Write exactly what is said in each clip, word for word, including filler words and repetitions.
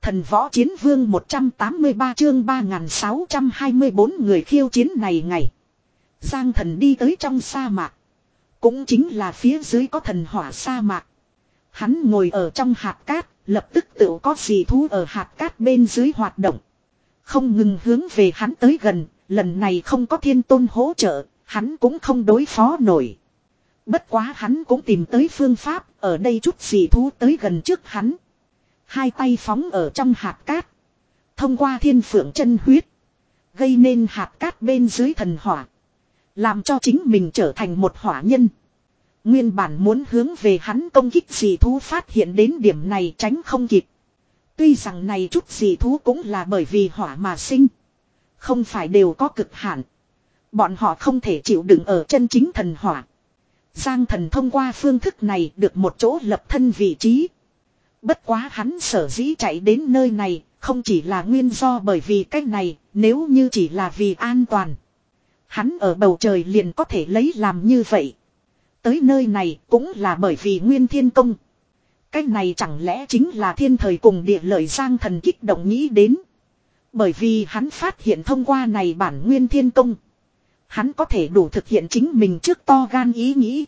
Thần võ chiến vương một trăm tám mươi ba chương ba nghìn sáu trăm hai mươi bốn người khiêu chiến này ngày. Giang Thần đi tới trong sa mạc. Cũng chính là phía dưới có thần hỏa sa mạc. Hắn ngồi ở trong hạt cát, lập tức tự có dị thú ở hạt cát bên dưới hoạt động. Không ngừng hướng về hắn tới gần, lần này không có thiên tôn hỗ trợ, hắn cũng không đối phó nổi. Bất quá hắn cũng tìm tới phương pháp, ở đây chút dị thú tới gần trước hắn. Hai tay phóng ở trong hạt cát. Thông qua thiên phượng chân huyết. Gây nên hạt cát bên dưới thần hỏa. Làm cho chính mình trở thành một hỏa nhân. Nguyên bản muốn hướng về hắn công kích dị thú phát hiện đến điểm này tránh không kịp. Tuy rằng này chút dị thú cũng là bởi vì hỏa mà sinh. Không phải đều có cực hạn. Bọn họ không thể chịu đựng ở chân chính thần hỏa. Giang Thần thông qua phương thức này được một chỗ lập thân vị trí. Bất quá hắn sở dĩ chạy đến nơi này, không chỉ là nguyên do bởi vì cách này, nếu như chỉ là vì an toàn. Hắn ở bầu trời liền có thể lấy làm như vậy. Tới nơi này cũng là bởi vì Nguyên Thiên Công. Cách này chẳng lẽ chính là thiên thời cùng địa lợi. Giang Thần kích động nghĩ đến. Bởi vì hắn phát hiện thông qua này bản Nguyên Thiên Công. Hắn có thể đủ thực hiện chính mình trước to gan ý nghĩ.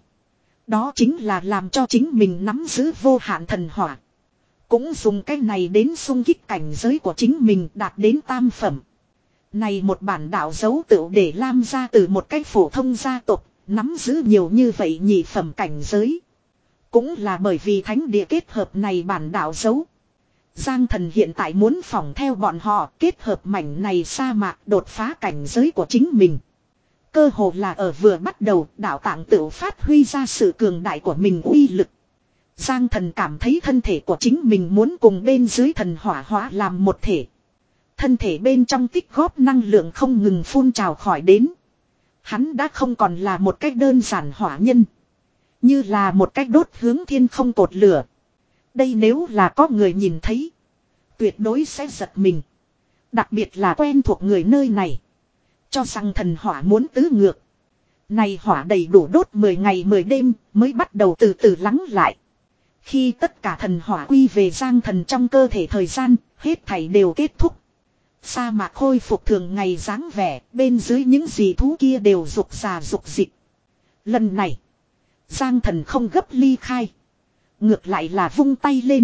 Đó chính là làm cho chính mình nắm giữ vô hạn thần hỏa. Cũng dùng cái này đến xung kích cảnh giới của chính mình đạt đến tam phẩm. Này một bản đạo dấu tựu để Lam ra từ một cách phổ thông gia tộc, nắm giữ nhiều như vậy nhị phẩm cảnh giới. Cũng là bởi vì thánh địa kết hợp này bản đạo dấu. Giang Thần hiện tại muốn phỏng theo bọn họ kết hợp mảnh này sa mạc đột phá cảnh giới của chính mình. Cơ hồ là ở vừa bắt đầu đạo tạng tự phát huy ra sự cường đại của mình uy lực. Giang Thần cảm thấy thân thể của chính mình muốn cùng bên dưới thần hỏa hóa làm một thể. Thân thể bên trong tích góp năng lượng không ngừng phun trào khỏi đến. Hắn đã không còn là một cách đơn giản hỏa nhân. Như là một cách đốt hướng thiên không cột lửa. Đây nếu là có người nhìn thấy. Tuyệt đối sẽ giật mình. Đặc biệt là quen thuộc người nơi này. Cho rằng thần hỏa muốn tứ ngược. Này hỏa đầy đủ đốt mười ngày mười đêm mới bắt đầu từ từ lắng lại. Khi tất cả thần hỏa quy về Giang Thần trong cơ thể thời gian, hết thảy đều kết thúc. Sa mạc khôi phục thường ngày dáng vẻ, bên dưới những dị thú kia đều rục rà rục dịch. Lần này, Giang Thần không gấp ly khai. Ngược lại là vung tay lên.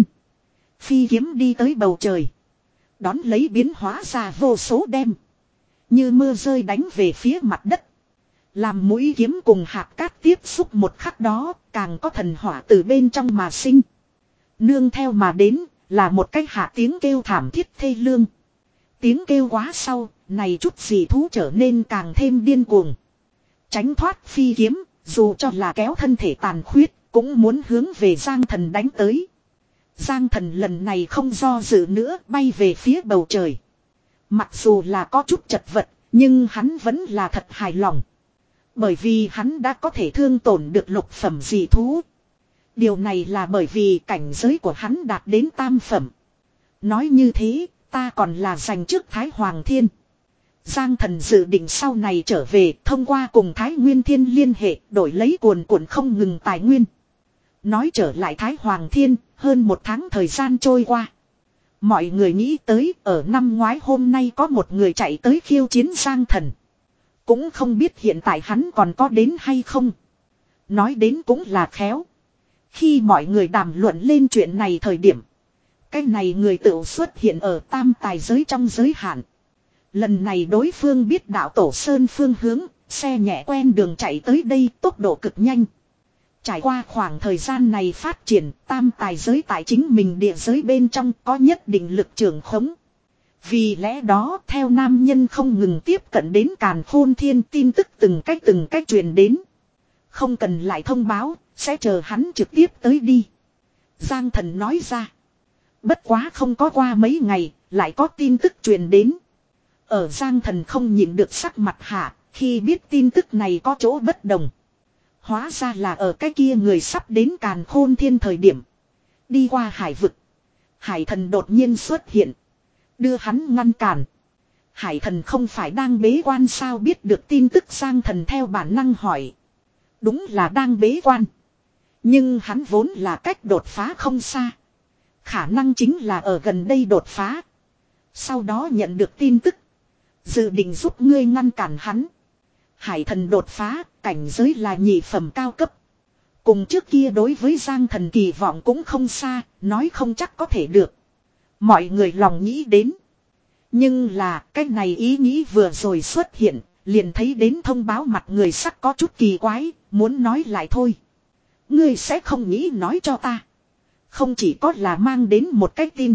Phi kiếm đi tới bầu trời. Đón lấy biến hóa ra vô số đem. Như mưa rơi đánh về phía mặt đất. Làm mũi kiếm cùng hạt cát tiếp xúc một khắc đó, càng có thần hỏa từ bên trong mà sinh. Nương theo mà đến, là một cái hạ tiếng kêu thảm thiết thê lương. Tiếng kêu quá sau, này chút dị thú trở nên càng thêm điên cuồng. Tránh thoát phi kiếm, dù cho là kéo thân thể tàn khuyết, cũng muốn hướng về Giang Thần đánh tới. Giang Thần lần này không do dự nữa, bay về phía bầu trời. Mặc dù là có chút chật vật, nhưng hắn vẫn là thật hài lòng. Bởi vì hắn đã có thể thương tổn được lục phẩm dị thú. Điều này là bởi vì cảnh giới của hắn đạt đến tam phẩm. Nói như thế, ta còn là giành trước Thái Hoàng Thiên. Giang Thần dự định sau này trở về thông qua cùng Thái Nguyên Thiên liên hệ đổi lấy cuồn cuộn không ngừng tài nguyên. Nói trở lại Thái Hoàng Thiên, hơn một tháng thời gian trôi qua. Mọi người nghĩ tới ở năm ngoái hôm nay có một người chạy tới khiêu chiến Giang Thần. Cũng không biết hiện tại hắn còn có đến hay không. Nói đến cũng là khéo. Khi mọi người đàm luận lên chuyện này thời điểm. Cái này người tự xuất hiện ở tam tài giới trong giới hạn. Lần này đối phương biết đạo Tổ Sơn phương hướng, xe nhẹ quen đường chạy tới đây tốc độ cực nhanh. Trải qua khoảng thời gian này phát triển, tam tài giới tại chính mình địa giới bên trong có nhất định lực trường khống. Vì lẽ đó theo nam nhân không ngừng tiếp cận đến Càn Khôn Thiên tin tức từng cách từng cách truyền đến. Không cần lại thông báo, sẽ chờ hắn trực tiếp tới đi. Giang Thần nói ra. Bất quá không có qua mấy ngày, lại có tin tức truyền đến. Ở Giang Thần không nhìn được sắc mặt hạ, khi biết tin tức này có chỗ bất đồng. Hóa ra là ở cái kia người sắp đến Càn Khôn Thiên thời điểm. Đi qua hải vực. Hải thần đột nhiên xuất hiện. Đưa hắn ngăn cản. Hải thần không phải đang bế quan sao? Biết được tin tức Giang Thần theo bản năng hỏi. Đúng là đang bế quan. Nhưng hắn vốn là cách đột phá không xa. Khả năng chính là ở gần đây đột phá. Sau đó nhận được tin tức. Dự định giúp ngươi ngăn cản hắn. Hải thần đột phá, cảnh giới là nhị phẩm cao cấp. Cùng trước kia đối với Giang thần kỳ vọng cũng không xa, nói không chắc có thể được. Mọi người lòng nghĩ đến. Nhưng là cái này ý nghĩ vừa rồi xuất hiện, liền thấy đến thông báo mặt người sắc có chút kỳ quái, muốn nói lại thôi. Ngươi sẽ không nghĩ nói cho ta. Không chỉ có là mang đến một cái tin.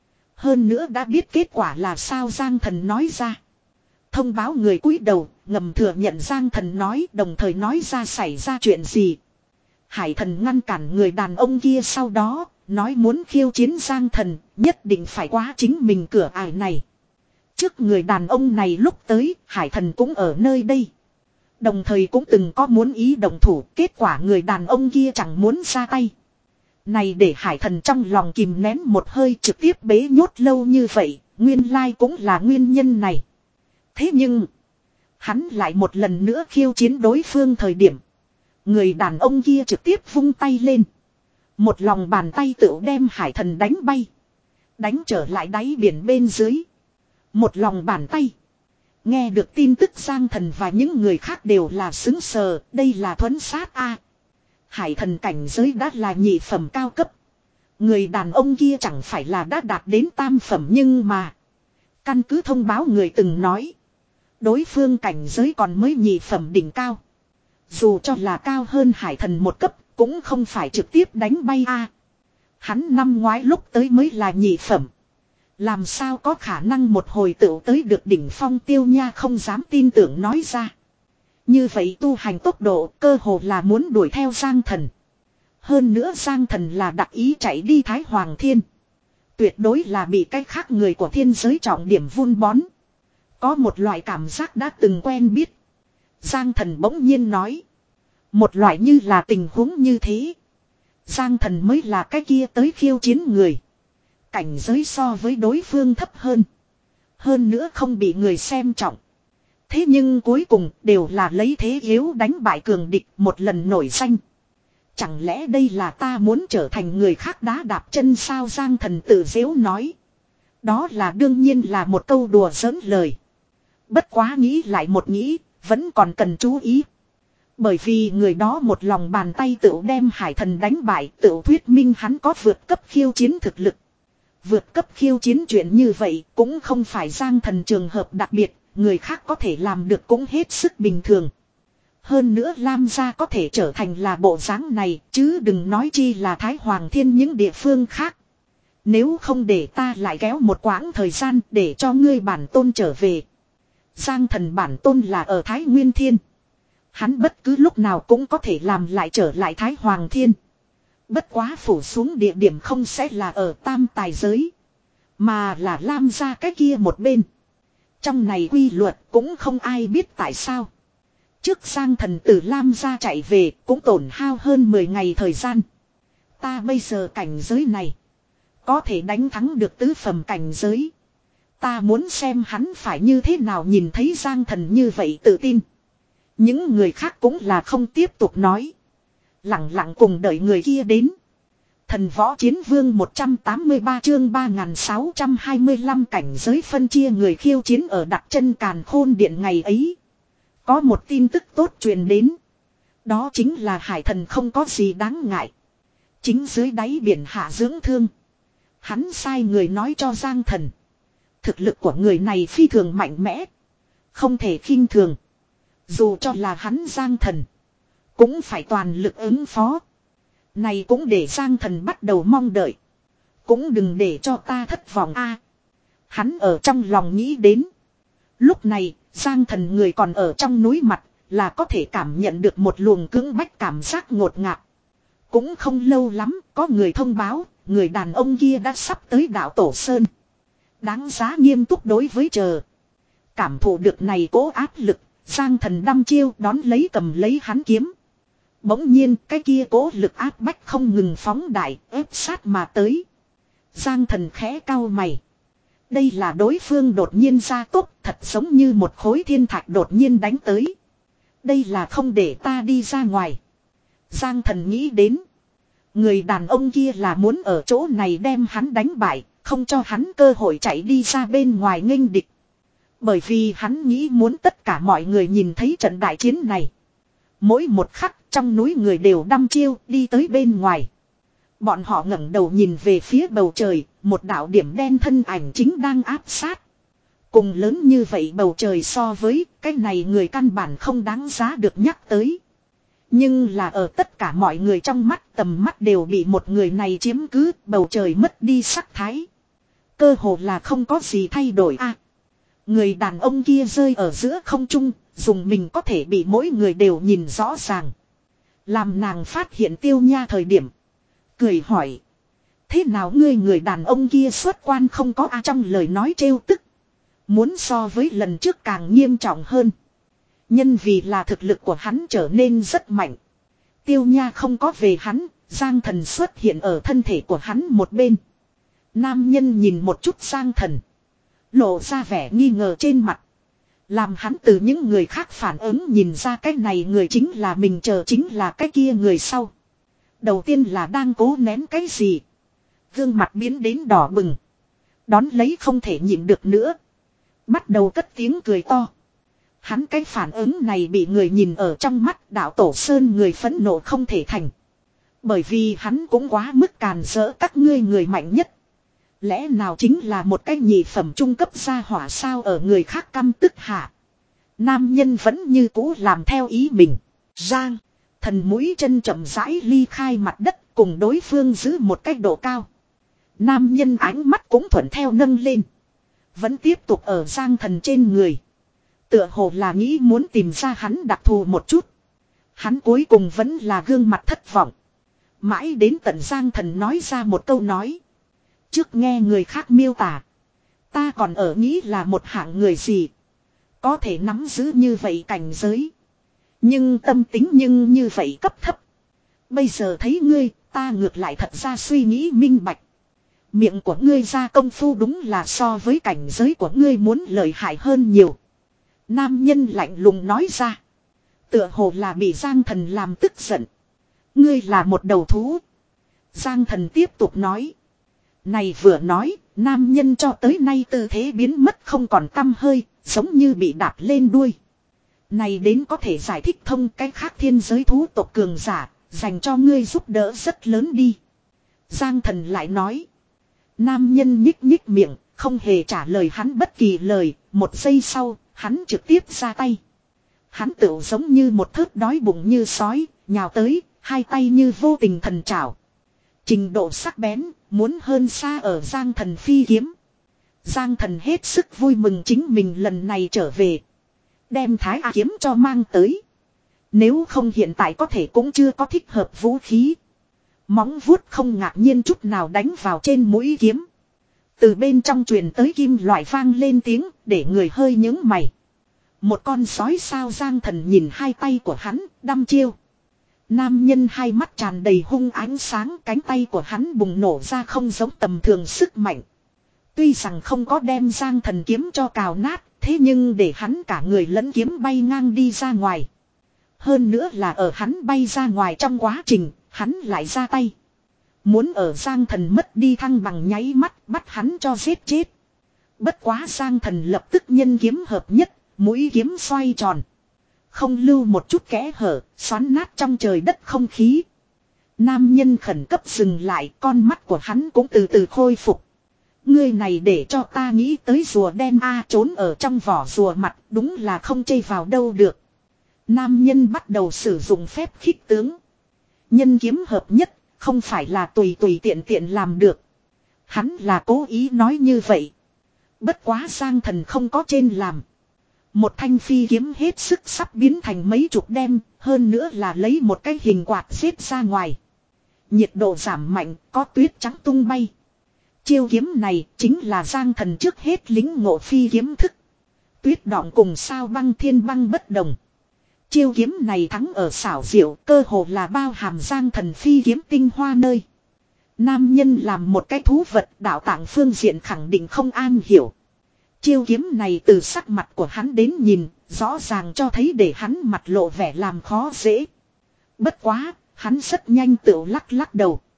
Hơn nữa đã biết kết quả là sao Giang thần nói ra. Thông báo người cúi đầu, ngầm thừa nhận Giang thần nói, đồng thời nói ra xảy ra chuyện gì. Hải thần ngăn cản người đàn ông kia sau đó, nói muốn khiêu chiến Giang thần, nhất định phải qua chính mình cửa ải này. Trước người đàn ông này lúc tới, hải thần cũng ở nơi đây. Đồng thời cũng từng có muốn ý đồng thủ, kết quả người đàn ông kia chẳng muốn ra tay. Này để hải thần trong lòng kìm nén một hơi trực tiếp bế nhốt lâu như vậy, nguyên lai cũng là nguyên nhân này. Thế nhưng, hắn lại một lần nữa khiêu chiến đối phương thời điểm. Người đàn ông kia trực tiếp vung tay lên. Một lòng bàn tay tự đem hải thần đánh bay. Đánh trở lại đáy biển bên dưới. Một lòng bàn tay. Nghe được tin tức Giang thần và những người khác đều là xứng sờ. Đây là thuấn sát a. Hải thần cảnh giới đã là nhị phẩm cao cấp. Người đàn ông kia chẳng phải là đã đạt đến tam phẩm nhưng mà. Căn cứ thông báo người từng nói. Đối phương cảnh giới còn mới nhị phẩm đỉnh cao. Dù cho là cao hơn hải thần một cấp, cũng không phải trực tiếp đánh bay a. Hắn năm ngoái lúc tới mới là nhị phẩm. Làm sao có khả năng một hồi tựu tới được đỉnh phong Tiêu Nha không dám tin tưởng nói ra. Như vậy tu hành tốc độ cơ hồ là muốn đuổi theo Giang thần. Hơn nữa Giang thần là đặc ý chạy đi Thái Hoàng Thiên. Tuyệt đối là bị cái khác người của thiên giới trọng điểm vun bón. Có một loại cảm giác đã từng quen biết. Giang thần bỗng nhiên nói. Một loại như là tình huống như thế. Giang thần mới là cái kia tới khiêu chiến người. Cảnh giới so với đối phương thấp hơn. Hơn nữa không bị người xem trọng. Thế nhưng cuối cùng đều là lấy thế yếu đánh bại cường địch một lần nổi danh. Chẳng lẽ đây là ta muốn trở thành người khác đá đạp chân sao Giang thần tự dễu nói. Đó là đương nhiên là một câu đùa giỡn lời. Bất quá nghĩ lại một nghĩ, vẫn còn cần chú ý. Bởi vì người đó một lòng bàn tay tự đem hải thần đánh bại tự thuyết minh hắn có vượt cấp khiêu chiến thực lực. Vượt cấp khiêu chiến chuyện như vậy cũng không phải Giang thần trường hợp đặc biệt, người khác có thể làm được cũng hết sức bình thường. Hơn nữa Lam gia có thể trở thành là bộ dáng này chứ đừng nói chi là Thái Hoàng Thiên những địa phương khác. Nếu không để ta lại kéo một quãng thời gian để cho ngươi bản tôn trở về. Giang thần bản tôn là ở Thái Nguyên Thiên. Hắn bất cứ lúc nào cũng có thể làm lại trở lại Thái Hoàng Thiên. Bất quá phủ xuống địa điểm không sẽ là ở tam tài giới. Mà là Lam gia cái kia một bên. Trong này quy luật cũng không ai biết tại sao. Trước Giang thần từ Lam gia chạy về cũng tổn hao hơn mười ngày thời gian. Ta bây giờ cảnh giới này. Có thể đánh thắng được tứ phẩm cảnh giới. Ta muốn xem hắn phải như thế nào nhìn thấy Giang thần như vậy tự tin. Những người khác cũng là không tiếp tục nói. Lặng lặng cùng đợi người kia đến. Thần võ chiến vương một trăm tám mươi ba chương ba nghìn sáu trăm hai mươi lăm cảnh giới phân chia người khiêu chiến ở đặt chân càn khôn điện ngày ấy. Có một tin tức tốt truyền đến. Đó chính là hải thần không có gì đáng ngại. Chính dưới đáy biển hạ dưỡng thương. Hắn sai người nói cho Giang thần. Thực lực của người này phi thường mạnh mẽ. Không thể khinh thường. Dù cho là hắn Giang thần. Cũng phải toàn lực ứng phó. Này cũng để Giang thần bắt đầu mong đợi. Cũng đừng để cho ta thất vọng a. Hắn ở trong lòng nghĩ đến. Lúc này Giang thần người còn ở trong núi mặt. Là có thể cảm nhận được một luồng cưỡng bách cảm giác ngột ngạt. Cũng không lâu lắm có người thông báo. Người đàn ông kia đã sắp tới đảo Tổ Sơn. Đáng giá nghiêm túc đối với chờ. Cảm thụ được này cố áp lực. Giang thần đăm chiêu đón lấy cầm lấy hắn kiếm. Bỗng nhiên cái kia cố lực áp bách không ngừng phóng đại ép sát mà tới. Giang thần khẽ cau mày. Đây là đối phương đột nhiên ra tốc thật giống như một khối thiên thạch đột nhiên đánh tới. Đây là không để ta đi ra ngoài. Giang thần nghĩ đến. Người đàn ông kia là muốn ở chỗ này đem hắn đánh bại, không cho hắn cơ hội chạy đi ra bên ngoài nghênh địch. Bởi vì hắn nghĩ muốn tất cả mọi người nhìn thấy trận đại chiến này. Mỗi một khắc trong núi người đều đăm chiêu đi tới bên ngoài. Bọn họ ngẩng đầu nhìn về phía bầu trời, một đạo điểm đen thân ảnh chính đang áp sát. Cùng lớn như vậy bầu trời so với cái này người căn bản không đáng giá được nhắc tới. Nhưng là ở tất cả mọi người trong mắt, tầm mắt đều bị một người này chiếm cứ, bầu trời mất đi sắc thái. Cơ hồ là không có gì thay đổi a. Người đàn ông kia rơi ở giữa không trung, dùng mình có thể bị mỗi người đều nhìn rõ ràng. Làm nàng phát hiện Tiêu Nha thời điểm. Cười hỏi. Thế nào ngươi người đàn ông kia xuất quan không có a trong lời nói trêu tức. Muốn so với lần trước càng nghiêm trọng hơn. Nhân vì là thực lực của hắn trở nên rất mạnh. Tiêu Nha không có về hắn, Giang Thần xuất hiện ở thân thể của hắn một bên. Nam nhân nhìn một chút Giang Thần. Lộ ra vẻ nghi ngờ trên mặt. Làm hắn từ những người khác phản ứng nhìn ra cái này người chính là mình chờ chính là cái kia người sau. Đầu tiên là đang cố nén cái gì. Gương mặt biến đến đỏ bừng. Đón lấy không thể nhịn được nữa. Bắt đầu cất tiếng cười to. Hắn cái phản ứng này bị người nhìn ở trong mắt đạo tổ sơn người phẫn nộ không thể thành. Bởi vì hắn cũng quá mức càn rỡ các ngươi người mạnh nhất. Lẽ nào chính là một cái nhị phẩm trung cấp gia hỏa sao ở người khác căm tức hạ. Nam nhân vẫn như cũ làm theo ý mình. Giang, thần mũi chân chậm rãi ly khai mặt đất cùng đối phương giữ một cách độ cao. Nam nhân ánh mắt cũng thuận theo nâng lên. Vẫn tiếp tục ở Giang Thần trên người. Tựa hồ là nghĩ muốn tìm ra hắn đặc thù một chút. Hắn cuối cùng vẫn là gương mặt thất vọng. Mãi đến tận Giang Thần nói ra một câu nói. Trước nghe người khác miêu tả. Ta còn ở nghĩ là một hạng người gì. Có thể nắm giữ như vậy cảnh giới. Nhưng tâm tính nhưng như vậy cấp thấp. Bây giờ thấy ngươi, ta ngược lại thật ra suy nghĩ minh bạch. Miệng của ngươi ra công phu đúng là so với cảnh giới của ngươi muốn lợi hại hơn nhiều. Nam nhân lạnh lùng nói ra. Tựa hồ là bị Giang Thần làm tức giận. Ngươi là một đầu thú. Giang Thần tiếp tục nói. Này vừa nói, nam nhân cho tới nay tư thế biến mất không còn tăm hơi, giống như bị đạp lên đuôi. Này đến có thể giải thích thông cái khác thiên giới thú tộc cường giả, dành cho ngươi giúp đỡ rất lớn đi. Giang Thần lại nói. Nam nhân nhích nhích miệng, không hề trả lời hắn bất kỳ lời, một giây sau, hắn trực tiếp ra tay. Hắn tựu giống như một thớt đói bụng như sói, nhào tới, hai tay như vô tình thần trảo. Trình độ sắc bén, muốn hơn xa ở Giang Thần phi kiếm. Giang Thần hết sức vui mừng chính mình lần này trở về. Đem thái A kiếm cho mang tới. Nếu không hiện tại có thể cũng chưa có thích hợp vũ khí. Móng vuốt không ngạc nhiên chút nào đánh vào trên mũi kiếm. Từ bên trong truyền tới kim loại vang lên tiếng để người hơi nhướng mày. Một con sói sao Giang Thần nhìn hai tay của hắn, đăm chiêu. Nam nhân hai mắt tràn đầy hung ánh sáng, cánh tay của hắn bùng nổ ra không giống tầm thường sức mạnh. Tuy rằng không có đem Giang Thần kiếm cho cào nát, thế nhưng để hắn cả người lẫn kiếm bay ngang đi ra ngoài. Hơn nữa là ở hắn bay ra ngoài trong quá trình, hắn lại ra tay. Muốn ở Giang Thần mất đi thăng bằng nháy mắt bắt hắn cho giết chết. Bất quá Giang Thần lập tức nhân kiếm hợp nhất, mũi kiếm xoay tròn. Không lưu một chút kẽ hở, xoắn nát trong trời đất không khí. Nam nhân khẩn cấp dừng lại, con mắt của hắn cũng từ từ khôi phục. Ngươi này để cho ta nghĩ tới rùa đen a trốn ở trong vỏ rùa mặt đúng là không chây vào đâu được. Nam nhân bắt đầu sử dụng phép khích tướng. Nhân kiếm hợp nhất, không phải là tùy tùy tiện tiện làm được. Hắn là cố ý nói như vậy. Bất quá Giang Thần không có trên làm. Một thanh phi kiếm hết sức sắp biến thành mấy chục đem, hơn nữa là lấy một cái hình quạt xếp ra ngoài. Nhiệt độ giảm mạnh, có tuyết trắng tung bay. Chiêu kiếm này chính là Giang Thần trước hết lính ngộ phi kiếm thức. Tuyết đọng cùng sao băng thiên băng bất đồng. Chiêu kiếm này thắng ở xảo diệu, cơ hồ là bao hàm Giang Thần phi kiếm tinh hoa nơi. Nam nhân làm một cái thú vật đạo tạng phương diện khẳng định không an hiểu. Chiêu kiếm này từ sắc mặt của hắn đến nhìn, rõ ràng cho thấy để hắn mặt lộ vẻ làm khó dễ. Bất quá, hắn rất nhanh tự lắc lắc đầu.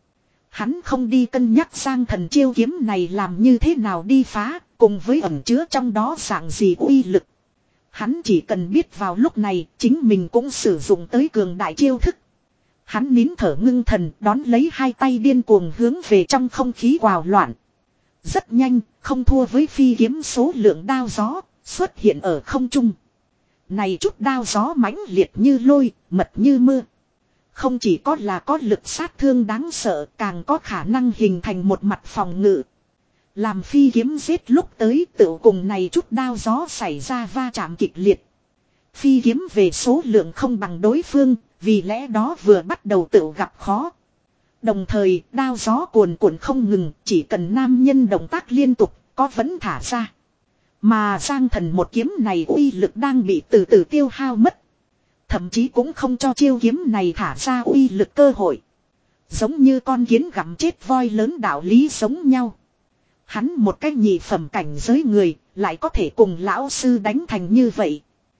Hắn không đi cân nhắc Giang Thần chiêu kiếm này làm như thế nào đi phá, cùng với ẩn chứa trong đó dạng gì uy lực. Hắn chỉ cần biết vào lúc này chính mình cũng sử dụng tới cường đại chiêu thức. Hắn nín thở ngưng thần đón lấy hai tay điên cuồng hướng về trong không khí quào loạn. Rất nhanh, không thua với phi kiếm số lượng đao gió, xuất hiện ở không trung. Này chút đao gió mãnh liệt như lôi, mật như mưa. Không chỉ có là có lực sát thương đáng sợ, càng có khả năng hình thành một mặt phòng ngự. Làm phi kiếm giết lúc tới tự cùng này chút đao gió xảy ra va chạm kịch liệt. Phi kiếm về số lượng không bằng đối phương, vì lẽ đó vừa bắt đầu tự gặp khó. Đồng thời đao gió cuồn cuộn không ngừng, chỉ cần nam nhân động tác liên tục, có vẫn thả ra. Mà Giang Thần một kiếm này uy lực đang bị từ từ tiêu hao mất. Thậm chí cũng không cho chiêu kiếm này thả ra uy lực cơ hội. Giống như con kiến gặm chết voi lớn đạo lý giống nhau. Hắn một cái nhị phẩm cảnh giới người, lại có thể cùng lão sư đánh thành như vậy.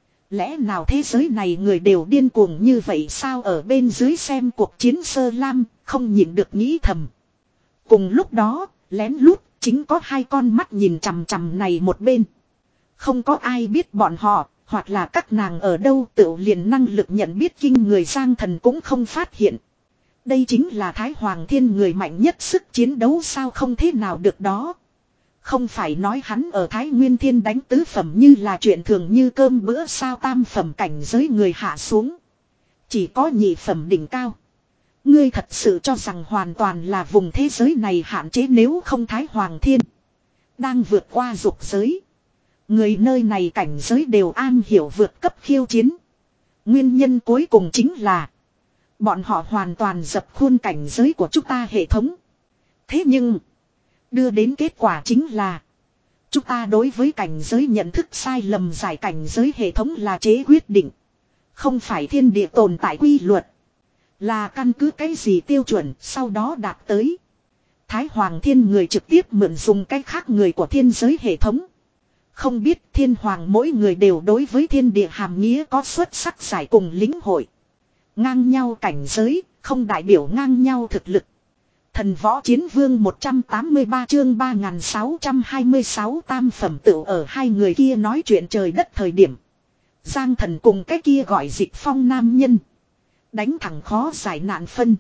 Lẽ nào thế giới này người đều điên cuồng như vậy sao? Ở bên dưới xem cuộc chiến sơ lam, không nhịn được nghĩ thầm. Cùng lúc đó, lén lút, chính có hai con mắt nhìn chằm chằm này một bên. Không có ai biết bọn họ, hoặc là các nàng ở đâu tự liền năng lực nhận biết kinh người Giang Thần cũng không phát hiện. Đây chính là Thái Hoàng Thiên người mạnh nhất sức chiến đấu sao không thế nào được đó. Không phải nói hắn ở Thái Nguyên Thiên đánh tứ phẩm như là chuyện thường như cơm bữa sao tam phẩm cảnh giới người hạ xuống. Chỉ có nhị phẩm đỉnh cao. Ngươi thật sự cho rằng hoàn toàn là vùng thế giới này hạn chế nếu không Thái Hoàng Thiên. Đang vượt qua dục giới. Người nơi này cảnh giới đều an hiểu vượt cấp khiêu chiến. Nguyên nhân cuối cùng chính là. Bọn họ hoàn toàn dập khuôn cảnh giới của chúng ta hệ thống. Thế nhưng. Đưa đến kết quả chính là. Chúng ta đối với cảnh giới nhận thức sai lầm giải cảnh giới hệ thống là chế quyết định. Không phải thiên địa tồn tại quy luật. Là căn cứ cái gì tiêu chuẩn sau đó đạt tới. Thái Hoàng Thiên người trực tiếp mượn dùng cái khác người của thiên giới hệ thống. Không biết thiên hoàng mỗi người đều đối với thiên địa hàm nghĩa có xuất sắc giải cùng lĩnh hội. Ngang nhau cảnh giới, không đại biểu ngang nhau thực lực. Thần võ chiến vương một trăm tám mươi ba chương ba nghìn sáu trăm hai mươi sáu tam phẩm tựu ở hai người kia nói chuyện trời đất thời điểm. Giang Thần cùng cái kia gọi Dịch Phong nam nhân. Đánh thẳng khó giải nạn phân.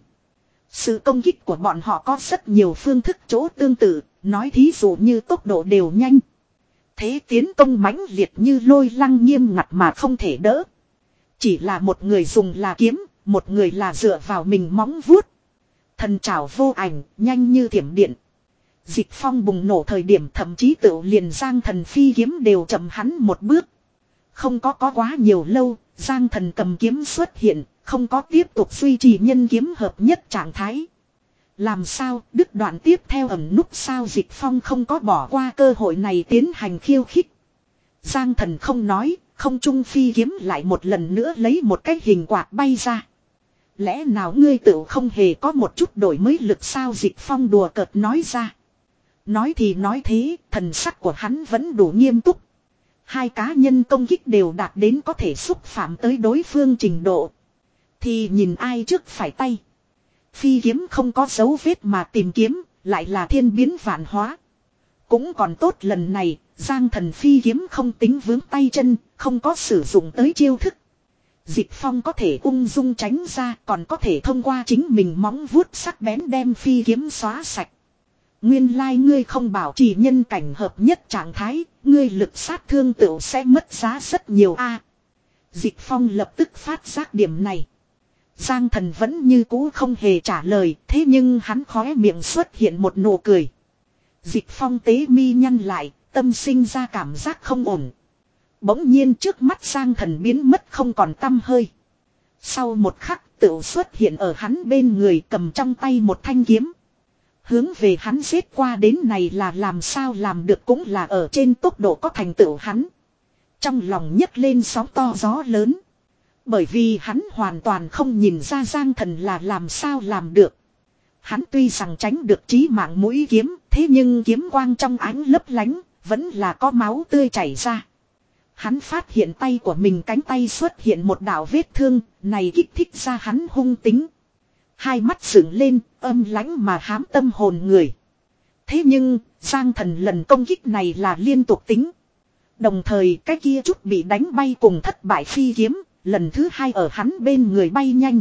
Sự công kích của bọn họ có rất nhiều phương thức chỗ tương tự, nói thí dụ như tốc độ đều nhanh. Thế tiến công mãnh liệt như lôi lăng nghiêm ngặt mà không thể đỡ. Chỉ là một người dùng là kiếm, một người là dựa vào mình móng vuốt. Thần trảo vô ảnh, nhanh như thiểm điện. Dịch Phong bùng nổ thời điểm thậm chí tự liền Giang Thần phi kiếm đều chậm hắn một bước. Không có có quá nhiều lâu, Giang Thần cầm kiếm xuất hiện, không có tiếp tục duy trì nhân kiếm hợp nhất trạng thái. Làm sao, đứt đoạn tiếp theo ẩn núp sao Dịch Phong không có bỏ qua cơ hội này tiến hành khiêu khích. Giang Thần không nói, không trung phi kiếm lại một lần nữa lấy một cái hình quạt bay ra. Lẽ nào ngươi tự không hề có một chút đổi mới lực sao Dịch Phong đùa cợt nói ra. Nói thì nói thế, thần sắc của hắn vẫn đủ nghiêm túc. Hai cá nhân công kích đều đạt đến có thể xúc phạm tới đối phương trình độ. Thì nhìn ai trước phải tay. Phi kiếm không có dấu vết mà tìm kiếm, lại là thiên biến vạn hóa. Cũng còn tốt lần này, Giang Thần phi kiếm không tính vướng tay chân, không có sử dụng tới chiêu thức. Dịch Phong có thể ung dung tránh ra, còn có thể thông qua chính mình móng vuốt sắc bén đem phi kiếm xóa sạch. Nguyên lai ngươi không bảo trì nhân cảnh hợp nhất trạng thái, ngươi lực sát thương tựu sẽ mất giá rất nhiều a. Dịch Phong lập tức phát giác điểm này. Giang Thần vẫn như cũ không hề trả lời, thế nhưng hắn khóe miệng xuất hiện một nụ cười. Dịch Phong tế mi nhăn lại, tâm sinh ra cảm giác không ổn. Bỗng nhiên trước mắt Giang Thần biến mất không còn tăm hơi. Sau một khắc tựu xuất hiện ở hắn bên người cầm trong tay một thanh kiếm. Hướng về hắn giết qua đến này là làm sao làm được cũng là ở trên tốc độ có thành tựu hắn. Trong lòng nhấc lên sóng to gió lớn. Bởi vì hắn hoàn toàn không nhìn ra Giang Thần là làm sao làm được. Hắn tuy rằng tránh được chí mạng mũi kiếm, thế nhưng kiếm quang trong ánh lấp lánh, vẫn là có máu tươi chảy ra. Hắn phát hiện tay của mình cánh tay xuất hiện một đạo vết thương, này kích thích ra hắn hung tính. Hai mắt dựng lên, âm lãnh mà hám tâm hồn người. Thế nhưng, Giang Thần lần công kích này là liên tục tính. Đồng thời cái kia chút bị đánh bay cùng thất bại phi kiếm, lần thứ hai ở hắn bên người bay nhanh.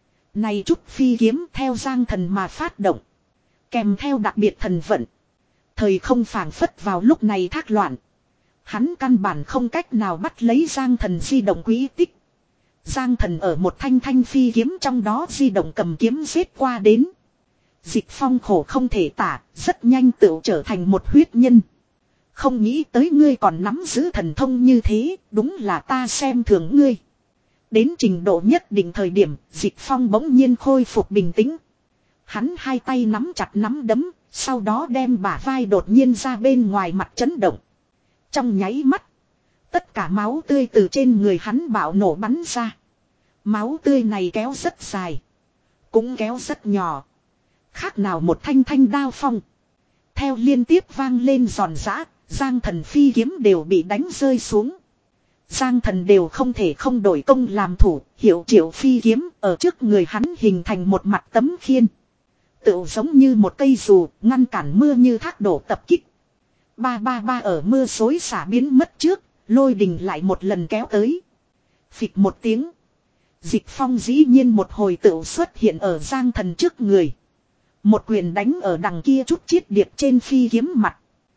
Này chút phi kiếm theo Giang Thần mà phát động. Kèm theo đặc biệt thần vận. Thời không phảng phất vào lúc này thác loạn. Hắn căn bản không cách nào bắt lấy Giang Thần di động quý tích. Giang Thần ở một thanh thanh phi kiếm trong đó di động cầm kiếm giết qua đến. Dịch Phong khổ không thể tả, rất nhanh tựu trở thành một huyết nhân. Không nghĩ tới ngươi còn nắm giữ thần thông như thế, đúng là ta xem thường ngươi. Đến trình độ nhất định thời điểm, Dịch Phong bỗng nhiên khôi phục bình tĩnh. Hắn hai tay nắm chặt nắm đấm, sau đó đem bả vai đột nhiên ra bên ngoài mặt chấn động. Trong nháy mắt, tất cả máu tươi từ trên người hắn bạo nổ bắn ra. Máu tươi này kéo rất dài, cũng kéo rất nhỏ. Khác nào một thanh thanh đao phong. Theo liên tiếp vang lên giòn giã, Giang Thần phi kiếm đều bị đánh rơi xuống. Giang Thần đều không thể không đổi công làm thủ, hiệu triệu phi kiếm ở trước người hắn hình thành một mặt tấm khiên. Tựu giống như một cây dù, ngăn cản mưa như thác đổ tập kích. Ba ba ba ở mưa xối xả biến mất trước, lôi đình lại một lần kéo tới. Phịch một tiếng. Dịch Phong dĩ nhiên một hồi tựu xuất hiện ở Giang Thần trước người. Một quyền đánh ở đằng kia chút chiết điệp trên phi kiếm mặt.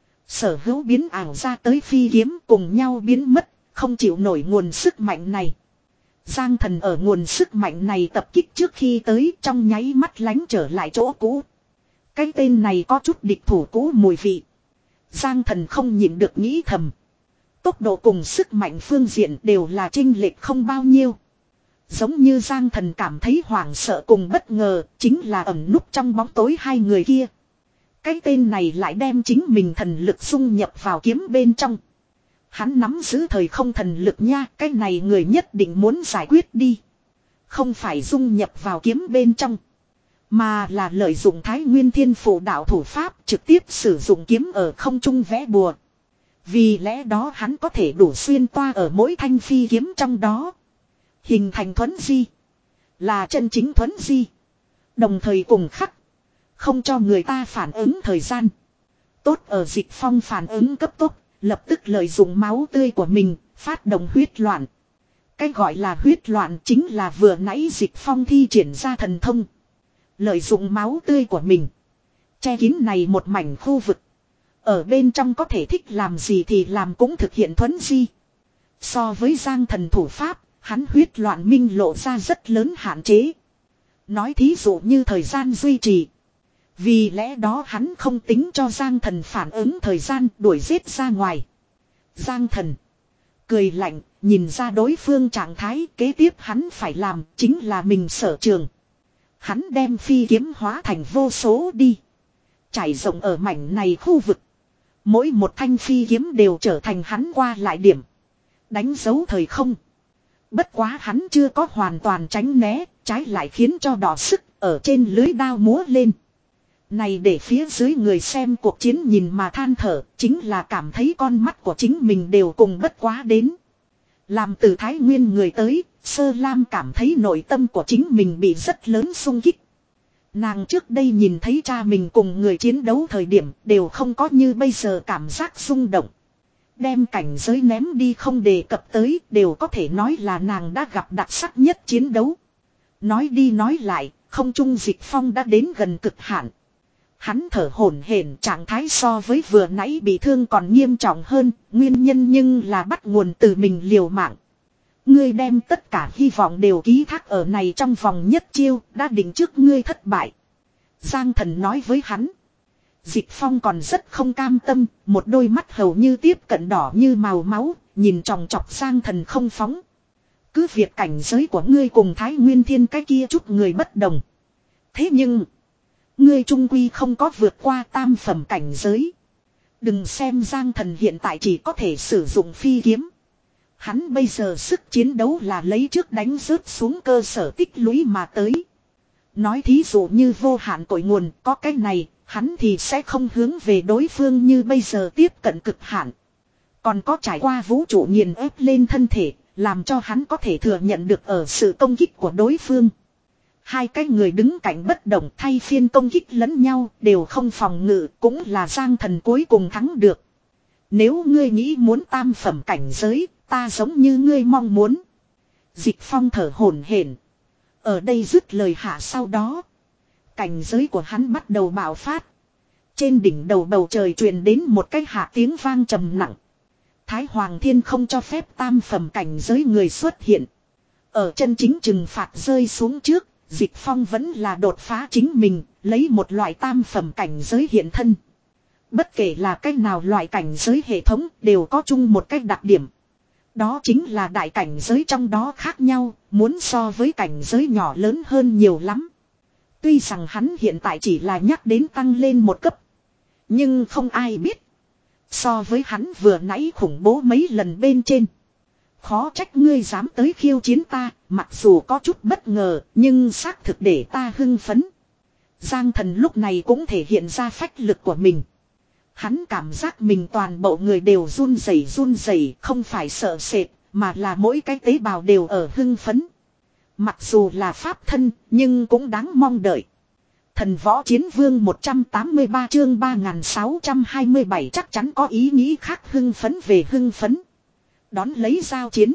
Sở hữu biến ảo ra tới phi kiếm cùng nhau biến mất, không chịu nổi nguồn sức mạnh này. Giang Thần ở nguồn sức mạnh này tập kích trước khi tới trong nháy mắt lánh trở lại chỗ cũ. Cái tên này có chút địch thủ cũ mùi vị. Giang Thần không nhịn được nghĩ thầm. Tốc độ cùng sức mạnh phương diện đều là chênh lệch không bao nhiêu. Giống như Giang Thần cảm thấy hoảng sợ cùng bất ngờ, chính là ẩn núp trong bóng tối hai người kia. Cái tên này lại đem chính mình thần lực dung nhập vào kiếm bên trong. Hắn nắm giữ thời không thần lực nha, cái này người nhất định muốn giải quyết đi. Không phải dung nhập vào kiếm bên trong, mà là lợi dụng Thái Nguyên Thiên Phụ đạo thủ pháp trực tiếp sử dụng kiếm ở không trung vẽ bùa. Vì lẽ đó hắn có thể đủ xuyên toa ở mỗi thanh phi kiếm trong đó. Hình thành thuẫn di. Là chân chính thuẫn di. Đồng thời cùng khắc. Không cho người ta phản ứng thời gian. Tốt ở Dịch Phong phản ứng cấp tốc. Lập tức lợi dụng máu tươi của mình. Phát động huyết loạn. Cái gọi là huyết loạn chính là vừa nãy Dịch Phong thi triển ra thần thông. Lợi dụng máu tươi của mình. Che kín này một mảnh khu vực. Ở bên trong có thể thích làm gì thì làm cũng thực hiện thuẫn di. So với Giang Thần thủ pháp. Hắn huyết loạn minh lộ ra rất lớn hạn chế. Nói thí dụ như thời gian duy trì. Vì lẽ đó hắn không tính cho Giang Thần phản ứng thời gian đuổi giết ra ngoài. Giang Thần cười lạnh, nhìn ra đối phương trạng thái kế tiếp hắn phải làm chính là mình sở trường. Hắn đem phi kiếm hóa thành vô số đi. Trải rộng ở mảnh này khu vực. Mỗi một thanh phi kiếm đều trở thành hắn qua lại điểm. Đánh dấu thời không. Bất quá hắn chưa có hoàn toàn tránh né, trái lại khiến cho đỏ sức ở trên lưới đao múa lên. Này để phía dưới người xem cuộc chiến nhìn mà than thở, chính là cảm thấy con mắt của chính mình đều cùng bất quá đến. Làm từ Thái Nguyên người tới, Sơ Lam cảm thấy nội tâm của chính mình bị rất lớn xung kích. Nàng trước đây nhìn thấy cha mình cùng người chiến đấu thời điểm đều không có như bây giờ cảm giác xung động. Đem cảnh giới ném đi không đề cập tới đều có thể nói là nàng đã gặp đặc sắc nhất chiến đấu. Nói đi nói lại, không trung Dịch Phong đã đến gần cực hạn. Hắn thở hổn hển trạng thái so với vừa nãy bị thương còn nghiêm trọng hơn, nguyên nhân nhưng là bắt nguồn từ mình liều mạng. Ngươi đem tất cả hy vọng đều ký thác ở này trong vòng nhất chiêu, đã định trước ngươi thất bại. Giang Thần nói với hắn. Dịch Phong còn rất không cam tâm, một đôi mắt hầu như tiếp cận đỏ như màu máu, nhìn tròng trọc Giang Thần không phóng. Cứ việc cảnh giới của ngươi cùng Thái Nguyên Thiên cái kia chút người bất đồng. Thế nhưng, ngươi trung quy không có vượt qua tam phẩm cảnh giới. Đừng xem Giang Thần hiện tại chỉ có thể sử dụng phi kiếm. Hắn bây giờ sức chiến đấu là lấy trước đánh rớt xuống cơ sở tích lũy mà tới. Nói thí dụ như vô hạn cội nguồn có cái này, hắn thì sẽ không hướng về đối phương như bây giờ tiếp cận cực hạn. Còn có trải qua vũ trụ nghiền ép lên thân thể, làm cho hắn có thể thừa nhận được ở sự công kích của đối phương. Hai cái người đứng cạnh bất động thay phiên công kích lẫn nhau đều không phòng ngự cũng là Giang Thần cuối cùng thắng được. Nếu ngươi nghĩ muốn tam phẩm cảnh giới, ta giống như ngươi mong muốn. Dịch Phong thở hổn hển. Ở đây dứt lời hạ sau đó. Cảnh giới của hắn bắt đầu bạo phát. Trên đỉnh đầu bầu trời truyền đến một cái hạ tiếng vang trầm nặng. Thái Hoàng Thiên không cho phép tam phẩm cảnh giới người xuất hiện. Ở chân chính trừng phạt rơi xuống trước, Dịch Phong vẫn là đột phá chính mình, lấy một loại tam phẩm cảnh giới hiện thân. Bất kể là cách nào loại cảnh giới hệ thống đều có chung một cách đặc điểm. Đó chính là đại cảnh giới trong đó khác nhau, muốn so với cảnh giới nhỏ lớn hơn nhiều lắm. Tuy rằng hắn hiện tại chỉ là nhắc đến tăng lên một cấp. Nhưng không ai biết. So với hắn vừa nãy khủng bố mấy lần bên trên. Khó trách ngươi dám tới khiêu chiến ta, mặc dù có chút bất ngờ, nhưng xác thực để ta hưng phấn. Giang Thần lúc này cũng thể hiện ra phách lực của mình. Hắn cảm giác mình toàn bộ người đều run rẩy run rẩy, không phải sợ sệt, mà là mỗi cái tế bào đều ở hưng phấn. Mặc dù là pháp thân, nhưng cũng đáng mong đợi. Thần Võ Chiến Vương một trăm tám mươi ba chương ba nghìn sáu trăm hai mươi bảy chắc chắn có ý nghĩ khác hưng phấn về hưng phấn. Đón lấy giao chiến.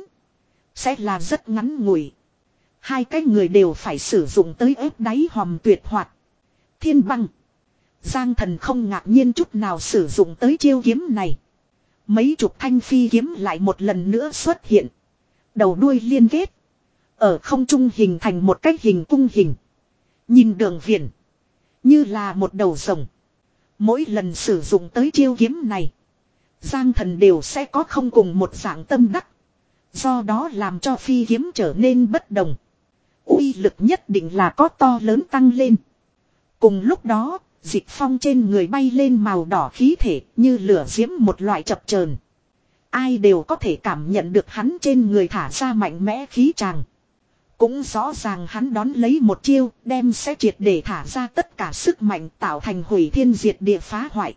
Sẽ là rất ngắn ngủi. Hai cái người đều phải sử dụng tới ép đáy hòm tuyệt hoạt. Thiên băng. Giang Thần không ngạc nhiên chút nào sử dụng tới chiêu kiếm này. Mấy chục thanh phi kiếm lại một lần nữa xuất hiện. Đầu đuôi liên kết. Ở không trung hình thành một cái hình cung hình. Nhìn đường viền. Như là một đầu rồng. Mỗi lần sử dụng tới chiêu kiếm này. Giang Thần đều sẽ có không cùng một dạng tâm đắc. Do đó làm cho phi kiếm trở nên bất đồng. Uy lực nhất định là có to lớn tăng lên. Cùng lúc đó, Dịch Phong trên người bay lên màu đỏ khí thể như lửa diễm một loại chập chờn. Ai đều có thể cảm nhận được hắn trên người thả ra mạnh mẽ khí tràng. Cũng rõ ràng hắn đón lấy một chiêu đem sẽ triệt để thả ra tất cả sức mạnh tạo thành hủy thiên diệt địa phá hoại.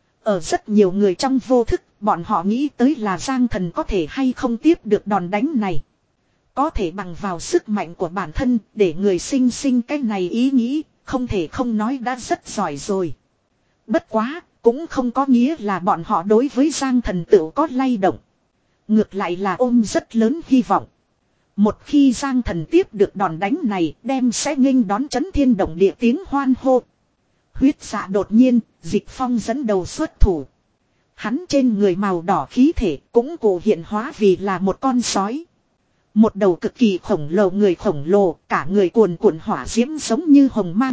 Ở rất nhiều người trong vô thức, bọn họ nghĩ tới là Giang Thần có thể hay không tiếp được đòn đánh này. Có thể bằng vào sức mạnh của bản thân để người sinh sinh cái này ý nghĩ, không thể không nói đã rất giỏi rồi. Bất quá, cũng không có nghĩa là bọn họ đối với Giang Thần tựu có lay động. Ngược lại là ôm rất lớn hy vọng. Một khi Giang Thần tiếp được đòn đánh này đem sẽ nghênh đón chấn thiên động địa tiếng hoan hô. Huyết dạ đột nhiên, Dịch Phong dẫn đầu xuất thủ. Hắn trên người màu đỏ khí thể cũng cụ hiện hóa vì là một con sói. Một đầu cực kỳ khổng lồ người khổng lồ, cả người cuồn cuộn hỏa diễm giống như hồng mang.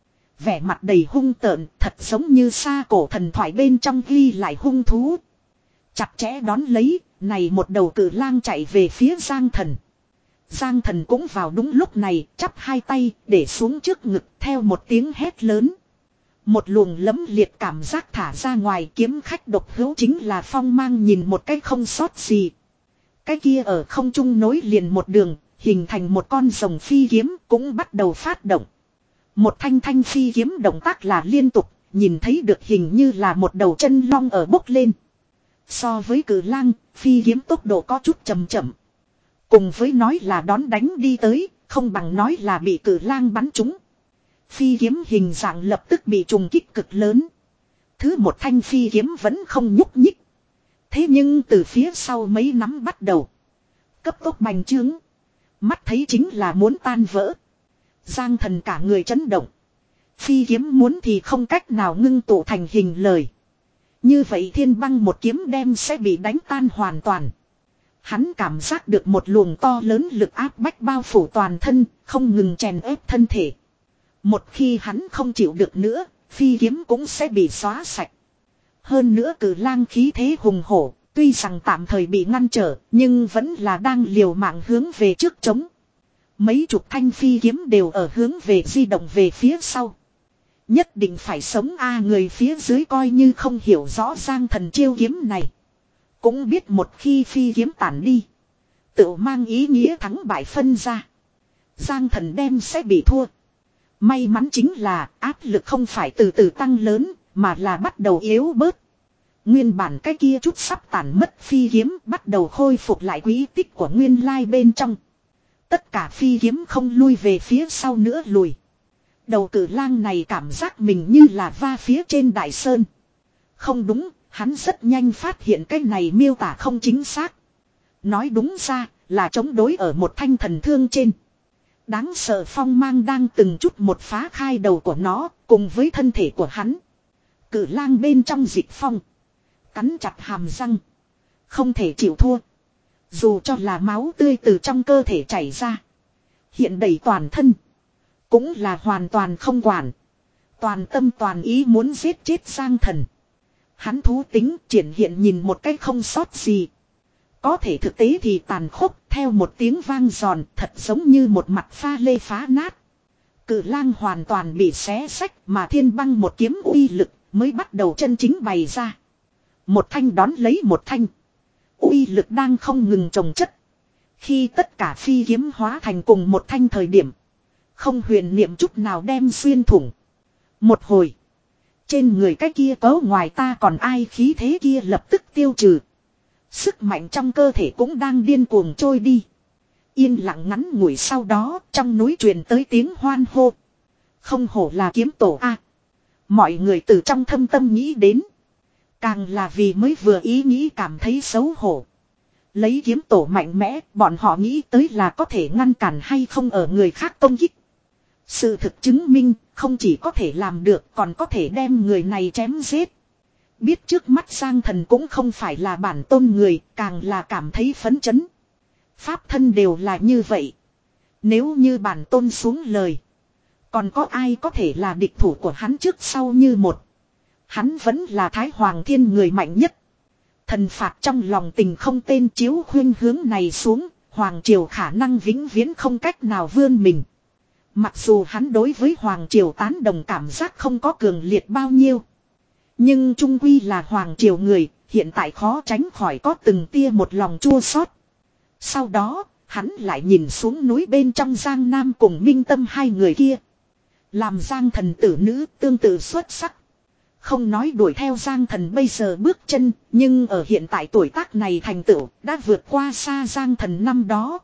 Vẻ mặt đầy hung tợn, thật giống như xa cổ thần thoại bên trong ghi lại hung thú. Chặt chẽ đón lấy, này một đầu cự lang chạy về phía Giang Thần. Giang Thần cũng vào đúng lúc này, chắp hai tay, để xuống trước ngực, theo một tiếng hét lớn. Một luồng lẫm liệt cảm giác thả ra ngoài, kiếm khách độc hữu chính là phong mang nhìn một cái không sót gì. Cái kia ở không trung nối liền một đường, hình thành một con rồng phi kiếm cũng bắt đầu phát động. Một thanh thanh phi kiếm động tác là liên tục, nhìn thấy được hình như là một đầu chân long ở bốc lên. So với cử lang, phi kiếm tốc độ có chút chậm chậm. Cùng với nói là đón đánh đi tới, không bằng nói là bị cử lang bắn trúng. Phi kiếm hình dạng lập tức bị trùng kích cực lớn. Thứ một thanh phi kiếm vẫn không nhúc nhích. Thế nhưng từ phía sau mấy nắm bắt đầu. Cấp tốc bành trướng. Mắt thấy chính là muốn tan vỡ. Giang Thần cả người chấn động. Phi kiếm muốn thì không cách nào ngưng tụ thành hình lời. Như vậy thiên băng một kiếm đem sẽ bị đánh tan hoàn toàn. Hắn cảm giác được một luồng to lớn lực áp bách bao phủ toàn thân, không ngừng chèn ép thân thể. Một khi hắn không chịu được nữa, phi kiếm cũng sẽ bị xóa sạch. Hơn nữa cử lang khí thế hùng hổ, tuy rằng tạm thời bị ngăn trở, nhưng vẫn là đang liều mạng hướng về trước chống. Mấy chục thanh phi kiếm đều ở hướng về di động về phía sau. Nhất định phải sống a người phía dưới coi như không hiểu rõ Giang Thần chiêu kiếm này. Cũng biết một khi phi kiếm tản đi, tự mang ý nghĩa thắng bại phân ra. Giang Thần đem sẽ bị thua. May mắn chính là áp lực không phải từ từ tăng lớn, mà là bắt đầu yếu bớt. Nguyên bản cái kia chút sắp tàn mất phi kiếm bắt đầu khôi phục lại quý tích của nguyên lai bên trong. Tất cả phi kiếm không lui về phía sau nữa lùi. Đầu cử lang này cảm giác mình như là va phía trên đại sơn. Không đúng, hắn rất nhanh phát hiện cái này miêu tả không chính xác. Nói đúng ra là chống đối ở một thanh thần thương trên. Đáng sợ phong mang đang từng chút một phá khai đầu của nó cùng với thân thể của hắn. Cử lang bên trong dịch phong. Cắn chặt hàm răng. Không thể chịu thua. Dù cho là máu tươi từ trong cơ thể chảy ra. Hiện đầy toàn thân. Cũng là hoàn toàn không quản. Toàn tâm toàn ý muốn giết chết Giang Thần. Hắn thú tính triển hiện nhìn một cách không sót gì. Có thể thực tế thì tàn khốc theo một tiếng vang giòn thật giống như một mặt pha lê phá nát. Cự lang hoàn toàn bị xé xách mà thiên băng một kiếm uy lực mới bắt đầu chân chính bày ra. Một thanh đón lấy một thanh. Uy lực đang không ngừng chồng chất. Khi tất cả phi kiếm hóa thành cùng một thanh thời điểm. Không huyền niệm chút nào đem xuyên thủng. Một hồi. Trên người cái kia có ngoài ta còn ai khí thế kia lập tức tiêu trừ. Sức mạnh trong cơ thể cũng đang điên cuồng trôi đi. Yên lặng ngắn ngủi sau đó trong núi truyền tới tiếng hoan hô. Không hổ là kiếm tổ A. Mọi người từ trong thâm tâm nghĩ đến. Càng là vì mới vừa ý nghĩ cảm thấy xấu hổ. Lấy kiếm tổ mạnh mẽ bọn họ nghĩ tới là có thể ngăn cản hay không ở người khác công kích. Sự thực chứng minh không chỉ có thể làm được còn có thể đem người này chém giết. Biết trước mắt Giang Thần cũng không phải là bản tôn người, càng là cảm thấy phấn chấn. Pháp thân đều là như vậy. Nếu như bản tôn xuống lời, còn có ai có thể là địch thủ của hắn trước sau như một. Hắn vẫn là Thái Hoàng Thiên người mạnh nhất. Thần phạt trong lòng tình không tên chiếu khuyên hướng này xuống, Hoàng Triều khả năng vĩnh viễn không cách nào vươn mình. Mặc dù hắn đối với Hoàng Triều tán đồng cảm giác không có cường liệt bao nhiêu. Nhưng trung quy là Hoàng Triều người, hiện tại khó tránh khỏi có từng tia một lòng chua xót. Sau đó, hắn lại nhìn xuống núi bên trong Giang Nam cùng Minh Tâm hai người kia. Làm Giang Thần tử nữ tương tự xuất sắc. Không nói đuổi theo Giang Thần bây giờ bước chân, nhưng ở hiện tại tuổi tác này thành tựu đã vượt qua xa Giang Thần năm đó.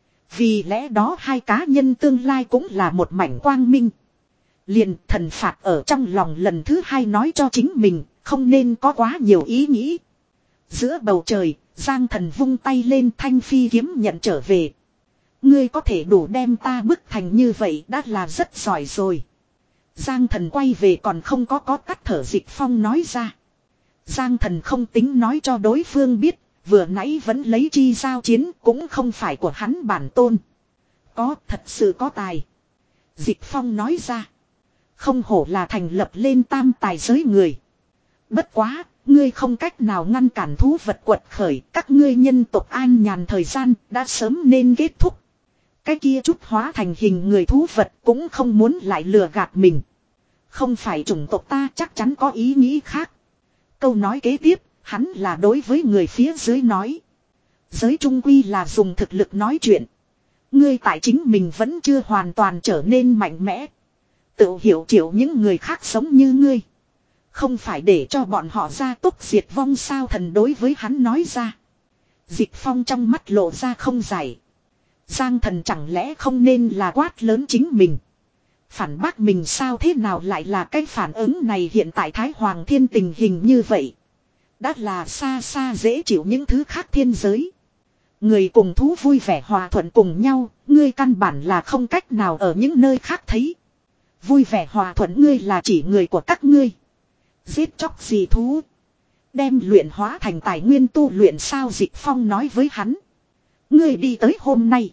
Vì lẽ đó hai cá nhân tương lai cũng là một mảnh quang minh. Liền thần phạt ở trong lòng lần thứ hai nói cho chính mình, không nên có quá nhiều ý nghĩ. Giữa bầu trời, Giang Thần vung tay lên thanh phi kiếm nhận trở về. Ngươi có thể đủ đem ta bức thành như vậy đã là rất giỏi rồi. Giang Thần quay về còn không có có tắt thở Dịch Phong nói ra. Giang Thần không tính nói cho đối phương biết, vừa nãy vẫn lấy chi giao chiến cũng không phải của hắn bản tôn. Có, thật sự có tài. Dịch Phong nói ra. Không hổ là thành lập lên tam tài giới người. Bất quá, ngươi không cách nào ngăn cản thú vật quật khởi, các ngươi nhân tộc an nhàn thời gian đã sớm nên kết thúc. Cái kia chút hóa thành hình người thú vật cũng không muốn lại lừa gạt mình. Không phải chủng tộc ta chắc chắn có ý nghĩ khác. Câu nói kế tiếp, hắn là đối với người phía dưới nói. Giới trung quy là dùng thực lực nói chuyện. Ngươi tại chính mình vẫn chưa hoàn toàn trở nên mạnh mẽ. Tự hiểu chịu những người khác sống như ngươi. Không phải để cho bọn họ ra tốc diệt vong sao Thần đối với hắn nói ra. Dịch Phong trong mắt lộ ra không giải. Giang Thần chẳng lẽ không nên là quát lớn chính mình. Phản bác mình sao thế nào lại là cái phản ứng này hiện tại Thái Hoàng Thiên tình hình như vậy. Đã là xa xa dễ chịu những thứ khác thiên giới. Người cùng thú vui vẻ hòa thuận cùng nhau, ngươi căn bản là không cách nào ở những nơi khác thấy. Vui vẻ hòa thuận ngươi là chỉ người của các ngươi. Giết chóc gì thú. Đem luyện hóa thành tài nguyên tu luyện sao Dịch Phong nói với hắn. Ngươi đi tới hôm nay.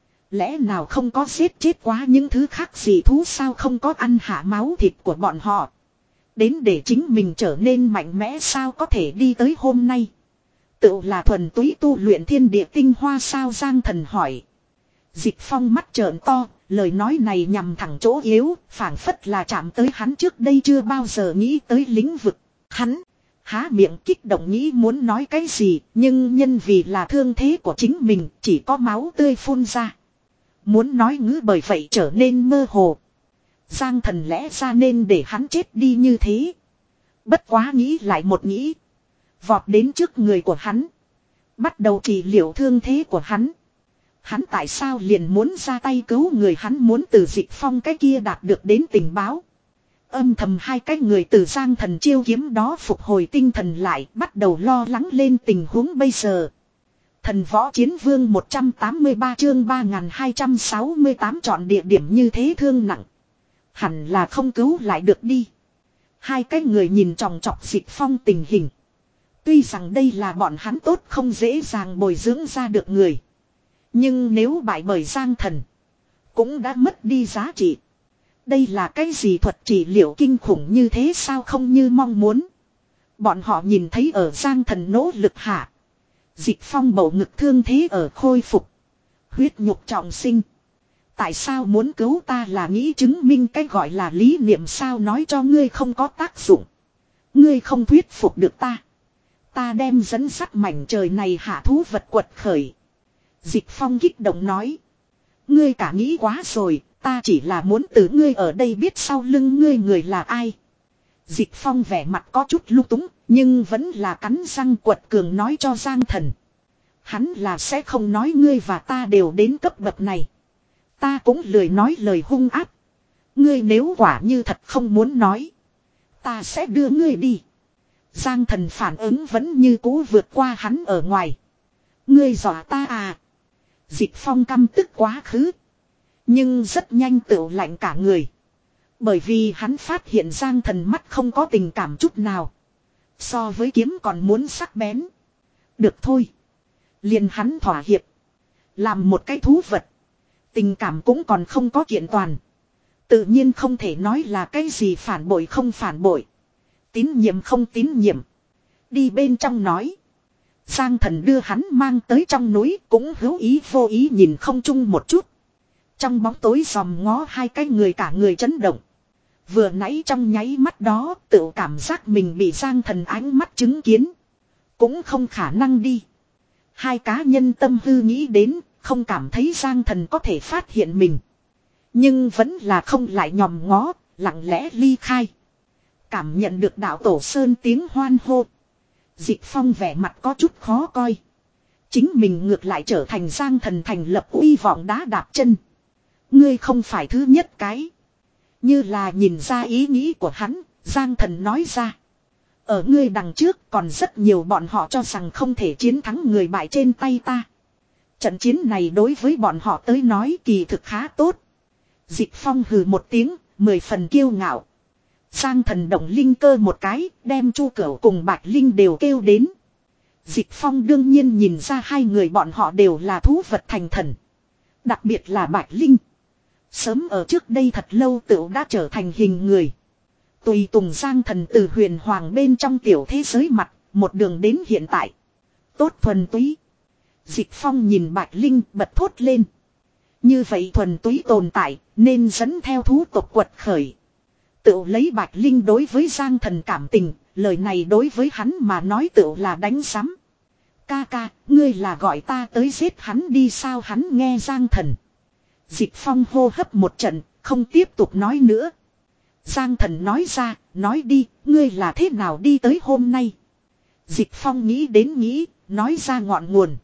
Lẽ nào không có giết chết quá những thứ khác gì thú sao không có ăn hạ máu thịt của bọn họ. Đến để chính mình trở nên mạnh mẽ sao có thể đi tới hôm nay. Tự là thuần túy tu luyện thiên địa tinh hoa sao Giang Thần hỏi. Dịch Phong mắt trợn to, lời nói này nhằm thẳng chỗ yếu, phảng phất là chạm tới hắn trước đây chưa bao giờ nghĩ tới lĩnh vực. Hắn, há miệng kích động nghĩ muốn nói cái gì, nhưng nhân vì là thương thế của chính mình, chỉ có máu tươi phun ra. Muốn nói ngữ bởi vậy trở nên mơ hồ. Giang Thần lẽ ra nên để hắn chết đi như thế. Bất quá nghĩ lại một nghĩ. Vọt đến trước người của hắn. Bắt đầu trị liệu thương thế của hắn. Hắn tại sao liền muốn ra tay cứu người, hắn muốn từ Dịch Phong cái kia đạt được đến tình báo. Âm thầm hai cái người từ Giang Thần chiêu kiếm đó phục hồi tinh thần lại, bắt đầu lo lắng lên tình huống bây giờ. Thần võ chiến vương một trăm tám mươi ba chương ba nghìn hai trăm sáu mươi tám chọn địa điểm như thế thương nặng. Hẳn là không cứu lại được đi. Hai cái người nhìn chòng chọc Dịch Phong tình hình. Tuy rằng đây là bọn hắn tốt không dễ dàng bồi dưỡng ra được người. Nhưng nếu bại bởi Giang Thần, cũng đã mất đi giá trị. Đây là cái gì thuật trị liệu kinh khủng như thế sao, không như mong muốn. Bọn họ nhìn thấy ở Giang Thần nỗ lực hạ, Dịch Phong bầu ngực thương thế ở khôi phục, huyết nhục trọng sinh. Tại sao muốn cứu ta, là nghĩ chứng minh cái gọi là lý niệm sao, nói cho ngươi không có tác dụng. Ngươi không thuyết phục được ta. Ta đem dẫn sắt mảnh trời này hạ thú vật quật khởi. Dịch Phong kích động nói. Ngươi cả nghĩ quá rồi, ta chỉ là muốn từ ngươi ở đây biết sau lưng ngươi người là ai. Dịch Phong vẻ mặt có chút lung túng, nhưng vẫn là cắn răng quật cường nói cho Giang Thần. Hắn là sẽ không nói ngươi và ta đều đến cấp bậc này. Ta cũng lười nói lời hung ác. Ngươi nếu quả như thật không muốn nói, ta sẽ đưa ngươi đi. Giang Thần phản ứng vẫn như cũ vượt qua hắn ở ngoài. Ngươi dọa ta à? Dịch Phong căm tức quá khứ. Nhưng rất nhanh tựu lạnh cả người. Bởi vì hắn phát hiện Giang Thần mắt không có tình cảm chút nào. So với kiếm còn muốn sắc bén. Được thôi. Liền hắn thỏa hiệp. Làm một cái thú vật. Tình cảm cũng còn không có kiện toàn. Tự nhiên không thể nói là cái gì phản bội không phản bội. Tín nhiệm không tín nhiệm. Đi bên trong nói. Giang Thần đưa hắn mang tới trong núi, cũng hữu ý vô ý nhìn không chung một chút. Trong bóng tối dòm ngó hai cái người cả người chấn động. Vừa nãy trong nháy mắt đó tự cảm giác mình bị Giang Thần ánh mắt chứng kiến. Cũng không khả năng đi. Hai cá nhân tâm hư nghĩ đến, không cảm thấy Giang Thần có thể phát hiện mình. Nhưng vẫn là không lại nhòm ngó, lặng lẽ ly khai. Cảm nhận được đạo tổ sơn tiếng hoan hô. Dịch Phong vẻ mặt có chút khó coi. Chính mình ngược lại trở thành Giang Thần thành lập uy vọng đá đạp chân. Ngươi không phải thứ nhất cái. Như là nhìn ra ý nghĩ của hắn, Giang Thần nói ra. Ở ngươi đằng trước còn rất nhiều bọn họ cho rằng không thể chiến thắng người bại trên tay ta. Trận chiến này đối với bọn họ tới nói kỳ thực khá tốt. Dịch Phong hừ một tiếng, mười phần kiêu ngạo. Giang Thần động linh cơ một cái, đem Chu Cửu cùng Bạch Linh đều kêu đến. Dịch Phong đương nhiên nhìn ra hai người bọn họ đều là thú vật thành thần. Đặc biệt là Bạch Linh. Sớm ở trước đây thật lâu tựu đã trở thành hình người. Tùy tùng Giang Thần từ huyền hoàng bên trong tiểu thế giới mặt, một đường đến hiện tại. Tốt thuần túy. Dịch Phong nhìn Bạch Linh bật thốt lên. Như vậy thuần túy tồn tại, nên dẫn theo thú tộc quật khởi. Tựu lấy Bạch Linh đối với Giang Thần cảm tình, lời này đối với hắn mà nói tựu là đánh sắm. Ca ca, ngươi là gọi ta tới giết hắn đi sao, hắn nghe Giang Thần. Dịch Phong hô hấp một trận, không tiếp tục nói nữa. Giang Thần nói ra, nói đi, ngươi là thế nào đi tới hôm nay. Dịch Phong nghĩ đến nghĩ, nói ra ngọn nguồn.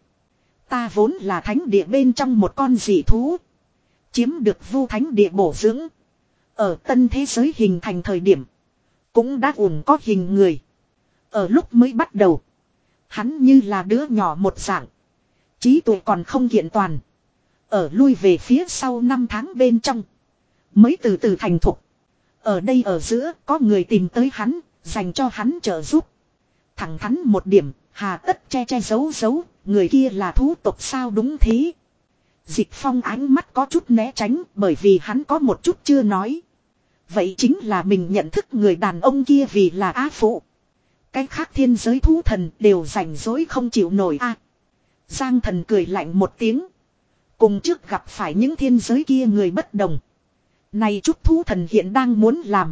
Ta vốn là thánh địa bên trong một con dị thú. Chiếm được Vu thánh địa bổ dưỡng. Ở tân thế giới hình thành thời điểm. Cũng đã ủng có hình người. Ở lúc mới bắt đầu. Hắn như là đứa nhỏ một dạng. Trí tuệ còn không kiện toàn. Ở lui về phía sau năm tháng bên trong. Mới từ từ thành thục. Ở đây ở giữa có người tìm tới hắn. Dành cho hắn trợ giúp. Thẳng thắn một điểm. Hà tất che che giấu giấu. Người kia là thú tộc sao, đúng thế. Dịch Phong ánh mắt có chút né tránh. Bởi vì hắn có một chút chưa nói. Vậy chính là mình nhận thức người đàn ông kia vì là á phụ. Cái khác thiên giới thú thần đều rảnh rỗi không chịu nổi a. À, Giang Thần cười lạnh một tiếng. Cùng trước gặp phải những thiên giới kia người bất đồng. Này chút thú thần hiện đang muốn làm.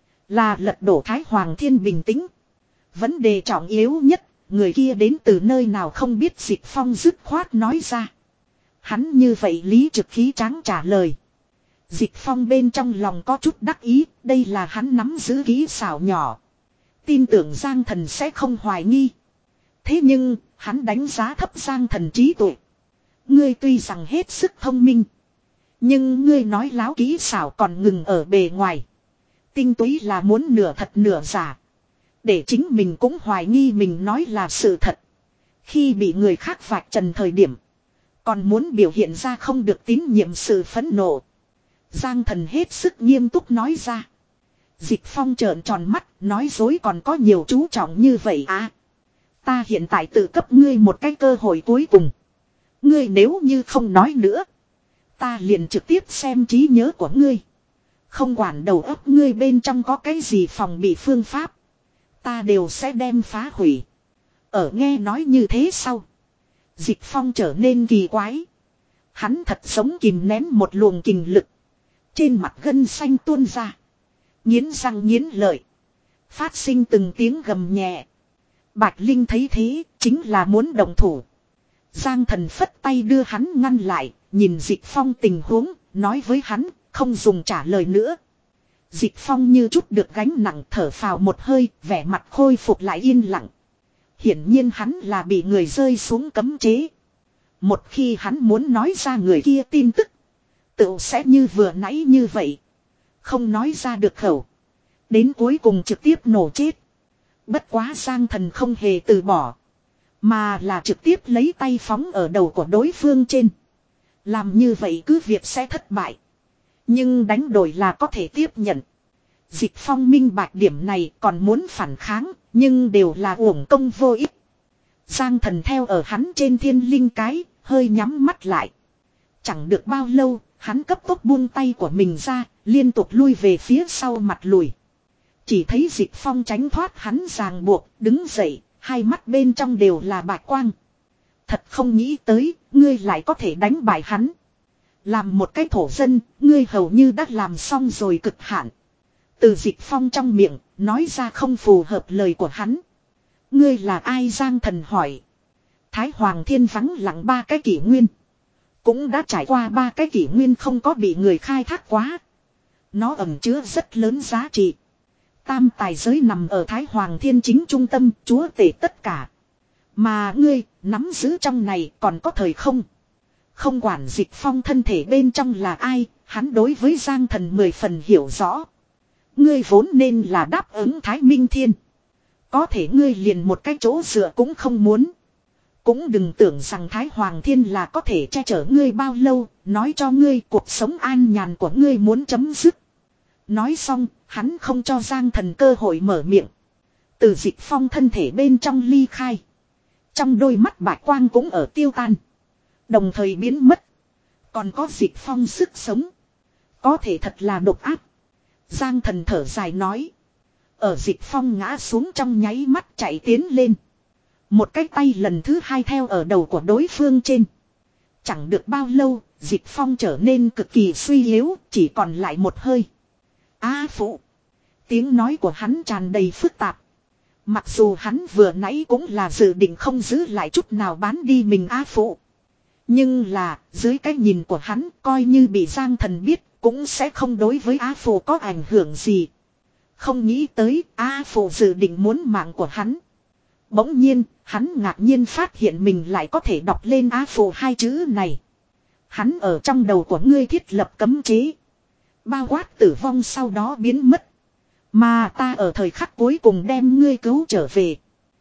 Là lật đổ Thái Hoàng Thiên bình tĩnh. Vấn đề trọng yếu nhất. Người kia đến từ nơi nào không biết. Dịch Phong dứt khoát nói ra. Hắn như vậy lý trực khí tráng trả lời. Dịch Phong bên trong lòng có chút đắc ý. Đây là hắn nắm giữ kỹ xảo nhỏ. Tin tưởng Giang Thần sẽ không hoài nghi. Thế nhưng hắn đánh giá thấp Giang Thần trí tuệ. Ngươi tuy rằng hết sức thông minh. Nhưng ngươi nói láo kỹ xảo còn ngừng ở bề ngoài. Tinh túy là muốn nửa thật nửa giả. Để chính mình cũng hoài nghi mình nói là sự thật. Khi bị người khác vạch trần thời điểm. Còn muốn biểu hiện ra không được tín nhiệm sự phẫn nộ. Giang Thần hết sức nghiêm túc nói ra. Dịch Phong trợn tròn mắt, nói dối còn có nhiều chú trọng như vậy à. Ta hiện tại tự cấp ngươi một cái cơ hội cuối cùng. Ngươi nếu như không nói nữa. Ta liền trực tiếp xem trí nhớ của ngươi. Không quản đầu óc ngươi bên trong có cái gì phòng bị phương pháp. Ta đều sẽ đem phá hủy. Ở nghe nói như thế sau. Dịch Phong trở nên kỳ quái. Hắn thật giống kìm nén một luồng kình lực. Trên mặt gân xanh tuôn ra. Nghiến răng nghiến lợi. Phát sinh từng tiếng gầm nhẹ. Bạch Linh thấy thế chính là muốn động thủ. Giang Thần phất tay đưa hắn ngăn lại. Nhìn Dịch Phong tình huống. Nói với hắn không dùng trả lời nữa. Dịch Phong như chút được gánh nặng thở phào một hơi. Vẻ mặt khôi phục lại yên lặng. Hiển nhiên hắn là bị người rơi xuống cấm chế. Một khi hắn muốn nói ra người kia tin tức. Tự sẽ như vừa nãy như vậy. Không nói ra được khẩu. Đến cuối cùng trực tiếp nổ chết. Bất quá Giang Thần không hề từ bỏ. Mà là trực tiếp lấy tay phóng ở đầu của đối phương trên. Làm như vậy cứ việc sẽ thất bại. Nhưng đánh đổi là có thể tiếp nhận. Dịch Phong minh bạch điểm này còn muốn phản kháng. Nhưng đều là uổng công vô ích. Giang Thần theo ở hắn trên thiên linh cái. Hơi nhắm mắt lại. Chẳng được bao lâu. Hắn cấp tốc buông tay của mình ra. Liên tục lui về phía sau mặt lùi. Chỉ thấy Dịch Phong tránh thoát hắn ràng buộc. Đứng dậy. Hai mắt bên trong đều là bạch quang. Thật không nghĩ tới. Ngươi lại có thể đánh bại hắn. Làm một cái thổ dân. Ngươi hầu như đã làm xong rồi cực hạn. Từ Dịch Phong trong miệng. Nói ra không phù hợp lời của hắn. Ngươi là ai? Giang Thần hỏi. Thái Hoàng Thiên vắng lặng ba cái kỷ nguyên. Cũng đã trải qua ba cái kỷ nguyên không có bị người khai thác quá. Nó ẩn chứa rất lớn giá trị. Tam tài giới nằm ở Thái Hoàng Thiên chính trung tâm, chúa tể tất cả. Mà ngươi, nắm giữ trong này còn có thời không. Không quản Dịch Phong thân thể bên trong là ai, hắn đối với Giang Thần mười phần hiểu rõ. Ngươi vốn nên là đáp ứng Thái Minh Thiên. Có thể ngươi liền một cái chỗ dựa cũng không muốn. Cũng đừng tưởng rằng Thái Hoàng Thiên là có thể che chở ngươi bao lâu, nói cho ngươi cuộc sống an nhàn của ngươi muốn chấm dứt. Nói xong, hắn không cho Giang Thần cơ hội mở miệng. Từ Dịch Phong thân thể bên trong ly khai. Trong đôi mắt bạch quang cũng ở tiêu tan. Đồng thời biến mất. Còn có Dịch Phong sức sống. Có thể thật là độc ác. Giang Thần thở dài nói. Ở Dịch Phong ngã xuống trong nháy mắt chạy tiến lên. Một cái tay lần thứ hai theo ở đầu của đối phương trên. Chẳng được bao lâu, Dịch Phong trở nên cực kỳ suy yếu, chỉ còn lại một hơi. A phụ. Tiếng nói của hắn tràn đầy phức tạp. Mặc dù hắn vừa nãy cũng là dự định không giữ lại chút nào bán đi mình A phụ. Nhưng là, dưới cái nhìn của hắn, coi như bị Giang Thần biết, cũng sẽ không đối với A phụ có ảnh hưởng gì. Không nghĩ tới, A phụ dự định muốn mạng của hắn. Bỗng nhiên, hắn ngạc nhiên phát hiện mình lại có thể đọc lên Á phụ hai chữ này. Hắn ở trong đầu của ngươi thiết lập cấm chế. Bao quát tử vong sau đó biến mất. Mà ta ở thời khắc cuối cùng đem ngươi cứu trở về.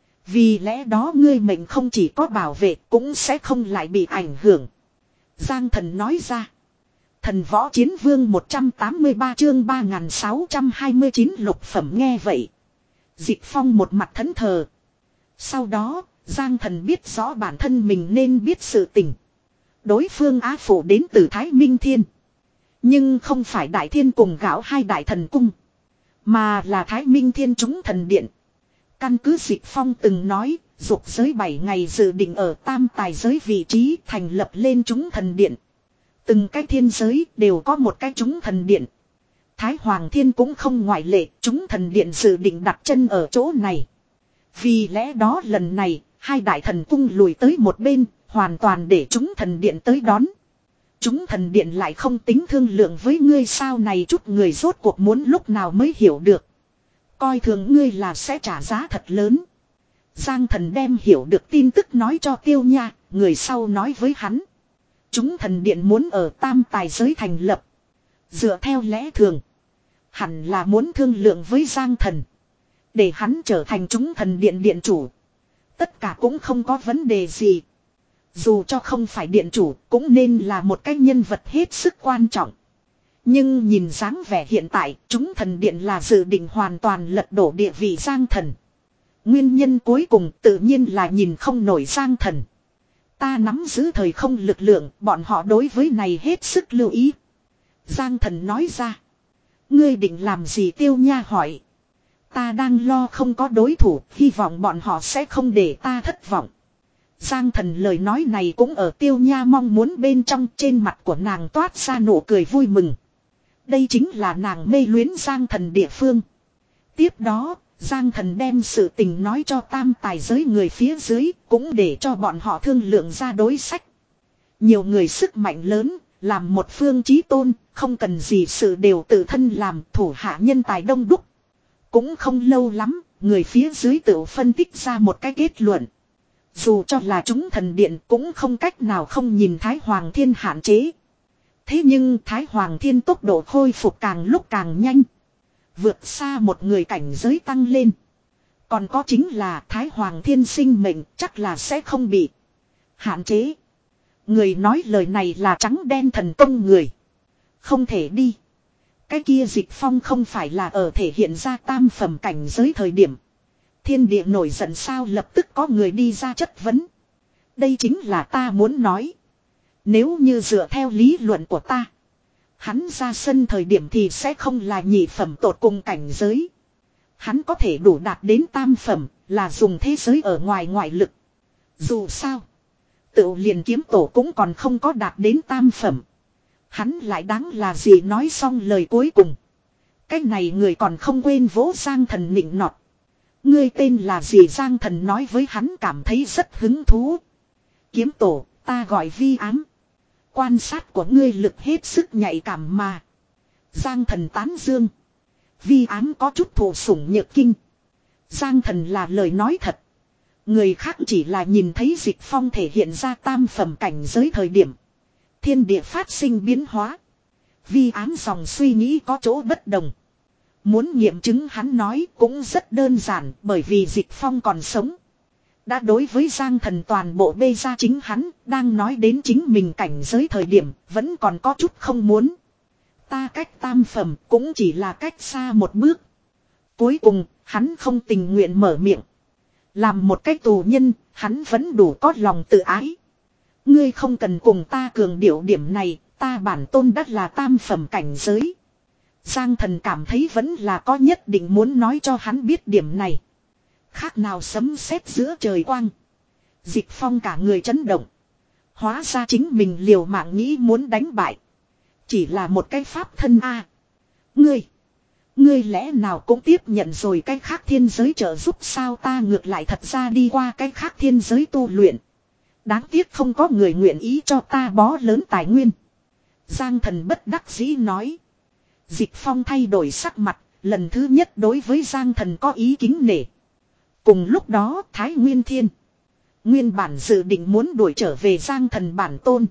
Vì lẽ đó ngươi mệnh không chỉ có bảo vệ cũng sẽ không lại bị ảnh hưởng. Giang Thần nói ra. Thần võ chiến vương một trăm tám mươi ba chương ba nghìn sáu trăm hai mươi chín lục phẩm nghe vậy. Dịch Phong một mặt thẫn thờ. Sau đó, Giang Thần biết rõ bản thân mình nên biết sự tình. Đối phương Á phụ đến từ Thái Minh Thiên. Nhưng không phải Đại Thiên cùng gạo hai đại thần cung. Mà là Thái Minh Thiên chúng thần điện. Căn cứ Dịch Phong từng nói, dục giới bảy ngày dự định ở tam tài giới vị trí thành lập lên chúng thần điện. Từng cái thiên giới đều có một cái chúng thần điện. Thái Hoàng Thiên cũng không ngoại lệ, chúng thần điện dự định đặt chân ở chỗ này. Vì lẽ đó lần này, hai đại thần cung lùi tới một bên, hoàn toàn để chúng thần điện tới đón. Chúng thần điện lại không tính thương lượng với ngươi sao này chút người rốt cuộc muốn lúc nào mới hiểu được. Coi thường ngươi là sẽ trả giá thật lớn. Giang Thần đem hiểu được tin tức nói cho Tiêu Nha, người sau nói với hắn. Chúng thần điện muốn ở tam tài giới thành lập. Dựa theo lẽ thường. Hẳn là muốn thương lượng với Giang Thần. Để hắn trở thành chúng thần điện điện chủ. Tất cả cũng không có vấn đề gì. Dù cho không phải điện chủ cũng nên là một cái nhân vật hết sức quan trọng. Nhưng nhìn dáng vẻ hiện tại, chúng thần điện là dự định hoàn toàn lật đổ địa vị Giang Thần. Nguyên nhân cuối cùng tự nhiên là nhìn không nổi Giang Thần. Ta nắm giữ thời không lực lượng, bọn họ đối với này hết sức lưu ý. Giang Thần nói ra. Ngươi định làm gì Tiêu Nha hỏi. Ta đang lo không có đối thủ, hy vọng bọn họ sẽ không để ta thất vọng. Giang Thần lời nói này cũng ở Tiêu Nha mong muốn bên trong, trên mặt của nàng toát ra nụ cười vui mừng. Đây chính là nàng mê luyến Giang Thần địa phương. Tiếp đó, Giang Thần đem sự tình nói cho tam tài giới người phía dưới, cũng để cho bọn họ thương lượng ra đối sách. Nhiều người sức mạnh lớn, làm một phương chí tôn, không cần gì sự đều tự thân làm, thủ hạ nhân tài đông đúc. Cũng không lâu lắm, người phía dưới tự phân tích ra một cái kết luận. Dù cho là chúng thần điện cũng không cách nào không nhìn Thái Hoàng Thiên hạn chế. Thế nhưng Thái Hoàng Thiên tốc độ khôi phục càng lúc càng nhanh. Vượt xa một người cảnh giới tăng lên. Còn có chính là Thái Hoàng Thiên sinh mệnh chắc là sẽ không bị hạn chế. Người nói lời này là trắng đen thần công người. Không thể đi. Cái kia Dịch Phong không phải là ở thể hiện ra tam phẩm cảnh giới thời điểm. Thiên địa nổi giận sao lập tức có người đi ra chất vấn. Đây chính là ta muốn nói. Nếu như dựa theo lý luận của ta. Hắn ra sân thời điểm thì sẽ không là nhị phẩm tột cùng cảnh giới. Hắn có thể đủ đạt đến tam phẩm là dùng thế giới ở ngoài ngoại lực. Dù sao. Tự liền kiếm tổ cũng còn không có đạt đến tam phẩm. Hắn lại đáng là gì nói xong lời cuối cùng. Cái này người còn không quên vỗ Giang Thần nịnh nọt. Ngươi tên là gì Giang Thần nói với hắn cảm thấy rất hứng thú. Kiếm tổ, ta gọi Vi Ám. Quan sát của ngươi lực hết sức nhạy cảm mà. Giang Thần tán dương. Vi Ám có chút thụ sủng nhược kinh. Giang Thần là lời nói thật. Người khác chỉ là nhìn thấy Dịch Phong thể hiện ra tam phẩm cảnh giới thời điểm. Thiên địa phát sinh biến hóa. Vi Ám dòng suy nghĩ có chỗ bất đồng. Muốn nghiệm chứng hắn nói cũng rất đơn giản bởi vì Dịch Phong còn sống. Đã đối với Giang Thần toàn bộ bê ra chính hắn đang nói đến chính mình cảnh giới thời điểm vẫn còn có chút không muốn. Ta cách tam phẩm cũng chỉ là cách xa một bước. Cuối cùng hắn không tình nguyện mở miệng. Làm một cái tù nhân hắn vẫn đủ có lòng tự ái. Ngươi không cần cùng ta cường điệu điểm này, ta bản tôn đắt là tam phẩm cảnh giới. Giang Thần cảm thấy vẫn là có nhất định muốn nói cho hắn biết điểm này. Khác nào sấm sét giữa trời quang. Dịch Phong cả người chấn động. Hóa ra chính mình liều mạng nghĩ muốn đánh bại. Chỉ là một cái pháp thân a. Ngươi. Ngươi lẽ nào cũng tiếp nhận rồi cái khác thiên giới trợ giúp sao ta ngược lại thật ra đi qua cái khác thiên giới tu luyện. Đáng tiếc không có người nguyện ý cho ta bó lớn tài nguyên. Giang Thần bất đắc dĩ nói. Dịch Phong thay đổi sắc mặt, lần thứ nhất đối với Giang Thần có ý kính nể. Cùng lúc đó Thái Nguyên Thiên. Nguyên bản dự định muốn đuổi trở về Giang Thần bản tôn.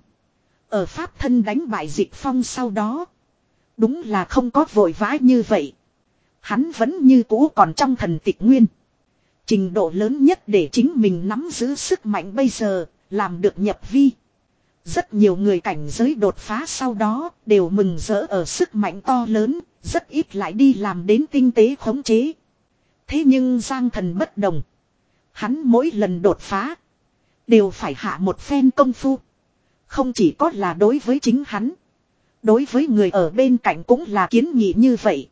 Ở pháp thân đánh bại Dịch Phong sau đó. Đúng là không có vội vã như vậy. Hắn vẫn như cũ còn trong thần tịch nguyên. Trình độ lớn nhất để chính mình nắm giữ sức mạnh bây giờ, làm được nhập vi. Rất nhiều người cảnh giới đột phá sau đó đều mừng rỡ ở sức mạnh to lớn, rất ít lại đi làm đến tinh tế khống chế. Thế nhưng Giang Thần bất đồng. Hắn mỗi lần đột phá đều phải hạ một phen công phu. Không chỉ có là đối với chính hắn. Đối với người ở bên cạnh cũng là kiến nghị như vậy.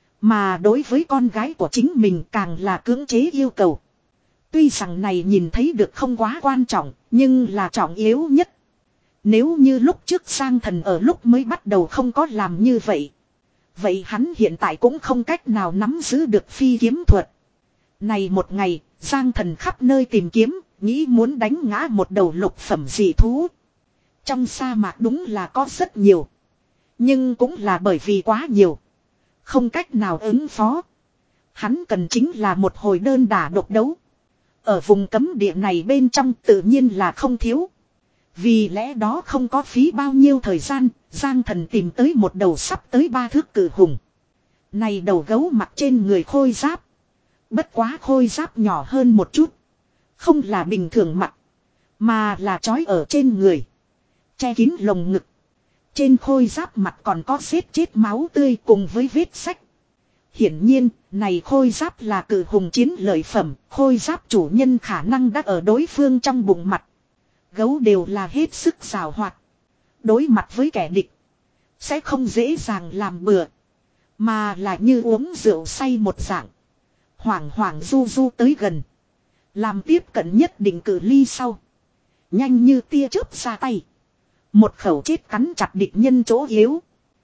Mà đối với con gái của chính mình càng là cưỡng chế yêu cầu. Tuy rằng này nhìn thấy được không quá quan trọng, nhưng là trọng yếu nhất. Nếu như lúc trước Giang Thần ở lúc mới bắt đầu không có làm như vậy. Vậy hắn hiện tại cũng không cách nào nắm giữ được phi kiếm thuật. Này một ngày, Giang Thần khắp nơi tìm kiếm, nghĩ muốn đánh ngã một đầu lục phẩm dị thú. Trong sa mạc đúng là có rất nhiều. Nhưng cũng là bởi vì quá nhiều. Không cách nào ứng phó. Hắn cần chính là một hồi đơn đả độc đấu. Ở vùng cấm địa này bên trong tự nhiên là không thiếu. Vì lẽ đó không có phí bao nhiêu thời gian, Giang Thần tìm tới một đầu sắp tới ba thước cử hùng. Này đầu gấu mặc trên người khôi giáp. Bất quá khôi giáp nhỏ hơn một chút. Không là bình thường mặc, mà là trói ở trên người, che kín lồng ngực. Trên khôi giáp mặt còn có vết chết máu tươi cùng với vết sách. Hiển nhiên, này khôi giáp là cử hùng chiến lợi phẩm, khôi giáp chủ nhân khả năng đã ở đối phương trong bụng mặt. Gấu đều là hết sức giàu hoạt. Đối mặt với kẻ địch, sẽ không dễ dàng làm bừa, mà là như uống rượu say một dạng. Hoảng hoảng du du tới gần, làm tiếp cận nhất định cự ly sau. Nhanh như tia chớp ra tay, một khẩu chết cắn chặt địch nhân chỗ yếu.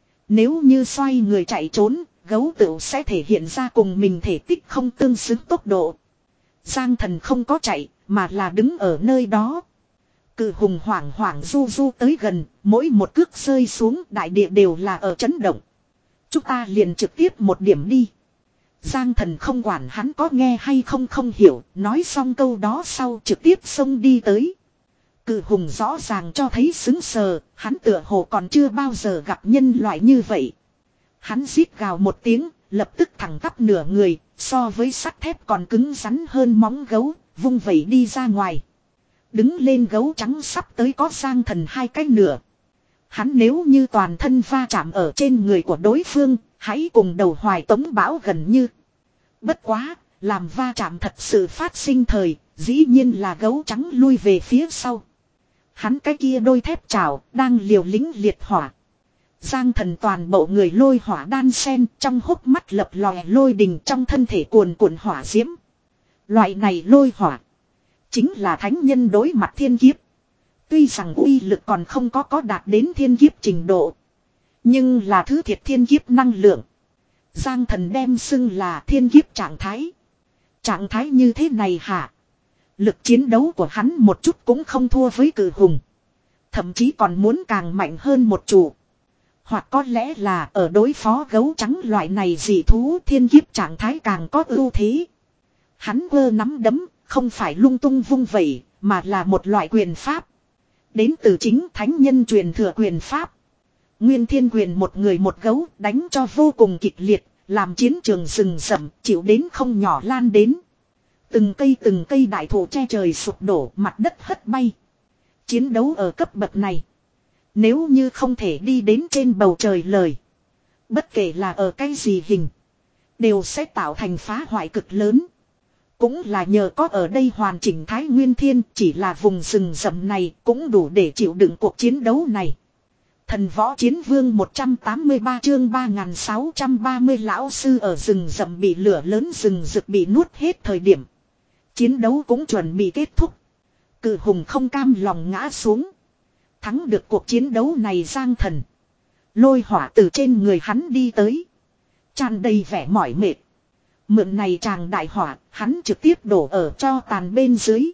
Nếu như xoay người chạy trốn, gấu tựu sẽ thể hiện ra cùng mình thể tích không tương xứng tốc độ. Giang Thần không có chạy, mà là đứng ở nơi đó. Cự hùng hoảng hoảng du du tới gần, mỗi một cước rơi xuống đại địa đều là ở chấn động. Chúng ta liền trực tiếp một điểm đi. Giang Thần không quản hắn có nghe hay không không hiểu, nói xong câu đó sau trực tiếp xông đi tới. Cự hùng rõ ràng cho thấy xứng sờ, hắn tựa hồ còn chưa bao giờ gặp nhân loại như vậy. Hắn rít gào một tiếng, lập tức thẳng tắp nửa người, so với sắt thép còn cứng rắn hơn móng gấu, vung vẩy đi ra ngoài. Đứng lên gấu trắng sắp tới có Giang Thần hai cái nửa. Hắn nếu như toàn thân va chạm ở trên người của đối phương, hãy cùng đầu hoài tống bão gần như. Bất quá, làm va chạm thật sự phát sinh thời, dĩ nhiên là gấu trắng lui về phía sau. Hắn cái kia đôi thép chảo, đang liều lĩnh liệt hỏa. Giang Thần toàn bộ người lôi hỏa đan sen, trong hốc mắt lập lòe lôi đình, trong thân thể cuồn cuộn hỏa diễm. Loại này lôi hỏa chính là thánh nhân đối mặt thiên kiếp. Tuy rằng uy lực còn không có có đạt đến thiên kiếp trình độ, nhưng là thứ thiệt thiên kiếp năng lượng. Giang Thần đem xưng là thiên kiếp trạng thái. Trạng thái như thế này hả? Lực chiến đấu của hắn một chút cũng không thua với cử hùng, thậm chí còn muốn càng mạnh hơn một chủ. Hoặc có lẽ là ở đối phó gấu trắng loại này dị thú, thiên kiếp trạng thái càng có ưu thế. Hắn quơ nắm đấm, không phải lung tung vung vẩy, mà là một loại quyền pháp. Đến từ chính thánh nhân truyền thừa quyền pháp. Nguyên Thiên Quyền một người một gấu đánh cho vô cùng kịch liệt, làm chiến trường rừng rậm chịu đến không nhỏ lan đến. Từng cây từng cây đại thụ che trời sụp đổ, mặt đất hất bay. Chiến đấu ở cấp bậc này, nếu như không thể đi đến trên bầu trời lời, bất kể là ở cái gì hình, đều sẽ tạo thành phá hoại cực lớn. Cũng là nhờ có ở đây hoàn chỉnh Thái Nguyên Thiên, chỉ là vùng rừng rậm này cũng đủ để chịu đựng cuộc chiến đấu này. Thần Võ Chiến Vương một trăm tám mươi ba chương ba nghìn sáu trăm ba mươi lão sư ở rừng rậm bị lửa lớn rừng rực bị nuốt hết thời điểm. Chiến đấu cũng chuẩn bị kết thúc. Cự hùng không cam lòng ngã xuống. Thắng được cuộc chiến đấu này Giang Thần, lôi hỏa từ trên người hắn đi tới, tràn đầy vẻ mỏi mệt. Mượn này tràng đại hỏa, hắn trực tiếp đổ ở cho tàn bên dưới.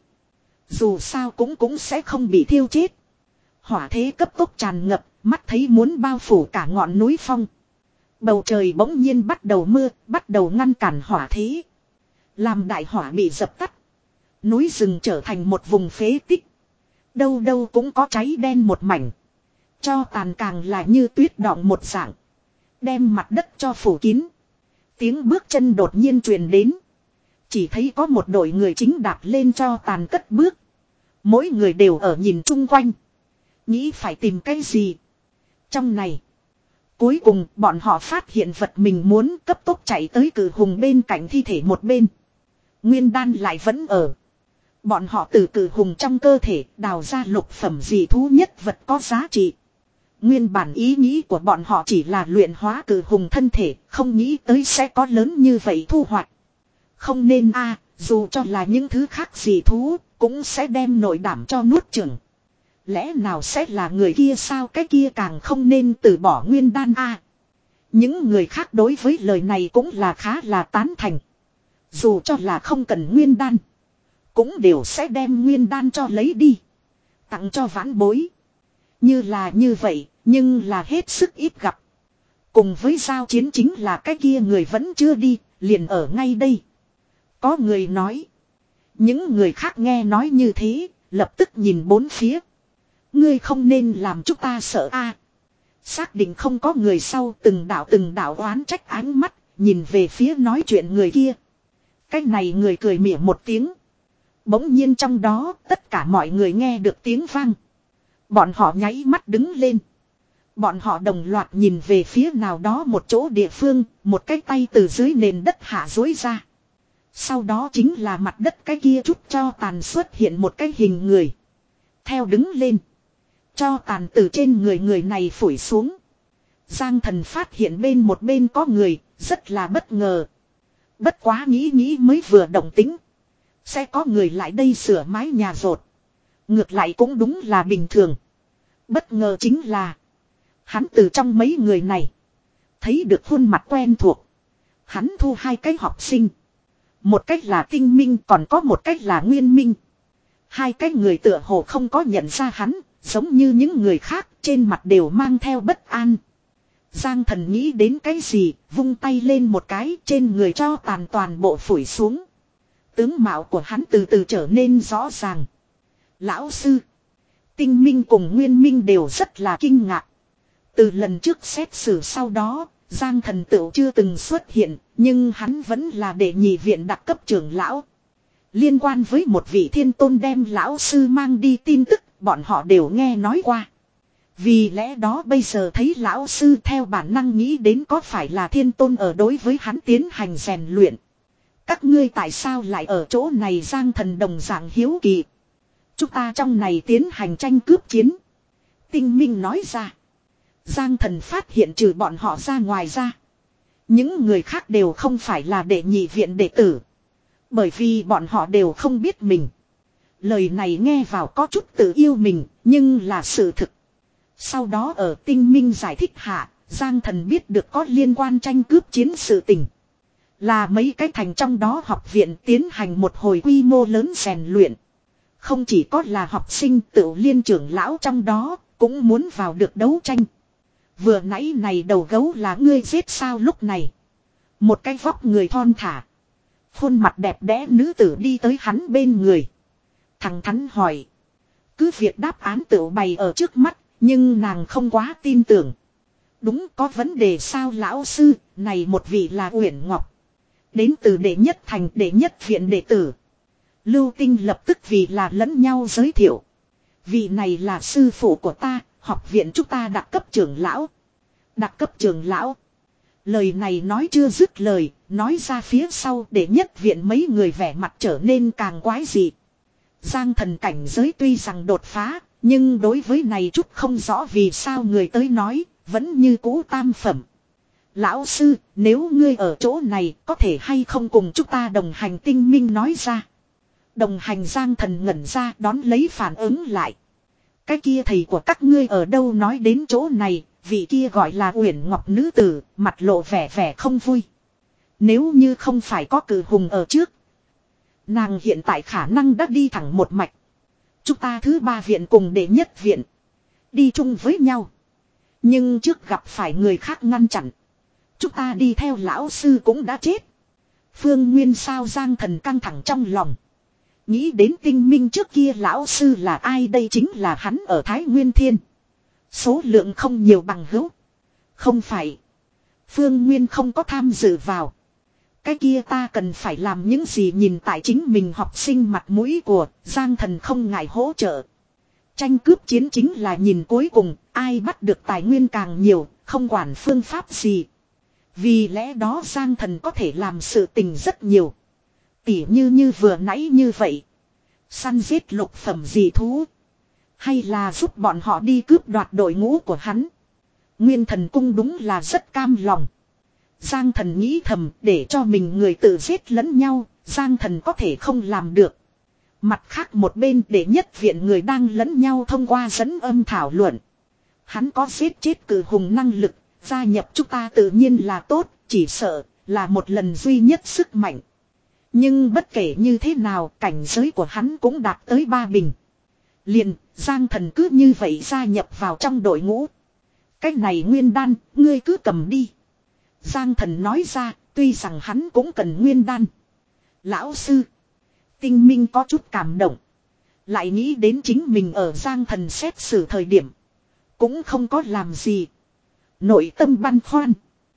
Dù sao cũng cũng sẽ không bị thiêu chết. Hỏa thế cấp tốc tràn ngập, mắt thấy muốn bao phủ cả ngọn núi phong. Bầu trời bỗng nhiên bắt đầu mưa, bắt đầu ngăn cản hỏa thế. Làm đại hỏa bị dập tắt, núi rừng trở thành một vùng phế tích. Đâu đâu cũng có cháy đen một mảnh. Cho tàn càng là như tuyết đọng một dạng, đem mặt đất cho phủ kín. Tiếng bước chân đột nhiên truyền đến. Chỉ thấy có một đội người chính đạp lên cho tàn cất bước. Mỗi người đều ở nhìn chung quanh, nghĩ phải tìm cái gì. Trong này, cuối cùng bọn họ phát hiện vật mình muốn, cấp tốc chạy tới cử hùng bên cạnh thi thể một bên. Nguyên đan lại vẫn ở. Bọn họ từ cử hùng trong cơ thể đào ra lục phẩm dị thú nhất vật có giá trị. Nguyên bản ý nghĩ của bọn họ chỉ là luyện hóa cử hùng thân thể, không nghĩ tới sẽ có lớn như vậy thu hoạch. Không nên a, dù cho là những thứ khác dị thú, cũng sẽ đem nội đảm cho nuốt chửng. Lẽ nào sẽ là người kia sao, cái kia càng không nên từ bỏ nguyên đan a. Những người khác đối với lời này cũng là khá là tán thành. Dù cho là không cần nguyên đan, cũng đều sẽ đem nguyên đan cho lấy đi, tặng cho vãn bối. Như là như vậy, nhưng là hết sức ít gặp. Cùng với giao chiến chính là cái kia người vẫn chưa đi, liền ở ngay đây. Có người nói. Những người khác nghe nói như thế, lập tức nhìn bốn phía. Ngươi không nên làm chúng ta sợ a. Xác định không có người sau, từng đạo từng đạo oán trách ánh mắt, nhìn về phía nói chuyện người kia. Cái này người cười mỉa một tiếng. Bỗng nhiên trong đó, tất cả mọi người nghe được tiếng vang. Bọn họ nháy mắt đứng lên. Bọn họ đồng loạt nhìn về phía nào đó một chỗ địa phương, một cái tay từ dưới nền đất hạ dối ra. Sau đó chính là mặt đất cái kia chút cho tàn xuất hiện một cái hình người. Theo đứng lên. Cho tàn từ trên người người này phủi xuống. Giang Thần phát hiện bên một bên có người, rất là bất ngờ. Bất quá nghĩ nghĩ mới vừa động tính. Sẽ có người lại đây sửa mái nhà rột. Ngược lại cũng đúng là bình thường. Bất ngờ chính là hắn từ trong mấy người này thấy được khuôn mặt quen thuộc. Hắn thu hai cái học sinh. Một cách là Tinh Minh, còn có một cách là Nguyên Minh. Hai cái người tựa hồ không có nhận ra hắn, giống như những người khác, trên mặt đều mang theo bất an. Giang Thần nghĩ đến cái gì, vung tay lên một cái, trên người cho tàn toàn bộ phủi xuống. Tướng mạo của hắn từ từ trở nên rõ ràng. Lão sư, Tinh Minh cùng Nguyên Minh đều rất là kinh ngạc. Từ lần trước xét xử sau đó, Giang Thần tựu chưa từng xuất hiện, nhưng hắn vẫn là đệ nhị viện đặc cấp trưởng lão. Liên quan với một vị thiên tôn đem lão sư mang đi tin tức, bọn họ đều nghe nói qua. Vì lẽ đó bây giờ thấy lão sư theo bản năng nghĩ đến có phải là thiên tôn ở đối với hắn tiến hành rèn luyện. Các ngươi tại sao lại ở chỗ này? Giang Thần đồng dạng hiếu kỳ. Chúng ta trong này tiến hành tranh cướp chiến. Tinh Minh nói ra. Giang Thần phát hiện trừ bọn họ ra ngoài ra. Những người khác đều không phải là đệ nhị viện đệ tử. Bởi vì bọn họ đều không biết mình. Lời này nghe vào có chút tự yêu mình, nhưng là sự thực. Sau đó ở Tinh Minh giải thích hạ, Giang Thần biết được có liên quan tranh cướp chiến sự tình. Là mấy cái thành trong đó học viện tiến hành một hồi quy mô lớn rèn luyện. Không chỉ có là học sinh, tự liên trưởng lão trong đó cũng muốn vào được đấu tranh. Vừa nãy này đầu gấu là ngươi giết sao? Lúc này một cái vóc người thon thả, khuôn mặt đẹp đẽ nữ tử đi tới hắn bên người. Thẳng thắn hỏi. Cứ việc đáp án tự bày ở trước mắt, nhưng nàng không quá tin tưởng. Đúng, có vấn đề sao lão sư? Này một vị là Uyển Ngọc, đến từ đệ nhất thành đệ nhất viện đệ tử. Lưu Tinh lập tức vì là lẫn nhau giới thiệu. Vị này là sư phụ của ta, học viện chúng ta đặc cấp trưởng lão. Đặc cấp trưởng lão. Lời này nói chưa dứt lời, nói ra phía sau đệ nhất viện mấy người vẻ mặt trở nên càng quái dị. Giang Thần cảnh giới tuy rằng đột phá, nhưng đối với này chút không rõ vì sao người tới nói, vẫn như cũ tam phẩm. Lão sư, nếu ngươi ở chỗ này, có thể hay không cùng chúng ta đồng hành? Tinh Minh nói ra. Đồng hành? Giang Thần ngẩn ra đón lấy phản ứng lại. Cái kia thầy của các ngươi ở đâu? Nói đến chỗ này, vị kia gọi là Uyển Ngọc nữ tử, mặt lộ vẻ vẻ không vui. Nếu như không phải có Cử Hùng ở trước, nàng hiện tại khả năng đã đi thẳng một mạch. Chúng ta thứ ba viện cùng đệ nhất viện đi chung với nhau. Nhưng trước gặp phải người khác ngăn chặn, chúng ta đi theo lão sư cũng đã chết. Phương Nguyên sao? Giang Thần căng thẳng trong lòng. Nghĩ đến Tinh Minh trước kia lão sư là ai? Đây chính là hắn ở Thái Nguyên Thiên. Số lượng không nhiều bằng hữu. Không phải. Phương Nguyên không có tham dự vào. Cái kia ta cần phải làm những gì? Nhìn tại chính mình học sinh mặt mũi của, Giang Thần không ngại hỗ trợ. Tranh cướp chiến chính là nhìn cuối cùng, ai bắt được tài nguyên càng nhiều, không quản phương pháp gì. Vì lẽ đó Giang Thần có thể làm sự tình rất nhiều. Tỉ như như vừa nãy như vậy. Săn giết lục phẩm dị thú. Hay là giúp bọn họ đi cướp đoạt đội ngũ của hắn. Nguyên Thần Cung đúng là rất cam lòng. Giang Thần nghĩ thầm, để cho mình người tự giết lẫn nhau, Giang Thần có thể không làm được. Mặt khác một bên đệ nhất viện người đang lẫn nhau thông qua dẫn âm thảo luận. Hắn có giết chết Cử Hùng năng lực, gia nhập chúng ta tự nhiên là tốt, chỉ sợ là một lần duy nhất sức mạnh. Nhưng bất kể như thế nào, cảnh giới của hắn cũng đạt tới ba bình. Liền, Giang Thần cứ như vậy gia nhập vào trong đội ngũ. Cái này nguyên đan, ngươi cứ cầm đi. Giang Thần nói ra, tuy rằng hắn cũng cần nguyên đan. Lão sư. Tinh Minh có chút cảm động. Lại nghĩ đến chính mình ở Giang Thần xét xử thời điểm. Cũng không có làm gì. Nội tâm băn khoăn.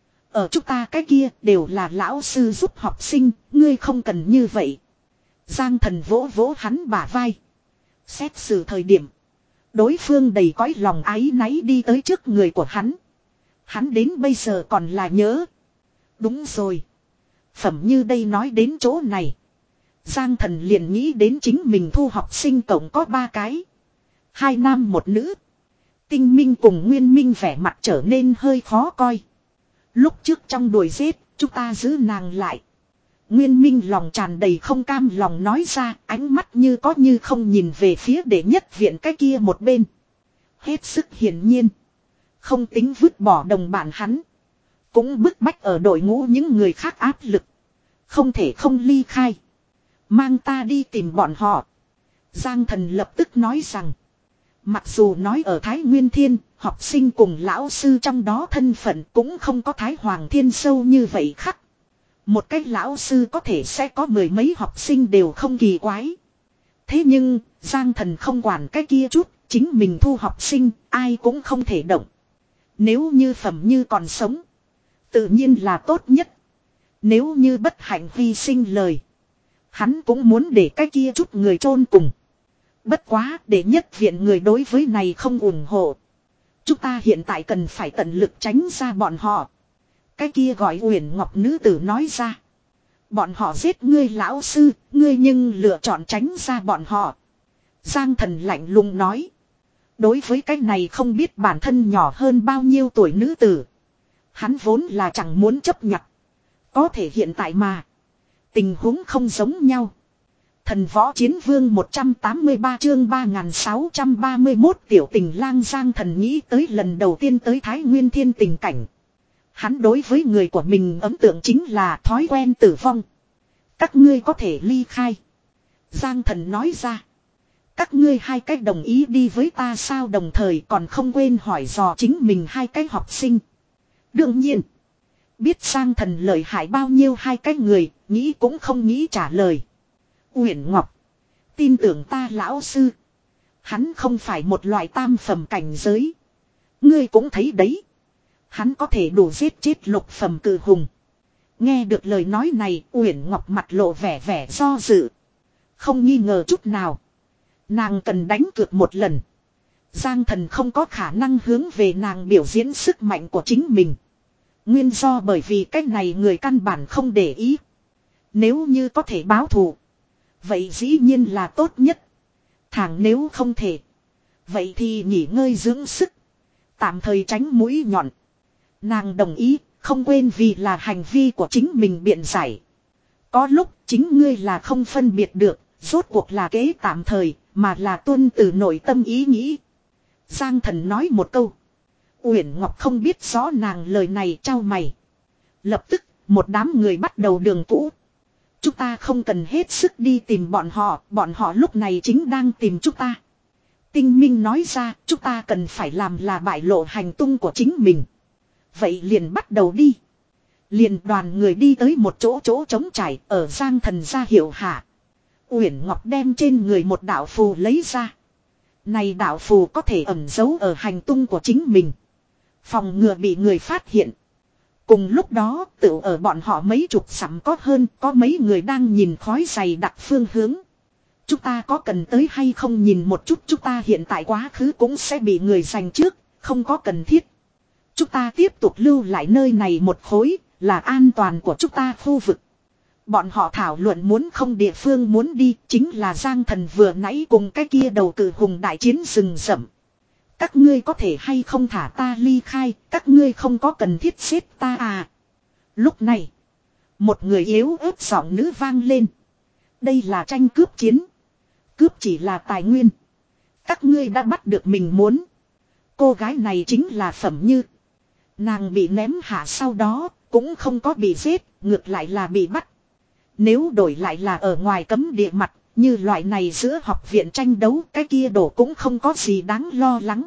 Ở chúng ta cái kia đều là lão sư giúp học sinh. Ngươi không cần như vậy. Giang Thần vỗ vỗ hắn bả vai. Xét xử thời điểm. Đối phương đầy cõi lòng áy náy đi tới trước người của hắn. Hắn đến bây giờ còn là nhớ. Đúng rồi. Phẩm như đây nói đến chỗ này. Giang Thần liền nghĩ đến chính mình thu học sinh tổng có ba cái. Hai nam một nữ. Tinh Minh cùng Nguyên Minh vẻ mặt trở nên hơi khó coi. Lúc trước trong đuổi giết, chúng ta giữ nàng lại. Nguyên Minh lòng tràn đầy không cam lòng nói ra, ánh mắt như có như không nhìn về phía đệ nhất viện cái kia một bên. Hết sức hiển nhiên. Không tính vứt bỏ đồng bạn hắn. Cũng bức bách ở đội ngũ những người khác áp lực. Không thể không ly khai. Mang ta đi tìm bọn họ. Giang Thần lập tức nói rằng. Mặc dù nói ở Thái Nguyên Thiên, học sinh cùng lão sư trong đó thân phận cũng không có Thái Hoàng Thiên sâu như vậy khắc. Một cách lão sư có thể sẽ có mười mấy học sinh đều không kỳ quái. Thế nhưng, Giang Thần không quản cái kia chút, chính mình thu học sinh, ai cũng không thể động. Nếu như Phẩm Như còn sống, tự nhiên là tốt nhất. Nếu như bất hạnh hy sinh lời, hắn cũng muốn để cái kia chút người chôn cùng. Bất quá, để nhất viện người đối với này không ủng hộ. Chúng ta hiện tại cần phải tận lực tránh ra bọn họ. Cái kia gọi Uyển Ngọc nữ tử nói ra. Bọn họ giết ngươi lão sư, ngươi nhưng lựa chọn tránh ra bọn họ. Giang Thần lạnh lùng nói. Đối với cái này không biết bản thân nhỏ hơn bao nhiêu tuổi nữ tử. Hắn vốn là chẳng muốn chấp nhận. Có thể hiện tại mà. Tình huống không giống nhau. Thần Võ Chiến Vương một trăm tám mươi ba chương ba nghìn sáu trăm ba mươi mốt tiểu tình lang. Giang Thần nghĩ tới lần đầu tiên tới Thái Nguyên Thiên tình cảnh. Hắn đối với người của mình ấn tượng chính là thói quen tử vong. Các ngươi có thể ly khai. Giang Thần nói ra. Các ngươi hai cách đồng ý đi với ta sao, đồng thời còn không quên hỏi dò chính mình hai cái học sinh. Đương nhiên. Biết Giang Thần lợi hại bao nhiêu hai cái người, nghĩ cũng không nghĩ trả lời. Uyển Ngọc. Tin tưởng ta lão sư. Hắn không phải một loại tam phẩm cảnh giới. Ngươi cũng thấy đấy. Hắn có thể đủ giết chết lục phẩm cử hùng. Nghe được lời nói này, Uyển Ngọc mặt lộ vẻ vẻ do dự. Không nghi ngờ chút nào. Nàng cần đánh cược một lần. Giang Thần không có khả năng hướng về nàng biểu diễn sức mạnh của chính mình. Nguyên do bởi vì cách này người căn bản không để ý. Nếu như có thể báo thù, vậy dĩ nhiên là tốt nhất. Thẳng nếu không thể, vậy thì nghỉ ngơi dưỡng sức. Tạm thời tránh mũi nhọn. Nàng đồng ý, không quên vì là hành vi của chính mình biện giải. Có lúc chính ngươi là không phân biệt được, rốt cuộc là kế tạm thời, mà là tuân từ nội tâm ý nghĩ. Giang Thần nói một câu. Uyển Ngọc không biết rõ nàng lời này, trao mày. Lập tức, một đám người bắt đầu đường cũ. Chúng ta không cần hết sức đi tìm bọn họ, bọn họ lúc này chính đang tìm chúng ta. Tinh Minh nói ra, chúng ta cần phải làm là bại lộ hành tung của chính mình. Vậy liền bắt đầu đi. Liền đoàn người đi tới một chỗ chỗ trống trải ở Giang Thần ra hiệu hạ. Uyển Ngọc đem trên người một đạo phù lấy ra. Này đạo phù có thể ẩn giấu ở hành tung của chính mình. Phòng ngừa bị người phát hiện. Cùng lúc đó, tự ở bọn họ mấy chục sắm có hơn, có mấy người đang nhìn khói dày đặc phương hướng. Chúng ta có cần tới hay không nhìn một chút, chúng ta hiện tại quá khứ cũng sẽ bị người giành trước, không có cần thiết. Chúng ta tiếp tục lưu lại nơi này một khối, là an toàn của chúng ta khu vực. Bọn họ thảo luận muốn không địa phương muốn đi, chính là Giang Thần vừa nãy cùng cái kia đầu cử hùng đại chiến rừng rậm. Các ngươi có thể hay không thả ta ly khai, các ngươi không có cần thiết xếp ta à. Lúc này, một người yếu ớt giọng nữ vang lên. Đây là tranh cướp chiến. Cướp chỉ là tài nguyên. Các ngươi đã bắt được mình muốn. Cô gái này chính là Phẩm Như. Nàng bị ném hạ sau đó, cũng không có bị giết, ngược lại là bị bắt. Nếu đổi lại là ở ngoài cấm địa mặt, như loại này giữa học viện tranh đấu, cái kia đổ cũng không có gì đáng lo lắng.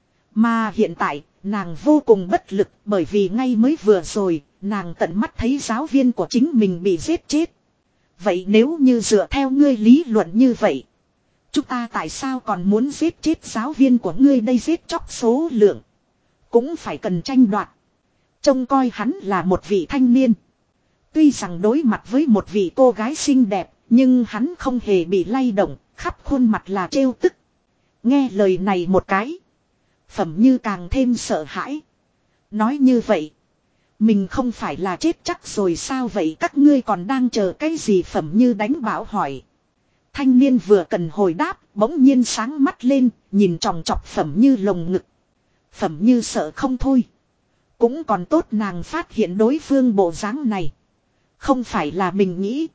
Mà hiện tại, nàng vô cùng bất lực, bởi vì ngay mới vừa rồi, nàng tận mắt thấy giáo viên của chính mình bị giết chết. Vậy nếu như dựa theo ngươi lý luận như vậy, Chúng ta tại sao còn muốn giết chết giáo viên của ngươi đây, giết chóc số lượng. Cũng phải cần tranh đoạt. Trông coi hắn là một vị thanh niên. Tuy rằng đối mặt với một vị cô gái xinh đẹp, nhưng hắn không hề bị lay động, khắp khuôn mặt là trêu tức. Nghe lời này một cái. Phẩm Như càng thêm sợ hãi. Nói như vậy. Mình không phải là chết chắc rồi sao vậy, các ngươi còn đang chờ cái gì? Phẩm Như đánh bảo hỏi. Thanh niên vừa cần hồi đáp, bỗng nhiên sáng mắt lên, nhìn tròng trọc Phẩm Như lồng ngực. Phẩm Như sợ không thôi. Cũng còn tốt nàng phát hiện đối phương bộ dáng này. Không phải là mình nghĩ.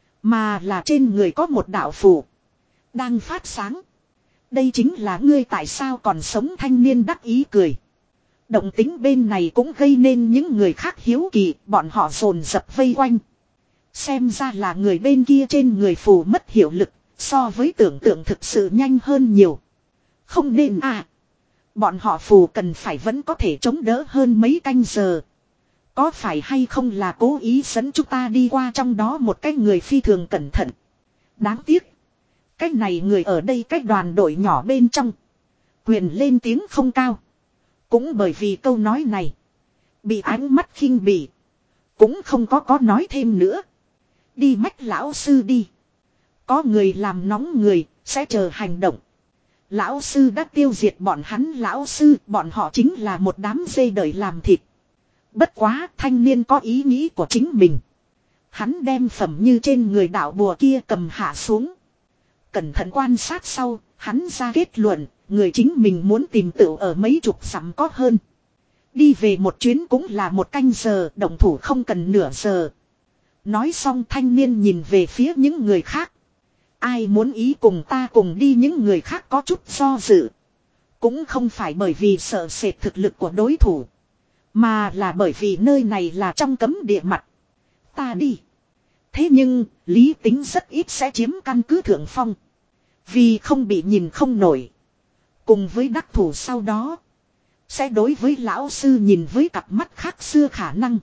Mà là trên người có một đạo phù. Đang phát sáng. Đây chính là ngươi tại sao còn sống, thanh niên đắc ý cười. Động tính bên này cũng gây nên những người khác hiếu kỳ, bọn họ dồn dập vây quanh. Xem ra là người bên kia trên người phù mất hiệu lực, so với tưởng tượng thực sự nhanh hơn nhiều. Không nên à. Bọn họ phù cần phải vẫn có thể chống đỡ hơn mấy canh giờ. Có phải hay không là cố ý dẫn chúng ta đi qua trong đó một cái người phi thường cẩn thận. Đáng tiếc. Cái này người ở đây cái đoàn đội nhỏ bên trong. Quyền lên tiếng không cao. Cũng bởi vì câu nói này. Bị ánh mắt khinh bỉ. Cũng không có có nói thêm nữa. Đi mách lão sư đi. Có người làm nóng người, sẽ chờ hành động. Lão sư đã tiêu diệt bọn hắn, lão sư, bọn họ chính là một đám dê đợi làm thịt. Bất quá, thanh niên có ý nghĩ của chính mình. Hắn đem Phẩm Như trên người đạo bùa kia cầm hạ xuống. Cẩn thận quan sát sau, hắn ra kết luận, người chính mình muốn tìm tựu ở mấy chục dặm có hơn. Đi về một chuyến cũng là một canh giờ, động thủ không cần nửa giờ. Nói xong thanh niên nhìn về phía những người khác. Ai muốn ý cùng ta cùng đi, những người khác có chút do dự. Cũng không phải bởi vì sợ sệt thực lực của đối thủ. Mà là bởi vì nơi này là trong cấm địa mặt. Ta đi. Thế nhưng, lý tính rất ít sẽ chiếm căn cứ thượng phong. Vì không bị nhìn không nổi. Cùng với đắc thủ sau đó. Sẽ đối với lão sư nhìn với cặp mắt khác xưa khả năng.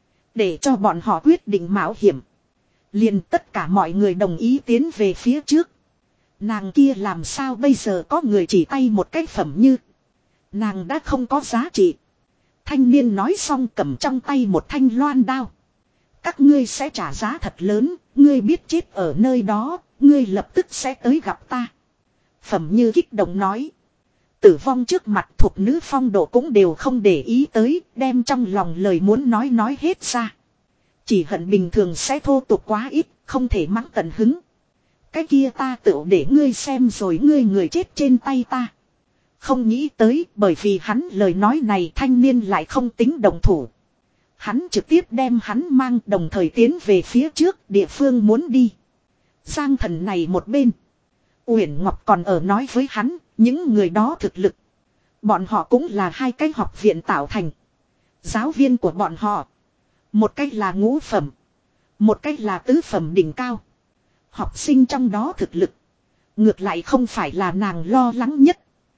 Để cho bọn họ quyết định mạo hiểm. Liền tất cả mọi người đồng ý tiến về phía trước. Nàng kia làm sao bây giờ, có người chỉ tay một cái Phẩm Như. Nàng đã không có giá trị. Thanh niên nói xong cầm trong tay một thanh loan đao. Các ngươi sẽ trả giá thật lớn, ngươi biết chết ở nơi đó, ngươi lập tức sẽ tới gặp ta. Phẩm Như kích động nói. Tử vong trước mặt thuộc nữ phong độ cũng đều không để ý tới, đem trong lòng lời muốn nói nói hết ra. Chỉ hận bình thường sẽ thô tục quá ít, không thể mắng tận hứng. Cái kia ta tựu để ngươi xem rồi, ngươi người chết trên tay ta. Không nghĩ tới, bởi vì hắn lời nói này thanh niên lại không tính đồng thủ. Hắn trực tiếp đem hắn mang, đồng thời tiến về phía trước địa phương muốn đi. Giang Thần này một bên. Uyển Ngọc còn ở nói với hắn, những người đó thực lực. Bọn họ cũng là hai cái học viện tạo thành. Giáo viên của bọn họ. Một cách là ngũ phẩm. Một cách là tứ phẩm đỉnh cao. Học sinh trong đó thực lực. Ngược lại không phải là nàng lo lắng nhất.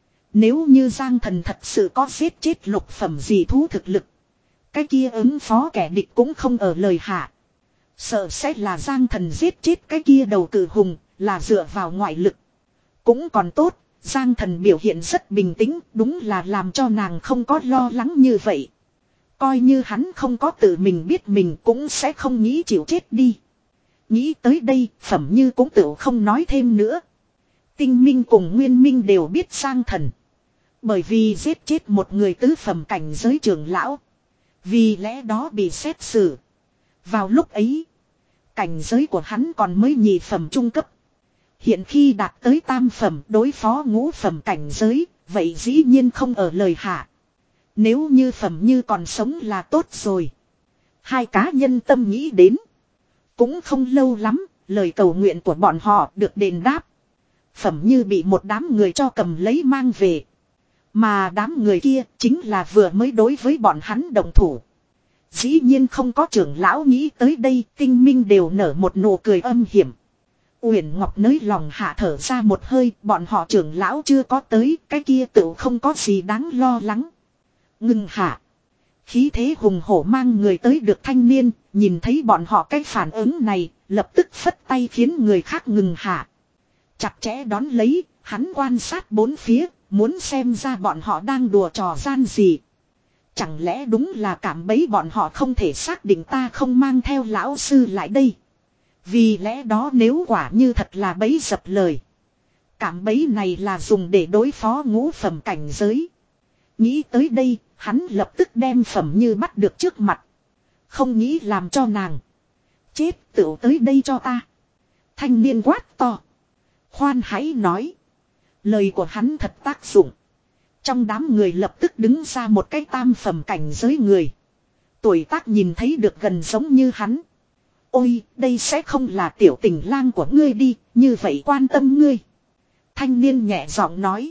Nếu như Giang Thần thật sự có giết chết lục phẩm gì thú thực lực. Cái kia ứng phó kẻ địch cũng không ở lời hạ. Sợ sẽ là Giang Thần giết chết cái kia đầu cử hùng, là dựa vào ngoại lực. Cũng còn tốt, Giang Thần biểu hiện rất bình tĩnh, đúng là làm cho nàng không có lo lắng như vậy. Coi như hắn không có tự mình biết mình cũng sẽ không nghĩ chịu chết đi. Nghĩ tới đây, Phẩm Như cũng tự không nói thêm nữa. Tinh Minh cùng Nguyên Minh đều biết Giang Thần. Bởi vì giết chết một người tứ phẩm cảnh giới trưởng lão. Vì lẽ đó bị xét xử. Vào lúc ấy, cảnh giới của hắn còn mới nhị phẩm trung cấp. Hiện khi đạt tới tam phẩm đối phó ngũ phẩm cảnh giới, vậy dĩ nhiên không ở lời hạ. Nếu như Phẩm Như còn sống là tốt rồi. Hai cá nhân tâm nghĩ đến. Cũng không lâu lắm, lời cầu nguyện của bọn họ được đền đáp. Phẩm Như bị một đám người cho cầm lấy mang về. Mà đám người kia chính là vừa mới đối với bọn hắn đồng thủ. Dĩ nhiên không có trưởng lão nghĩ tới đây, Tinh Minh đều nở một nụ cười âm hiểm. Uyển Ngọc nới lòng hạ thở ra một hơi, bọn họ trưởng lão chưa có tới, cái kia tự không có gì đáng lo lắng. Ngừng hạ. Khí thế hùng hổ mang người tới được thanh niên, nhìn thấy bọn họ cái phản ứng này, lập tức phất tay khiến người khác ngừng hạ. Chặt chẽ đón lấy, hắn quan sát bốn phía, muốn xem ra bọn họ đang đùa trò gian gì. Chẳng lẽ đúng là cảm bấy bọn họ không thể xác định ta không mang theo lão sư lại đây. Vì lẽ đó nếu quả như thật là bấy dập lời. Cảm bấy này là dùng để đối phó ngũ phẩm cảnh giới. Nghĩ tới đây, hắn lập tức đem Phẩm Như bắt được trước mặt. Không nghĩ làm cho nàng. Chết tựu tới đây cho ta. Thanh niên quát to. Khoan hãy nói. Lời của hắn thật tác dụng. Trong đám người lập tức đứng ra một cái tam phẩm cảnh giới người. Tuổi tác nhìn thấy được gần giống như hắn. Ôi, đây sẽ không là tiểu tình lang của ngươi đi, như vậy quan tâm ngươi. Thanh niên nhẹ giọng nói.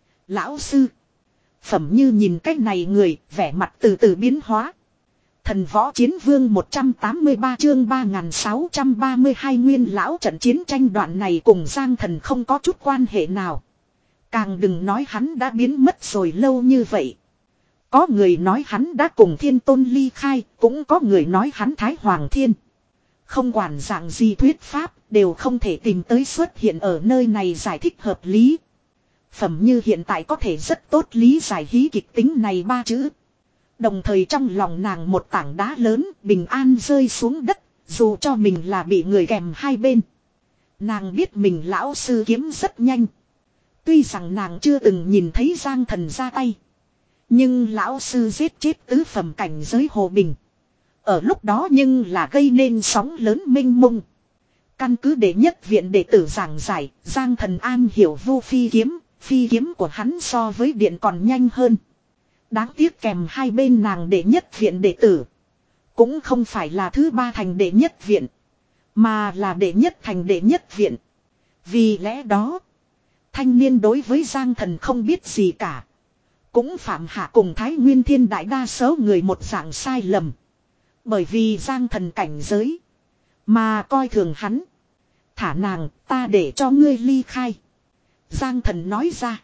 Lão sư. Phẩm Như nhìn cái này người, vẻ mặt từ từ biến hóa. Thần võ chiến vương một trăm tám mươi ba chương ba nghìn sáu trăm ba mươi hai nguyên lão trận chiến tranh đoạn này cùng Giang Thần không có chút quan hệ nào. Càng đừng nói hắn đã biến mất rồi lâu như vậy. Có người nói hắn đã cùng Thiên Tôn ly khai, cũng có người nói hắn Thái Hoàng Thiên. Không quản dạng gì thuyết pháp, đều không thể tìm tới xuất hiện ở nơi này giải thích hợp lý. Phẩm Như hiện tại có thể rất tốt lý giải hí kịch tính này ba chữ. Đồng thời trong lòng nàng một tảng đá lớn bình an rơi xuống đất, dù cho mình là bị người kèm hai bên. Nàng biết mình lão sư kiếm rất nhanh. Tuy rằng nàng chưa từng nhìn thấy Giang Thần ra tay. Nhưng lão sư giết chết tứ phẩm cảnh giới Hồ Bình. Ở lúc đó nhưng là gây nên sóng lớn mênh mông. Căn cứ đệ nhất viện đệ tử giảng giải, Giang Thần an hiểu vô phi kiếm, phi kiếm của hắn so với điện còn nhanh hơn. Đáng tiếc kèm hai bên nàng đệ nhất viện đệ tử. Cũng không phải là thứ ba thành đệ nhất viện. Mà là đệ nhất thành đệ nhất viện. Vì lẽ đó. Thanh niên đối với Giang Thần không biết gì cả. Cũng phạm hạ cùng Thái Nguyên Thiên đại đa số người một dạng sai lầm. Bởi vì Giang Thần cảnh giới. Mà coi thường hắn. Thả nàng ta để cho ngươi ly khai. Giang Thần nói ra.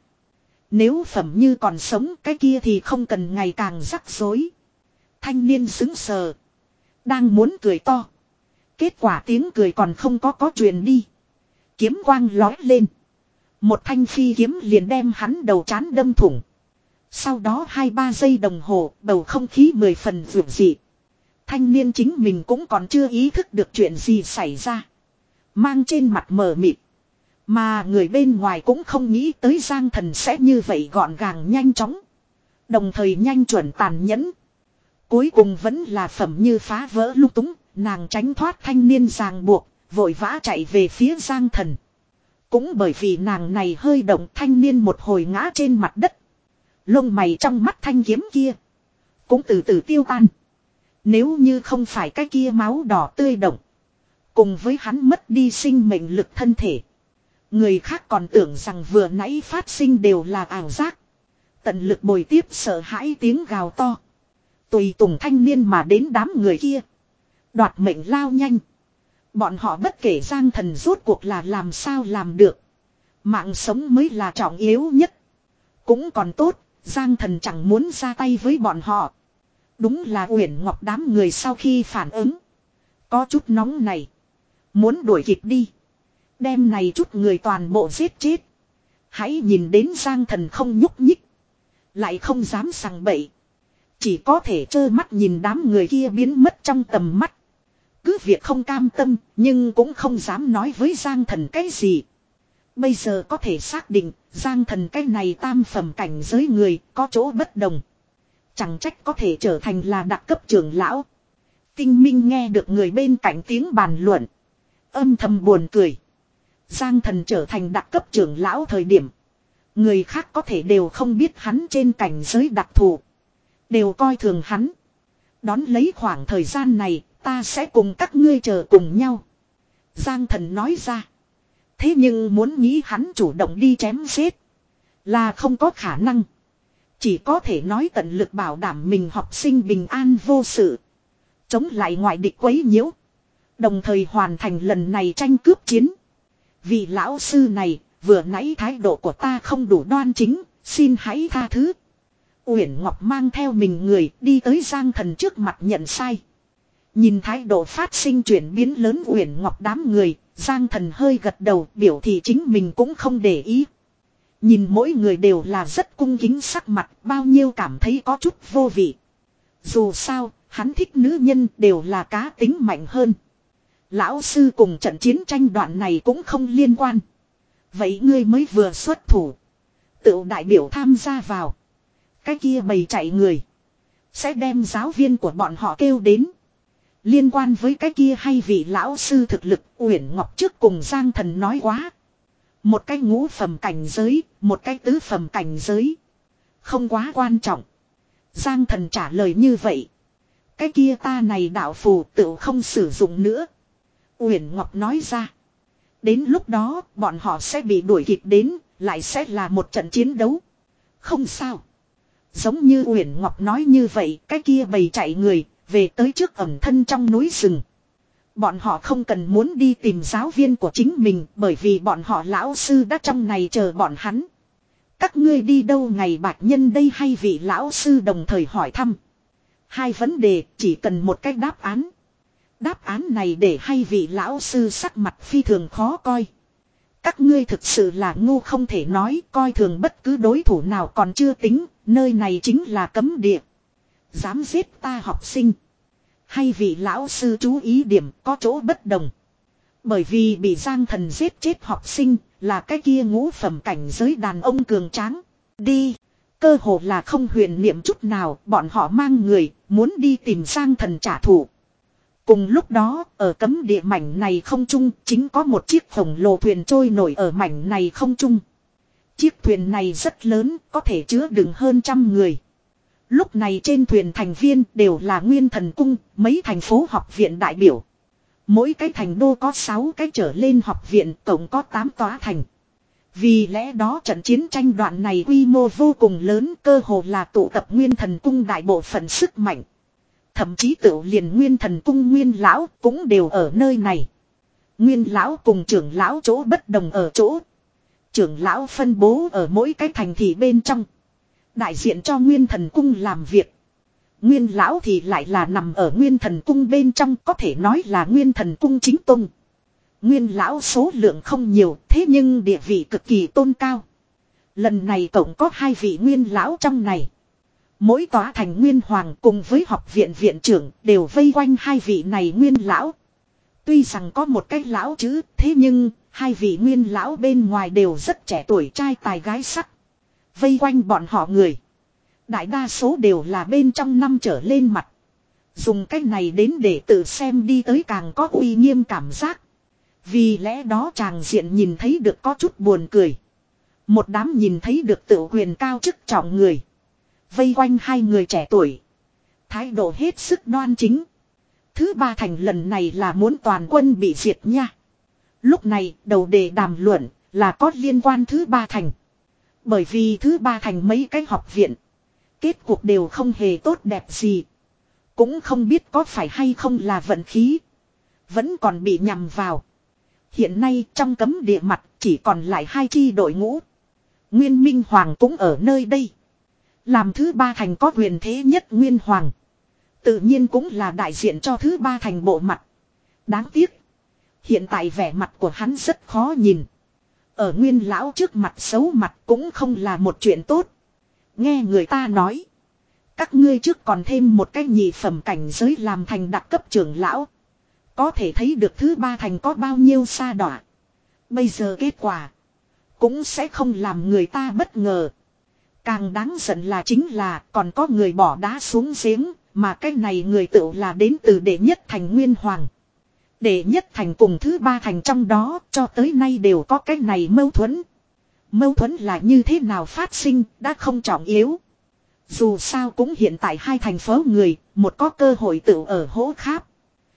Nếu Phẩm Như còn sống cái kia thì không cần ngày càng rắc rối. Thanh niên xứng sờ. Đang muốn cười to. Kết quả tiếng cười còn không có có truyền đi. Kiếm quang lói lên. Một thanh phi kiếm liền đem hắn đầu trán đâm thủng. Sau đó hai ba giây đồng hồ bầu không khí mười phần vượng dị. Thanh niên chính mình cũng còn chưa ý thức được chuyện gì xảy ra. Mang trên mặt mờ mịt. Mà người bên ngoài cũng không nghĩ tới Giang Thần sẽ như vậy gọn gàng nhanh chóng. Đồng thời nhanh chuẩn tàn nhẫn. Cuối cùng vẫn là Phẩm Như phá vỡ lung túng. Nàng tránh thoát thanh niên ràng buộc. Vội vã chạy về phía Giang Thần. Cũng bởi vì nàng này hơi động thanh niên một hồi ngã trên mặt đất. Lông mày trong mắt thanh kiếm kia. Cũng từ từ tiêu tan. Nếu như không phải cái kia máu đỏ tươi động. Cùng với hắn mất đi sinh mệnh lực thân thể. Người khác còn tưởng rằng vừa nãy phát sinh đều là ảo giác. Tận lực bồi tiếp sợ hãi tiếng gào to. Tùy tùng thanh niên mà đến đám người kia. Đoạt mệnh lao nhanh. Bọn họ bất kể Giang Thần rốt cuộc là làm sao làm được. Mạng sống mới là trọng yếu nhất. Cũng còn tốt, Giang Thần chẳng muốn ra tay với bọn họ. Đúng là Uyển Ngọc đám người sau khi phản ứng. Có chút nóng này. Muốn đuổi kịp đi. Đêm này chút người toàn bộ giết chết. Hãy nhìn đến Giang Thần không nhúc nhích. Lại không dám sằng bậy. Chỉ có thể trơ mắt nhìn đám người kia biến mất trong tầm mắt. Cứ việc không cam tâm, nhưng cũng không dám nói với Giang Thần cái gì. Bây giờ có thể xác định, Giang Thần cái này tam phẩm cảnh giới người, có chỗ bất đồng. Chẳng trách có thể trở thành là đặc cấp trưởng lão. Tinh Minh nghe được người bên cạnh tiếng bàn luận. Âm thầm buồn cười. Giang Thần trở thành đặc cấp trưởng lão thời điểm. Người khác có thể đều không biết hắn trên cảnh giới đặc thù. Đều coi thường hắn. Đón lấy khoảng thời gian này. Ta sẽ cùng các ngươi chờ cùng nhau. Giang Thần nói ra. Thế nhưng muốn nghĩ hắn chủ động đi chém giết. Là không có khả năng. Chỉ có thể nói tận lực bảo đảm mình học sinh bình an vô sự. Chống lại ngoại địch quấy nhiễu. Đồng thời hoàn thành lần này tranh cướp chiến. Vị lão sư này, vừa nãy thái độ của ta không đủ đoan chính, xin hãy tha thứ. Uyển Ngọc mang theo mình người đi tới Giang Thần trước mặt nhận sai. Nhìn thái độ phát sinh chuyển biến lớn Uyển Ngọc đám người, Giang Thần hơi gật đầu biểu thị chính mình cũng không để ý. Nhìn mỗi người đều là rất cung kính sắc mặt, bao nhiêu cảm thấy có chút vô vị. Dù sao, hắn thích nữ nhân đều là cá tính mạnh hơn. Lão sư cùng trận chiến tranh đoạn này cũng không liên quan. Vậy ngươi mới vừa xuất thủ. Tự đại biểu tham gia vào. Cái kia bầy chạy người. Sẽ đem giáo viên của bọn họ kêu đến. Liên quan với cái kia hay vị lão sư thực lực, Uyển Ngọc trước cùng Giang Thần nói quá. Một cái ngũ phẩm cảnh giới, một cái tứ phẩm cảnh giới. Không quá quan trọng. Giang Thần trả lời như vậy. Cái kia ta này đạo phù tự không sử dụng nữa. Uyển Ngọc nói ra. Đến lúc đó bọn họ sẽ bị đuổi kịp đến, lại sẽ là một trận chiến đấu. Không sao. Giống như Uyển Ngọc nói như vậy, cái kia bầy chạy người, về tới trước ẩn thân trong núi rừng. Bọn họ không cần muốn đi tìm giáo viên của chính mình, bởi vì bọn họ lão sư đã trong này chờ bọn hắn. Các ngươi đi đâu ngày bạch nhân đây hay vị lão sư đồng thời hỏi thăm. Hai vấn đề chỉ cần một cách đáp án. Đáp án này để hay vị lão sư sắc mặt phi thường khó coi. Các ngươi thực sự là ngu không thể nói, coi thường bất cứ đối thủ nào còn chưa tính, nơi này chính là cấm địa. Dám giết ta học sinh. Hay vị lão sư chú ý điểm có chỗ bất đồng. Bởi vì bị Giang Thần giết chết học sinh là cái kia ngũ phẩm cảnh giới đàn ông cường tráng. Đi. Cơ hồ là không huyền niệm chút nào, bọn họ mang người muốn đi tìm Giang Thần trả thù. Cùng lúc đó, ở cấm địa mảnh này không trung, chính có một chiếc khổng lồ thuyền trôi nổi ở mảnh này không trung. Chiếc thuyền này rất lớn, có thể chứa đựng hơn trăm người. Lúc này trên thuyền thành viên đều là Nguyên Thần Cung, mấy thành phố học viện đại biểu. Mỗi cái thành đô có sáu cái trở lên học viện, tổng có tám tòa thành. Vì lẽ đó trận chiến tranh đoạn này quy mô vô cùng lớn, cơ hồ là tụ tập Nguyên Thần Cung đại bộ phận sức mạnh. Thậm chí tự liền Nguyên Thần Cung Nguyên Lão cũng đều ở nơi này. Nguyên Lão cùng trưởng lão chỗ bất đồng ở chỗ. Trưởng lão phân bố ở mỗi cái thành thị bên trong. Đại diện cho Nguyên Thần Cung làm việc. Nguyên Lão thì lại là nằm ở Nguyên Thần Cung bên trong, có thể nói là Nguyên Thần Cung chính tông. Nguyên Lão số lượng không nhiều, thế nhưng địa vị cực kỳ tôn cao. Lần này tổng có hai vị Nguyên Lão trong này. Mỗi tòa thành Nguyên Hoàng cùng với học viện viện trưởng đều vây quanh hai vị này Nguyên Lão. Tuy rằng có một cái lão chứ, thế nhưng hai vị Nguyên Lão bên ngoài đều rất trẻ tuổi trai tài gái sắc. Vây quanh bọn họ người. Đại đa số đều là bên trong năm trở lên mặt. Dùng cách này đến để tự xem đi tới càng có uy nghiêm cảm giác. Vì lẽ đó chàng diện nhìn thấy được có chút buồn cười. Một đám nhìn thấy được tự quyền cao chức trọng người. Vây quanh hai người trẻ tuổi. Thái độ hết sức đoan chính. Thứ ba thành lần này là muốn toàn quân bị diệt nha. Lúc này đầu đề đàm luận là có liên quan thứ ba thành. Bởi vì thứ ba thành mấy cái học viện. Kết cuộc đều không hề tốt đẹp gì. Cũng không biết có phải hay không là vận khí. Vẫn còn bị nhầm vào. Hiện nay trong cấm địa mặt chỉ còn lại hai chi đội ngũ. Nguyên Minh Hoàng cũng ở nơi đây. Làm thứ ba thành có quyền thế nhất Nguyên Hoàng. Tự nhiên cũng là đại diện cho thứ ba thành bộ mặt. Đáng tiếc. Hiện tại vẻ mặt của hắn rất khó nhìn. Ở Nguyên Lão trước mặt xấu mặt cũng không là một chuyện tốt. Nghe người ta nói. Các ngươi trước còn thêm một cái nhị phẩm cảnh giới làm thành đặc cấp trưởng lão. Có thể thấy được thứ ba thành có bao nhiêu xa đọa. Bây giờ kết quả. Cũng sẽ không làm người ta bất ngờ. Càng đáng giận là chính là còn có người bỏ đá xuống giếng. Mà cái này người tự là đến từ đệ nhất thành Nguyên Hoàng. Đệ nhất thành cùng thứ ba thành trong đó cho tới nay đều có cái này mâu thuẫn. Mâu thuẫn là như thế nào phát sinh đã không trọng yếu. Dù sao cũng hiện tại hai thành phố người, một có cơ hội tự ở hỗ kháp.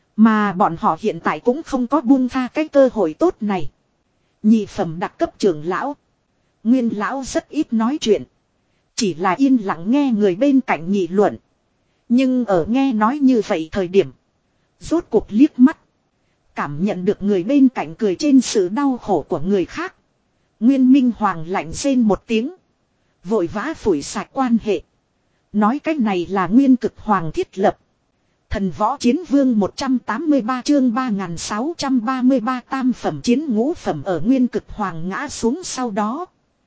Mà bọn họ hiện tại cũng không có buông tha cái cơ hội tốt này. Nhị phẩm đặc cấp trưởng lão. Nguyên lão rất ít nói chuyện. Chỉ là yên lặng nghe người bên cạnh nghị luận. Nhưng ở nghe nói như vậy thời điểm. Rốt cuộc liếc mắt. Cảm nhận được người bên cạnh cười trên sự đau khổ của người khác. Nguyên Minh Hoàng lạnh rên một tiếng. Vội vã phủi sạch quan hệ. Nói cách này là Nguyên Cực Hoàng thiết lập. Thần võ chiến vương một trăm tám mươi ba chương ba nghìn sáu trăm ba mươi ba tam phẩm chiến ngũ phẩm ở nguyên cực hoàng ngã xuống sau đó.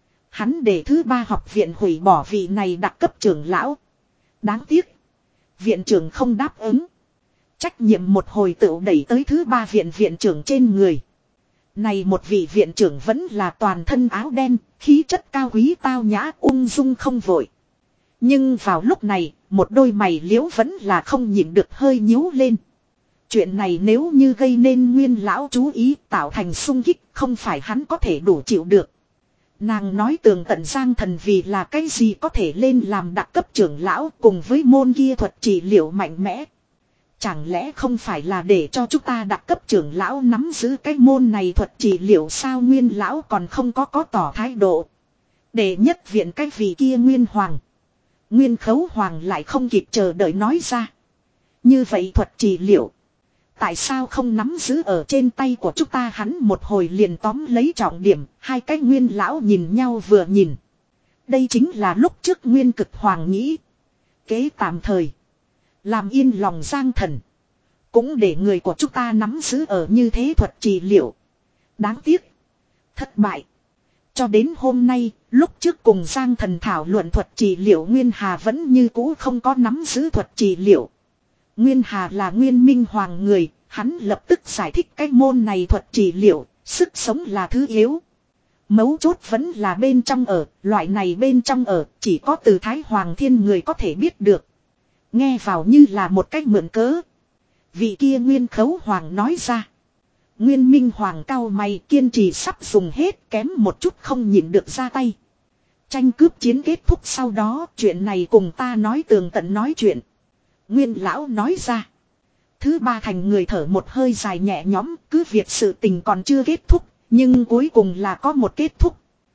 Hắn để thứ ba học viện hủy bỏ vị này đặc cấp trưởng lão. Đáng tiếc. Viện trưởng không đáp ứng. Trách nhiệm một hồi tựu đẩy tới thứ ba viện viện trưởng trên người. Này một vị viện trưởng vẫn là toàn thân áo đen, khí chất cao quý tao nhã ung dung không vội. Nhưng vào lúc này, một đôi mày liễu vẫn là không nhịn được hơi nhíu lên. Chuyện này nếu như gây nên nguyên lão chú ý tạo thành xung kích không phải hắn có thể đủ chịu được. Nàng nói tường tận Giang Thần vì là cái gì có thể lên làm đặc cấp trưởng lão cùng với môn kia thuật trị liệu mạnh mẽ. Chẳng lẽ không phải là để cho chúng ta đặc cấp trưởng lão nắm giữ cái môn này thuật trị liệu sao nguyên lão còn không có có tỏ thái độ. Để nhất viện cái vị kia nguyên hoàng. Nguyên khấu hoàng lại không kịp chờ đợi nói ra. Như vậy thuật trị liệu. Tại sao không nắm giữ ở trên tay của chúng ta hắn một hồi liền tóm lấy trọng điểm. Hai cái nguyên lão nhìn nhau vừa nhìn. Đây chính là lúc trước nguyên cực hoàng nghĩ. Kế tạm thời. Làm yên lòng Giang Thần. Cũng để người của chúng ta nắm giữ ở như thế thuật trị liệu. Đáng tiếc. Thất bại. Cho đến hôm nay, lúc trước cùng Giang Thần thảo luận thuật trị liệu Nguyên Hà vẫn như cũ không có nắm giữ thuật trị liệu. Nguyên Hà là Nguyên Minh Hoàng người, hắn lập tức giải thích cái môn này thuật trị liệu, sức sống là thứ yếu. Mấu chốt vẫn là bên trong ở, loại này bên trong ở, chỉ có từ Thái Hoàng Thiên người có thể biết được. Nghe vào như là một cách mượn cớ. Vị kia Nguyên Khấu Hoàng nói ra. Nguyên Minh Hoàng cao mày kiên trì sắp dùng hết kém một chút không nhịn được ra tay. Tranh cướp chiến kết thúc sau đó chuyện này cùng ta nói tường tận nói chuyện. Nguyên Lão nói ra. Thứ ba thành người thở một hơi dài nhẹ nhõm cứ việc sự tình còn chưa kết thúc. Nhưng cuối cùng là có một kết thúc.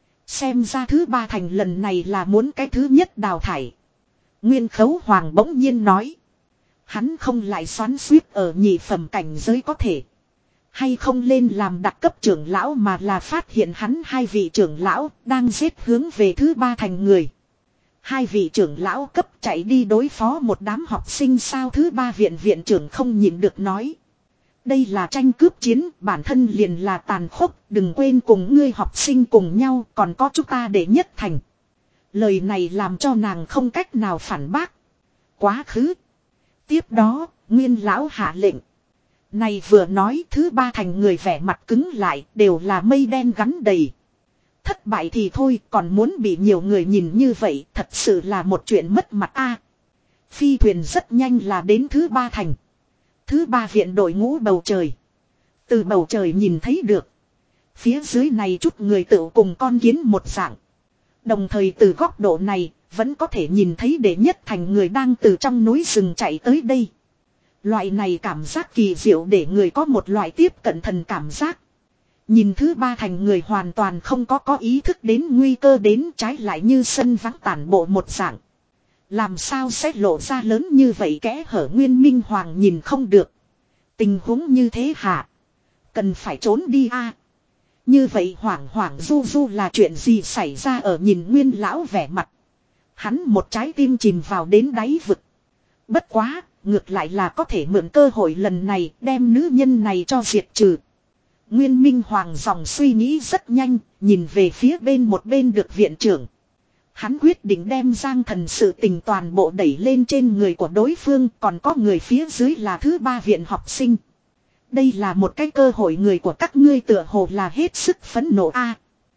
Xem ra thứ ba thành lần này là muốn cái thứ nhất đào thải. Nguyên Khấu Hoàng bỗng nhiên nói. Hắn không lại xoắn suýt ở nhị phẩm cảnh giới có thể. Hay không lên làm đặc cấp trưởng lão mà là phát hiện hắn hai vị trưởng lão đang giết hướng về thứ ba thành người. Hai vị trưởng lão cấp chạy đi đối phó một đám học sinh sao thứ ba viện viện trưởng không nhịn được nói. Đây là tranh cướp chiến bản thân liền là tàn khốc đừng quên cùng ngươi học sinh cùng nhau còn có chúng ta để nhất thành. Lời này làm cho nàng không cách nào phản bác. Quá khứ. Tiếp đó, Nguyên Lão hạ lệnh. Này vừa nói thứ ba thành người vẻ mặt cứng lại đều là mây đen gắn đầy. Thất bại thì thôi còn muốn bị nhiều người nhìn như vậy thật sự là một chuyện mất mặt a. Phi thuyền rất nhanh là đến thứ ba thành. Thứ ba viện đội ngũ bầu trời. Từ bầu trời nhìn thấy được. Phía dưới này chút người tự cùng con kiến một dạng. Đồng thời từ góc độ này vẫn có thể nhìn thấy đệ nhất thành người đang từ trong núi rừng chạy tới đây. Loại này cảm giác kỳ diệu để người có một loại tiếp cận thần cảm giác. Nhìn thứ ba thành người hoàn toàn không có có ý thức đến nguy cơ đến trái lại như sân vắng tản bộ một dạng. Làm sao sẽ lộ ra lớn như vậy kẽ hở Nguyên Minh Hoàng nhìn không được. Tình huống như thế hả? Cần phải trốn đi a. Như vậy hoảng hoảng du du là chuyện gì xảy ra ở nhìn Nguyên Lão vẻ mặt. Hắn một trái tim chìm vào đến đáy vực. Bất quá, ngược lại là có thể mượn cơ hội lần này đem nữ nhân này cho diệt trừ. Nguyên Minh Hoàng dòng suy nghĩ rất nhanh, nhìn về phía bên một bên được viện trưởng. Hắn quyết định đem Giang Thần sự tình toàn bộ đẩy lên trên người của đối phương, còn có người phía dưới là thứ ba viện học sinh. Đây là một cái cơ hội người của các ngươi tựa hồ là hết sức phẫn nộ a.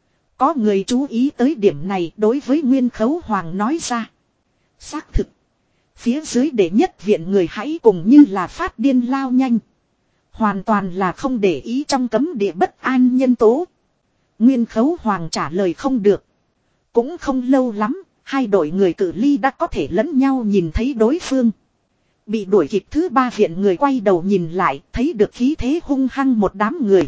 Có người chú ý tới điểm này đối với Nguyên Khấu Hoàng nói ra. Xác thực. Phía dưới để nhất viện người hãy cùng như là phát điên lao nhanh. Hoàn toàn là không để ý trong cấm địa bất an nhân tố. Nguyên Khấu Hoàng trả lời không được. Cũng không lâu lắm, hai đội người cự ly đã có thể lẫn nhau nhìn thấy đối phương. Bị đuổi kịp thứ ba viện người quay đầu nhìn lại, thấy được khí thế hung hăng một đám người.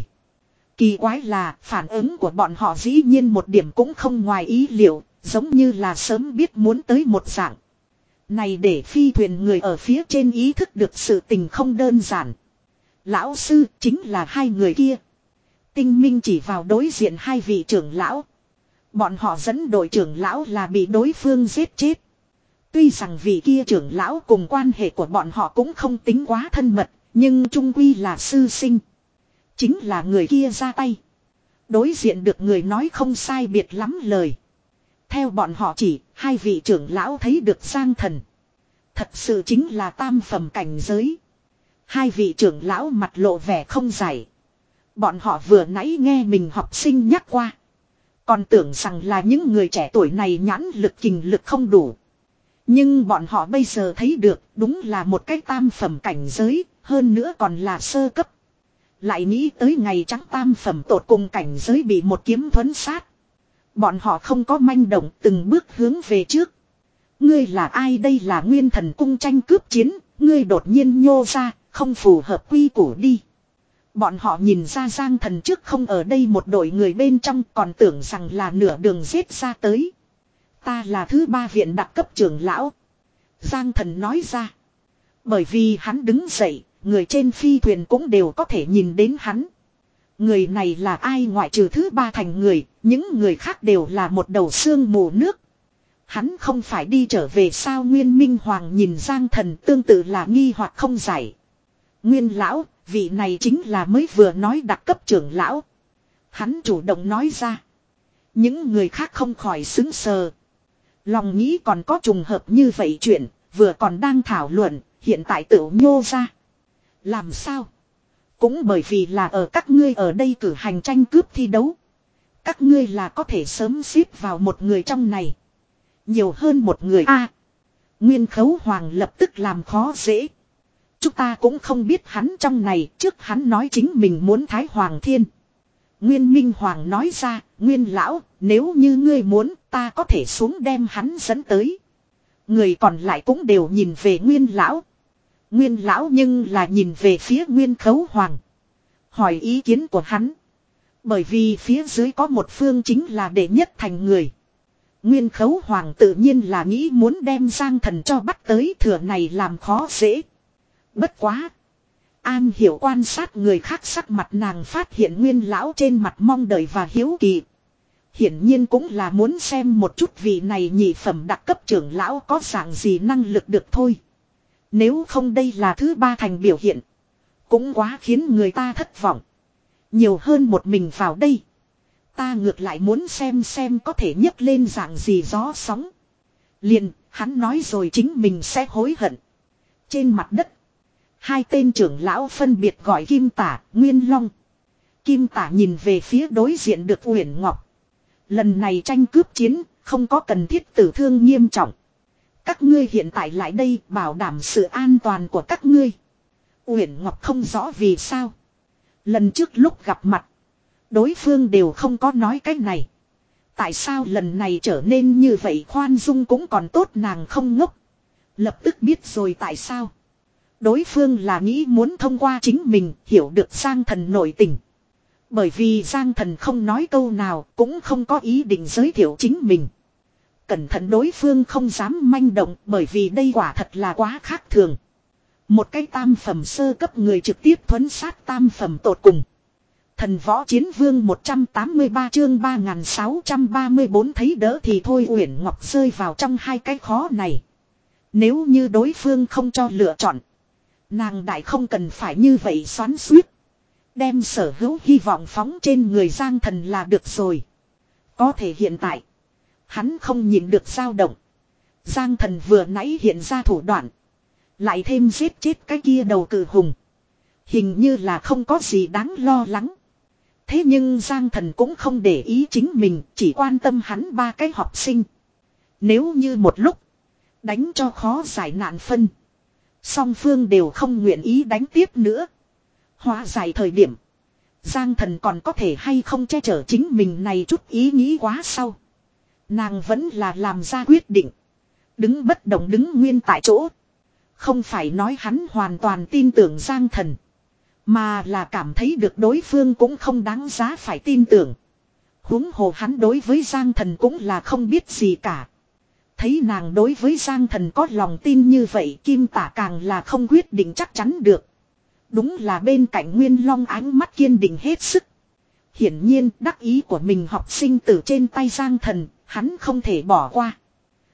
Kỳ quái là, phản ứng của bọn họ dĩ nhiên một điểm cũng không ngoài ý liệu, giống như là sớm biết muốn tới một dạng. Này để phi thuyền người ở phía trên ý thức được sự tình không đơn giản. Lão sư chính là hai người kia. Tinh Minh chỉ vào đối diện hai vị trưởng lão. Bọn họ dẫn đội trưởng lão là bị đối phương giết chết. Tuy rằng vị kia trưởng lão cùng quan hệ của bọn họ cũng không tính quá thân mật, nhưng trung quy là sư sinh. Chính là người kia ra tay. Đối diện được người nói không sai biệt lắm lời. Theo bọn họ chỉ, hai vị trưởng lão thấy được Giang Thần. Thật sự chính là tam phẩm cảnh giới. Hai vị trưởng lão mặt lộ vẻ không giải. Bọn họ vừa nãy nghe mình học sinh nhắc qua. Còn tưởng rằng là những người trẻ tuổi này nhãn lực kình lực không đủ. Nhưng bọn họ bây giờ thấy được đúng là một cái tam phẩm cảnh giới, hơn nữa còn là sơ cấp. Lại nghĩ tới ngày trắng tam phẩm tột cùng cảnh giới bị một kiếm thuẫn sát. Bọn họ không có manh động từng bước hướng về trước. Ngươi là ai đây là Nguyên Thần Cung tranh cướp chiến, ngươi đột nhiên nhô ra, không phù hợp quy củ đi. Bọn họ nhìn ra Giang Thần trước không ở đây một đội người bên trong còn tưởng rằng là nửa đường giết ra tới. Ta là thứ ba viện đặc cấp trưởng lão. Giang Thần nói ra. Bởi vì hắn đứng dậy, người trên phi thuyền cũng đều có thể nhìn đến hắn. Người này là ai ngoại trừ thứ ba thành người, những người khác đều là một đầu xương mù nước. Hắn không phải đi trở về sao Nguyên Minh Hoàng nhìn Giang Thần tương tự là nghi hoặc không giải. Nguyên lão, vị này chính là mới vừa nói đặc cấp trưởng lão. Hắn chủ động nói ra. Những người khác không khỏi xứng sờ. Lòng nghĩ còn có trùng hợp như vậy chuyện, vừa còn đang thảo luận, hiện tại tự nhô ra. Làm sao? Cũng bởi vì là ở các ngươi ở đây cử hành tranh cướp thi đấu. Các ngươi là có thể sớm xếp vào một người trong này. Nhiều hơn một người a. Nguyên Khấu Hoàng lập tức làm khó dễ. Chúng ta cũng không biết hắn trong này, trước hắn nói chính mình muốn Thái Hoàng Thiên. Nguyên Minh Hoàng nói ra, Nguyên Lão, nếu như ngươi muốn, ta có thể xuống đem hắn dẫn tới. Người còn lại cũng đều nhìn về Nguyên Lão. Nguyên Lão nhưng là nhìn về phía Nguyên Khấu Hoàng. Hỏi ý kiến của hắn. Bởi vì phía dưới có một phương chính là đệ nhất thành người. Nguyên Khấu Hoàng tự nhiên là nghĩ muốn đem Giang Thần cho bắt tới thừa này làm khó dễ. Bất quá. An hiểu quan sát người khác sắc mặt nàng phát hiện Nguyên Lão trên mặt mong đợi và hiếu kỳ. Hiển nhiên cũng là muốn xem một chút vị này nhị phẩm đặc cấp trưởng lão có dạng gì năng lực được thôi. Nếu không đây là thứ ba thành biểu hiện. Cũng quá khiến người ta thất vọng. Nhiều hơn một mình vào đây. Ta ngược lại muốn xem xem có thể nhấc lên dạng gì gió sóng. Liền, hắn nói rồi chính mình sẽ hối hận. Trên mặt đất. Hai tên trưởng lão phân biệt gọi Kim Tả, Nguyên Long. Kim Tả nhìn về phía đối diện được Uyển Ngọc. Lần này tranh cướp chiến, không có cần thiết tử thương nghiêm trọng. Các ngươi hiện tại lại đây bảo đảm sự an toàn của các ngươi. Uyển Ngọc không rõ vì sao. Lần trước lúc gặp mặt, đối phương đều không có nói cái này. Tại sao lần này trở nên như vậy khoan dung cũng còn tốt nàng không ngốc. Lập tức biết rồi tại sao. Đối phương là nghĩ muốn thông qua chính mình hiểu được Giang Thần nội tình. Bởi vì Giang Thần không nói câu nào cũng không có ý định giới thiệu chính mình. Cẩn thận đối phương không dám manh động bởi vì đây quả thật là quá khác thường. Một cái tam phẩm sơ cấp người trực tiếp thuấn sát tam phẩm tột cùng. Thần võ chiến vương một trăm tám mươi ba chương ba nghìn sáu trăm ba mươi bốn thấy đỡ thì thôi Uyển Ngọc rơi vào trong hai cái khó này. Nếu như đối phương không cho lựa chọn. Nàng đại không cần phải như vậy xoắn xuýt. Đem sở hữu hy vọng phóng trên người Giang Thần là được rồi. Có thể hiện tại. Hắn không nhìn được dao động. Giang Thần vừa nãy hiện ra thủ đoạn. Lại thêm giết chết cái kia đầu cử hùng. Hình như là không có gì đáng lo lắng. Thế nhưng Giang Thần cũng không để ý chính mình. Chỉ quan tâm hắn ba cái học sinh. Nếu như một lúc. Đánh cho khó giải nạn phân. Song phương đều không nguyện ý đánh tiếp nữa. Hóa giải thời điểm. Giang Thần còn có thể hay không che chở chính mình này chút ý nghĩ quá sau. Nàng vẫn là làm ra quyết định. Đứng bất động đứng nguyên tại chỗ. Không phải nói hắn hoàn toàn tin tưởng Giang Thần. Mà là cảm thấy được đối phương cũng không đáng giá phải tin tưởng. Huống hồ hắn đối với Giang Thần cũng là không biết gì cả. Thấy nàng đối với Giang Thần có lòng tin như vậy Kim Tả càng là không quyết định chắc chắn được. Đúng là bên cạnh Nguyên Long ánh mắt kiên định hết sức. Hiển nhiên đắc ý của mình học sinh từ trên tay Giang Thần, hắn không thể bỏ qua.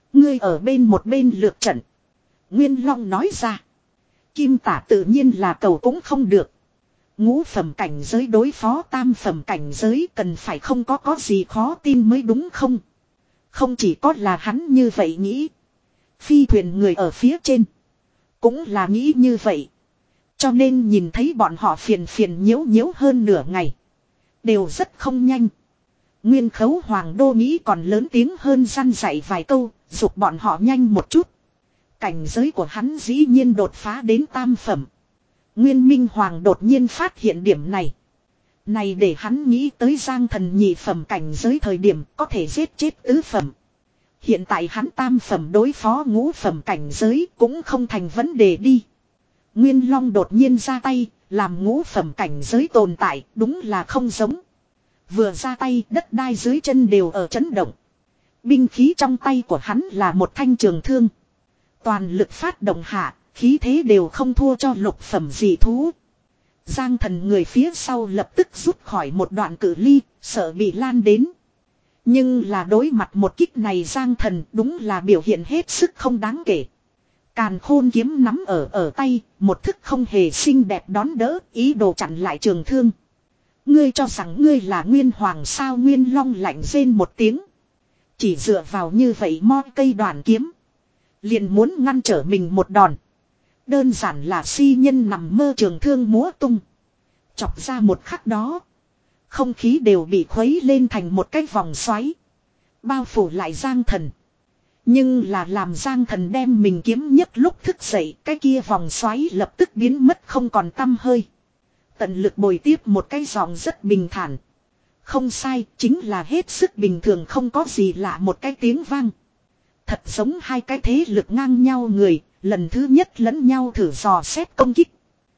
Ngươi ở bên một bên lược trận. Nguyên Long nói ra. Kim Tả tự nhiên là cầu cũng không được. Ngũ phẩm cảnh giới đối phó tam phẩm cảnh giới cần phải không có có gì khó tin mới đúng không? Không chỉ có là hắn như vậy nghĩ. Phi thuyền người ở phía trên. Cũng là nghĩ như vậy. Cho nên nhìn thấy bọn họ phiền phiền nhiễu nhiễu hơn nửa ngày. Đều rất không nhanh. Nguyên Khấu Hoàng Đô nghĩ còn lớn tiếng hơn răn dạy vài câu, dục bọn họ nhanh một chút. Cảnh giới của hắn dĩ nhiên đột phá đến tam phẩm. Nguyên Minh Hoàng đột nhiên phát hiện điểm này. Này để hắn nghĩ tới Giang Thần nhị phẩm cảnh giới thời điểm có thể giết chết tứ phẩm. Hiện tại hắn tam phẩm đối phó ngũ phẩm cảnh giới cũng không thành vấn đề đi. Nguyên Long đột nhiên ra tay, làm ngũ phẩm cảnh giới tồn tại, đúng là không giống. Vừa ra tay, đất đai dưới chân đều ở chấn động. Binh khí trong tay của hắn là một thanh trường thương. Toàn lực phát động hạ, khí thế đều không thua cho lục phẩm dị thú. Giang Thần người phía sau lập tức rút khỏi một đoạn cự ly, sợ bị lan đến. Nhưng là đối mặt một kích này Giang Thần đúng là biểu hiện hết sức không đáng kể. Càn Khôn kiếm nắm ở ở tay, một thức không hề xinh đẹp đón đỡ, ý đồ chặn lại trường thương. Ngươi cho rằng ngươi là Nguyên Hoàng sao? Nguyên Long lạnh rên một tiếng. Chỉ dựa vào như vậy mo cây đoàn kiếm. Liền muốn ngăn trở mình một đòn. Đơn giản là si nhân nằm mơ, trường thương múa tung. Chọc ra một khắc đó. Không khí đều bị khuấy lên thành một cái vòng xoáy. Bao phủ lại Giang Thần. Nhưng là làm Giang Thần đem mình kiếm nhất lúc thức dậy, cái kia vòng xoáy lập tức biến mất không còn tăm hơi. Tận lực bồi tiếp một cái giọng rất bình thản. Không sai, chính là hết sức bình thường, không có gì lạ một cái tiếng vang. Thật giống hai cái thế lực ngang nhau người, lần thứ nhất lẫn nhau thử dò xét công kích.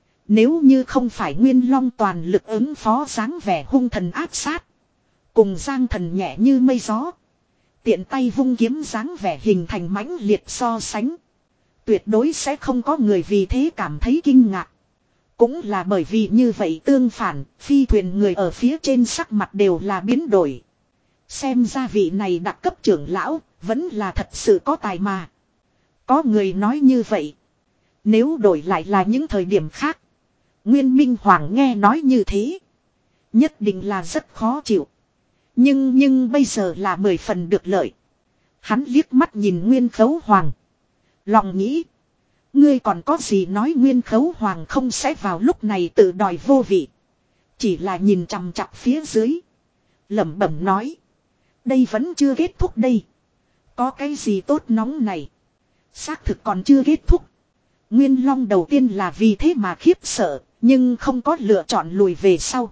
Nếu như không phải Nguyên Long toàn lực ứng phó dáng vẻ hung thần áp sát. Cùng Giang Thần nhẹ như mây gió. Tiện tay vung kiếm dáng vẻ hình thành mãnh liệt so sánh. Tuyệt đối sẽ không có người vì thế cảm thấy kinh ngạc. Cũng là bởi vì như vậy tương phản, phi thuyền người ở phía trên sắc mặt đều là biến đổi. Xem ra vị này đặc cấp trưởng lão, vẫn là thật sự có tài mà. Có người nói như vậy. Nếu đổi lại là những thời điểm khác. Nguyên Minh Hoàng nghe nói như thế. Nhất định là rất khó chịu. Nhưng nhưng bây giờ là mười phần được lợi. Hắn liếc mắt nhìn Nguyên Khấu Hoàng. Lòng nghĩ. Ngươi còn có gì nói? Nguyên Khấu Hoàng không sẽ vào lúc này tự đòi vô vị. Chỉ là nhìn chằm chằm phía dưới. Lẩm bẩm nói. Đây vẫn chưa kết thúc đây. Có cái gì tốt nóng này? Xác thực còn chưa kết thúc. Nguyên Long đầu tiên là vì thế mà khiếp sợ. Nhưng không có lựa chọn lùi về sau.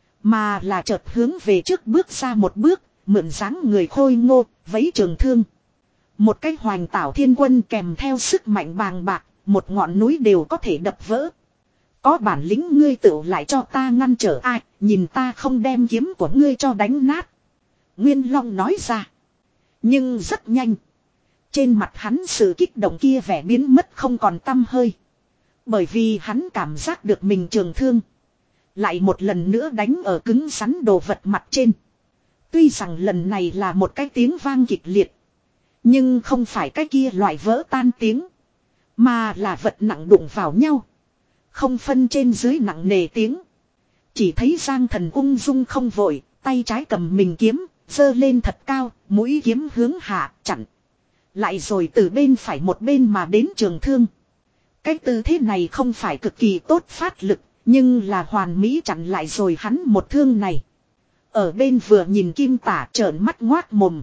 Mà là chợt hướng về trước bước ra một bước. Mượn dáng người khôi ngô, vấy trường thương. Một cái hoành tảo thiên quân kèm theo sức mạnh bàng bạc. Một ngọn núi đều có thể đập vỡ. Có bản lĩnh ngươi tự lại cho ta ngăn trở ai. Nhìn ta không đem kiếm của ngươi cho đánh nát. Nguyên Long nói ra. Nhưng rất nhanh. Trên mặt hắn sự kích động kia vẻ biến mất không còn tăm hơi. Bởi vì hắn cảm giác được mình trường thương. Lại một lần nữa đánh ở cứng rắn đồ vật mặt trên. Tuy rằng lần này là một cái tiếng vang kịch liệt. Nhưng không phải cái kia loại vỡ tan tiếng. Mà là vật nặng đụng vào nhau. Không phân trên dưới nặng nề tiếng. Chỉ thấy Giang Thần ung dung không vội. Tay trái cầm mình kiếm. Giơ lên thật cao. Mũi kiếm hướng hạ chặn. Lại rồi từ bên phải một bên mà đến trường thương. Cái tư thế này không phải cực kỳ tốt phát lực. Nhưng là hoàn mỹ chặn lại rồi hắn một thương này. Ở bên vừa nhìn Kim Tả trợn mắt ngoác mồm.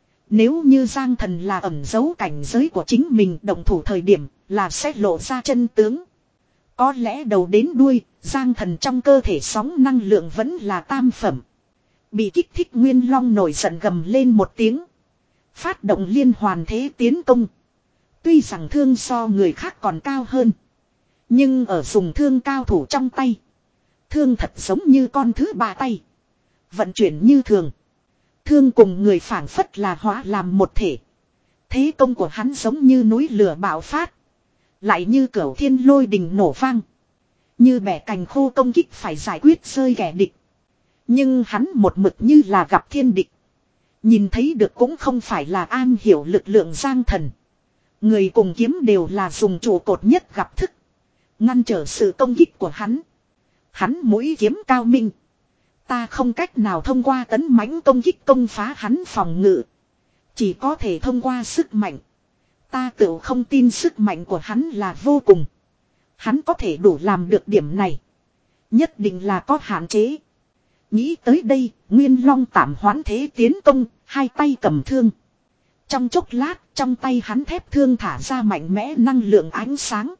Nếu như Giang Thần là ẩn giấu cảnh giới của chính mình động thủ thời điểm là sẽ lộ ra chân tướng. Có lẽ đầu đến đuôi, Giang Thần trong cơ thể sóng năng lượng vẫn là tam phẩm. Bị kích thích Nguyên Long nổi giận gầm lên một tiếng. Phát động liên hoàn thế tiến công. Tuy rằng thương so người khác còn cao hơn. Nhưng ở dùng thương cao thủ trong tay. Thương thật giống như con thứ ba tay. Vận chuyển như thường. Thương cùng người phảng phất là hóa làm một thể. Thế công của hắn giống như núi lửa bạo phát. Lại như cửu thiên lôi đình nổ vang. Như bẻ cành khô công kích phải giải quyết rơi kẻ địch. Nhưng hắn một mực như là gặp thiên địch. Nhìn thấy được cũng không phải là an hiểu lực lượng Giang Thần. Người cùng kiếm đều là dùng trụ cột nhất gặp thức. Ngăn trở sự công kích của hắn. Hắn mũi kiếm cao minh. Ta không cách nào thông qua tấn mãnh công kích công phá hắn phòng ngự. Chỉ có thể thông qua sức mạnh. Ta tự không tin sức mạnh của hắn là vô cùng. Hắn có thể đủ làm được điểm này. Nhất định là có hạn chế. Nghĩ tới đây, Nguyên Long tạm hoãn thế tiến công, hai tay cầm thương. Trong chốc lát, trong tay hắn thép thương thả ra mạnh mẽ năng lượng ánh sáng.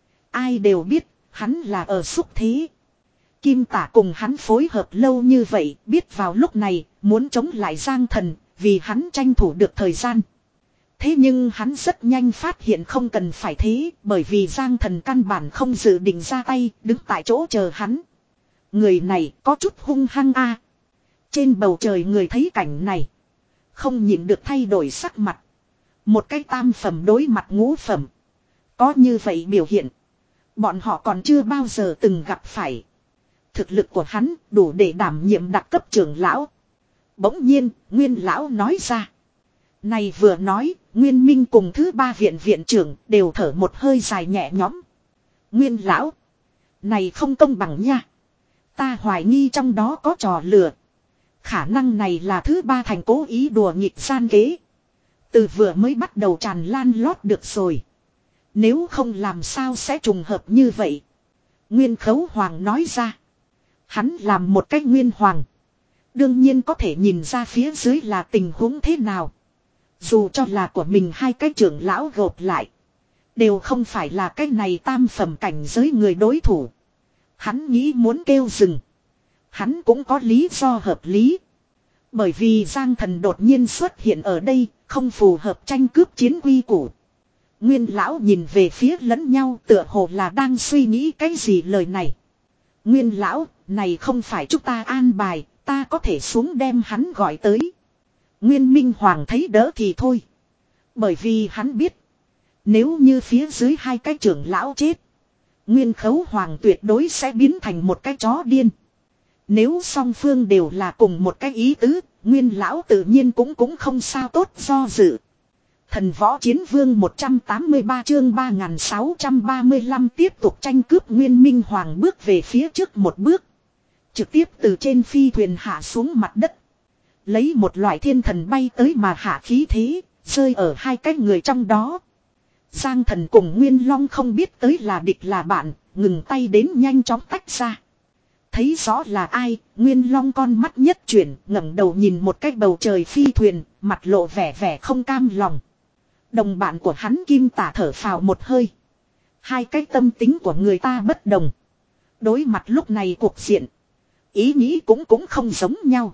Ai đều biết, hắn là ở xúc thế. Kim Tả cùng hắn phối hợp lâu như vậy, biết vào lúc này, muốn chống lại Giang Thần, vì hắn tranh thủ được thời gian. Thế nhưng hắn rất nhanh phát hiện không cần phải thế, bởi vì Giang Thần căn bản không dự định ra tay, đứng tại chỗ chờ hắn. Người này có chút hung hăng a. Trên bầu trời người thấy cảnh này, không nhịn được thay đổi sắc mặt. Một cái tam phẩm đối mặt ngũ phẩm. Có như vậy biểu hiện, bọn họ còn chưa bao giờ từng gặp phải. Thực lực của hắn đủ để đảm nhiệm đặc cấp trưởng lão. Bỗng nhiên, Nguyên lão nói ra. Này vừa nói, Nguyên Minh cùng thứ ba viện viện trưởng đều thở một hơi dài nhẹ nhõm. Nguyên lão, này không công bằng nha. Ta hoài nghi trong đó có trò lừa. Khả năng này là thứ ba thành cố ý đùa nghịch gian kế. Từ vừa mới bắt đầu tràn lan lót được rồi. Nếu không làm sao sẽ trùng hợp như vậy. Nguyên Khấu Hoàng nói ra. Hắn làm một cách Nguyên Hoàng. Đương nhiên có thể nhìn ra phía dưới là tình huống thế nào. Dù cho là của mình hai cái trưởng lão gộp lại. Đều không phải là cái này tam phẩm cảnh giới người đối thủ. Hắn nghĩ muốn kêu dừng. Hắn cũng có lý do hợp lý. Bởi vì Giang Thần đột nhiên xuất hiện ở đây, không phù hợp tranh cướp chiến quy củ. Nguyên lão nhìn về phía lẫn nhau tựa hồ là đang suy nghĩ cái gì lời này. Nguyên lão, này không phải chúng ta an bài, ta có thể xuống đem hắn gọi tới. Nguyên Minh Hoàng thấy đỡ thì thôi. Bởi vì hắn biết, nếu như phía dưới hai cái trưởng lão chết, Nguyên Khấu Hoàng tuyệt đối sẽ biến thành một cái chó điên. Nếu song phương đều là cùng một cái ý tứ, Nguyên lão tự nhiên cũng cũng không sao tốt do dự. Thần Võ Chiến Vương một trăm tám mươi ba chương ba nghìn sáu trăm ba mươi lăm tiếp tục tranh cướp. Nguyên Minh Hoàng bước về phía trước một bước. Trực tiếp từ trên phi thuyền hạ xuống mặt đất. Lấy một loại thiên thần bay tới mà hạ khí thế, rơi ở hai cái người trong đó. Giang Thần cùng Nguyên Long không biết tới là địch là bạn, ngừng tay đến nhanh chóng tách ra. Thấy rõ là ai, Nguyên Long con mắt nhất chuyển, ngẩng đầu nhìn một cái bầu trời phi thuyền, mặt lộ vẻ vẻ không cam lòng. Đồng bạn của hắn Kim Tả thở phào một hơi. Hai cái tâm tính của người ta bất đồng. Đối mặt lúc này cuộc diện, ý nghĩ cũng cũng không giống nhau.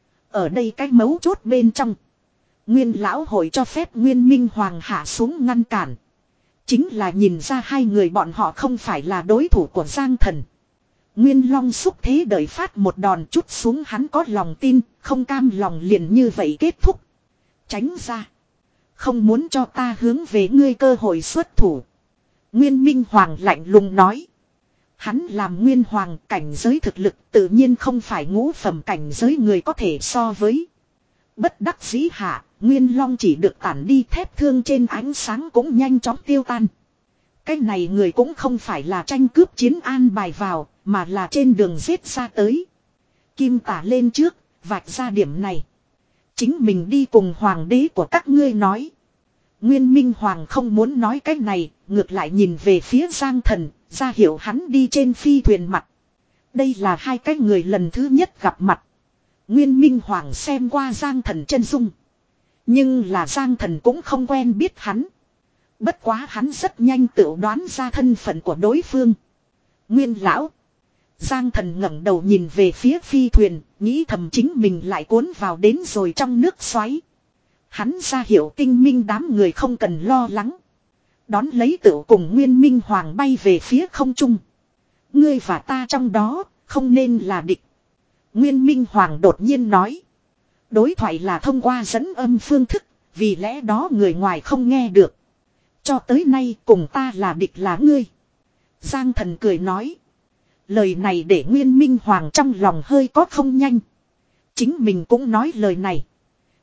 Ở đây cái mấu chốt bên trong, Nguyên lão hội cho phép Nguyên Minh Hoàng hạ xuống ngăn cản. Chính là nhìn ra hai người bọn họ không phải là đối thủ của Giang Thần. Nguyên Long xúc thế đợi phát một đòn chút xuống, hắn có lòng tin, không cam lòng liền như vậy kết thúc. Tránh ra. Không muốn cho ta hướng về ngươi cơ hội xuất thủ. Nguyên Minh Hoàng lạnh lùng nói. Hắn làm Nguyên Hoàng, cảnh giới thực lực tự nhiên không phải ngũ phẩm cảnh giới người có thể so với. Bất đắc dĩ hạ, Nguyên Long chỉ được tản đi, thép thương trên ánh sáng cũng nhanh chóng tiêu tan. Cái này người cũng không phải là tranh cướp chiến an bài vào, mà là trên đường giết ra tới. Kim Tả lên trước, vạch ra điểm này. Chính mình đi cùng hoàng đế của các ngươi nói. Nguyên Minh Hoàng không muốn nói cái này, ngược lại nhìn về phía Giang Thần, ra hiệu hắn đi trên phi thuyền mặt. Đây là hai cái người lần thứ nhất gặp mặt. Nguyên Minh Hoàng xem qua Giang Thần chân dung. Nhưng là Giang Thần cũng không quen biết hắn. Bất quá hắn rất nhanh tự đoán ra thân phận của đối phương. Nguyên lão. Giang Thần ngẩng đầu nhìn về phía phi thuyền, nghĩ thầm chính mình lại cuốn vào đến rồi trong nước xoáy. Hắn ra hiệu tinh minh đám người không cần lo lắng. Đón lấy tựu cùng Nguyên Minh Hoàng bay về phía không trung. Ngươi và ta trong đó, không nên là địch. Nguyên Minh Hoàng đột nhiên nói. Đối thoại là thông qua dẫn âm phương thức, vì lẽ đó người ngoài không nghe được. Cho tới nay cùng ta là địch là ngươi. Giang Thần cười nói. Lời này để Nguyên Minh Hoàng trong lòng hơi có không nhanh. Chính mình cũng nói lời này.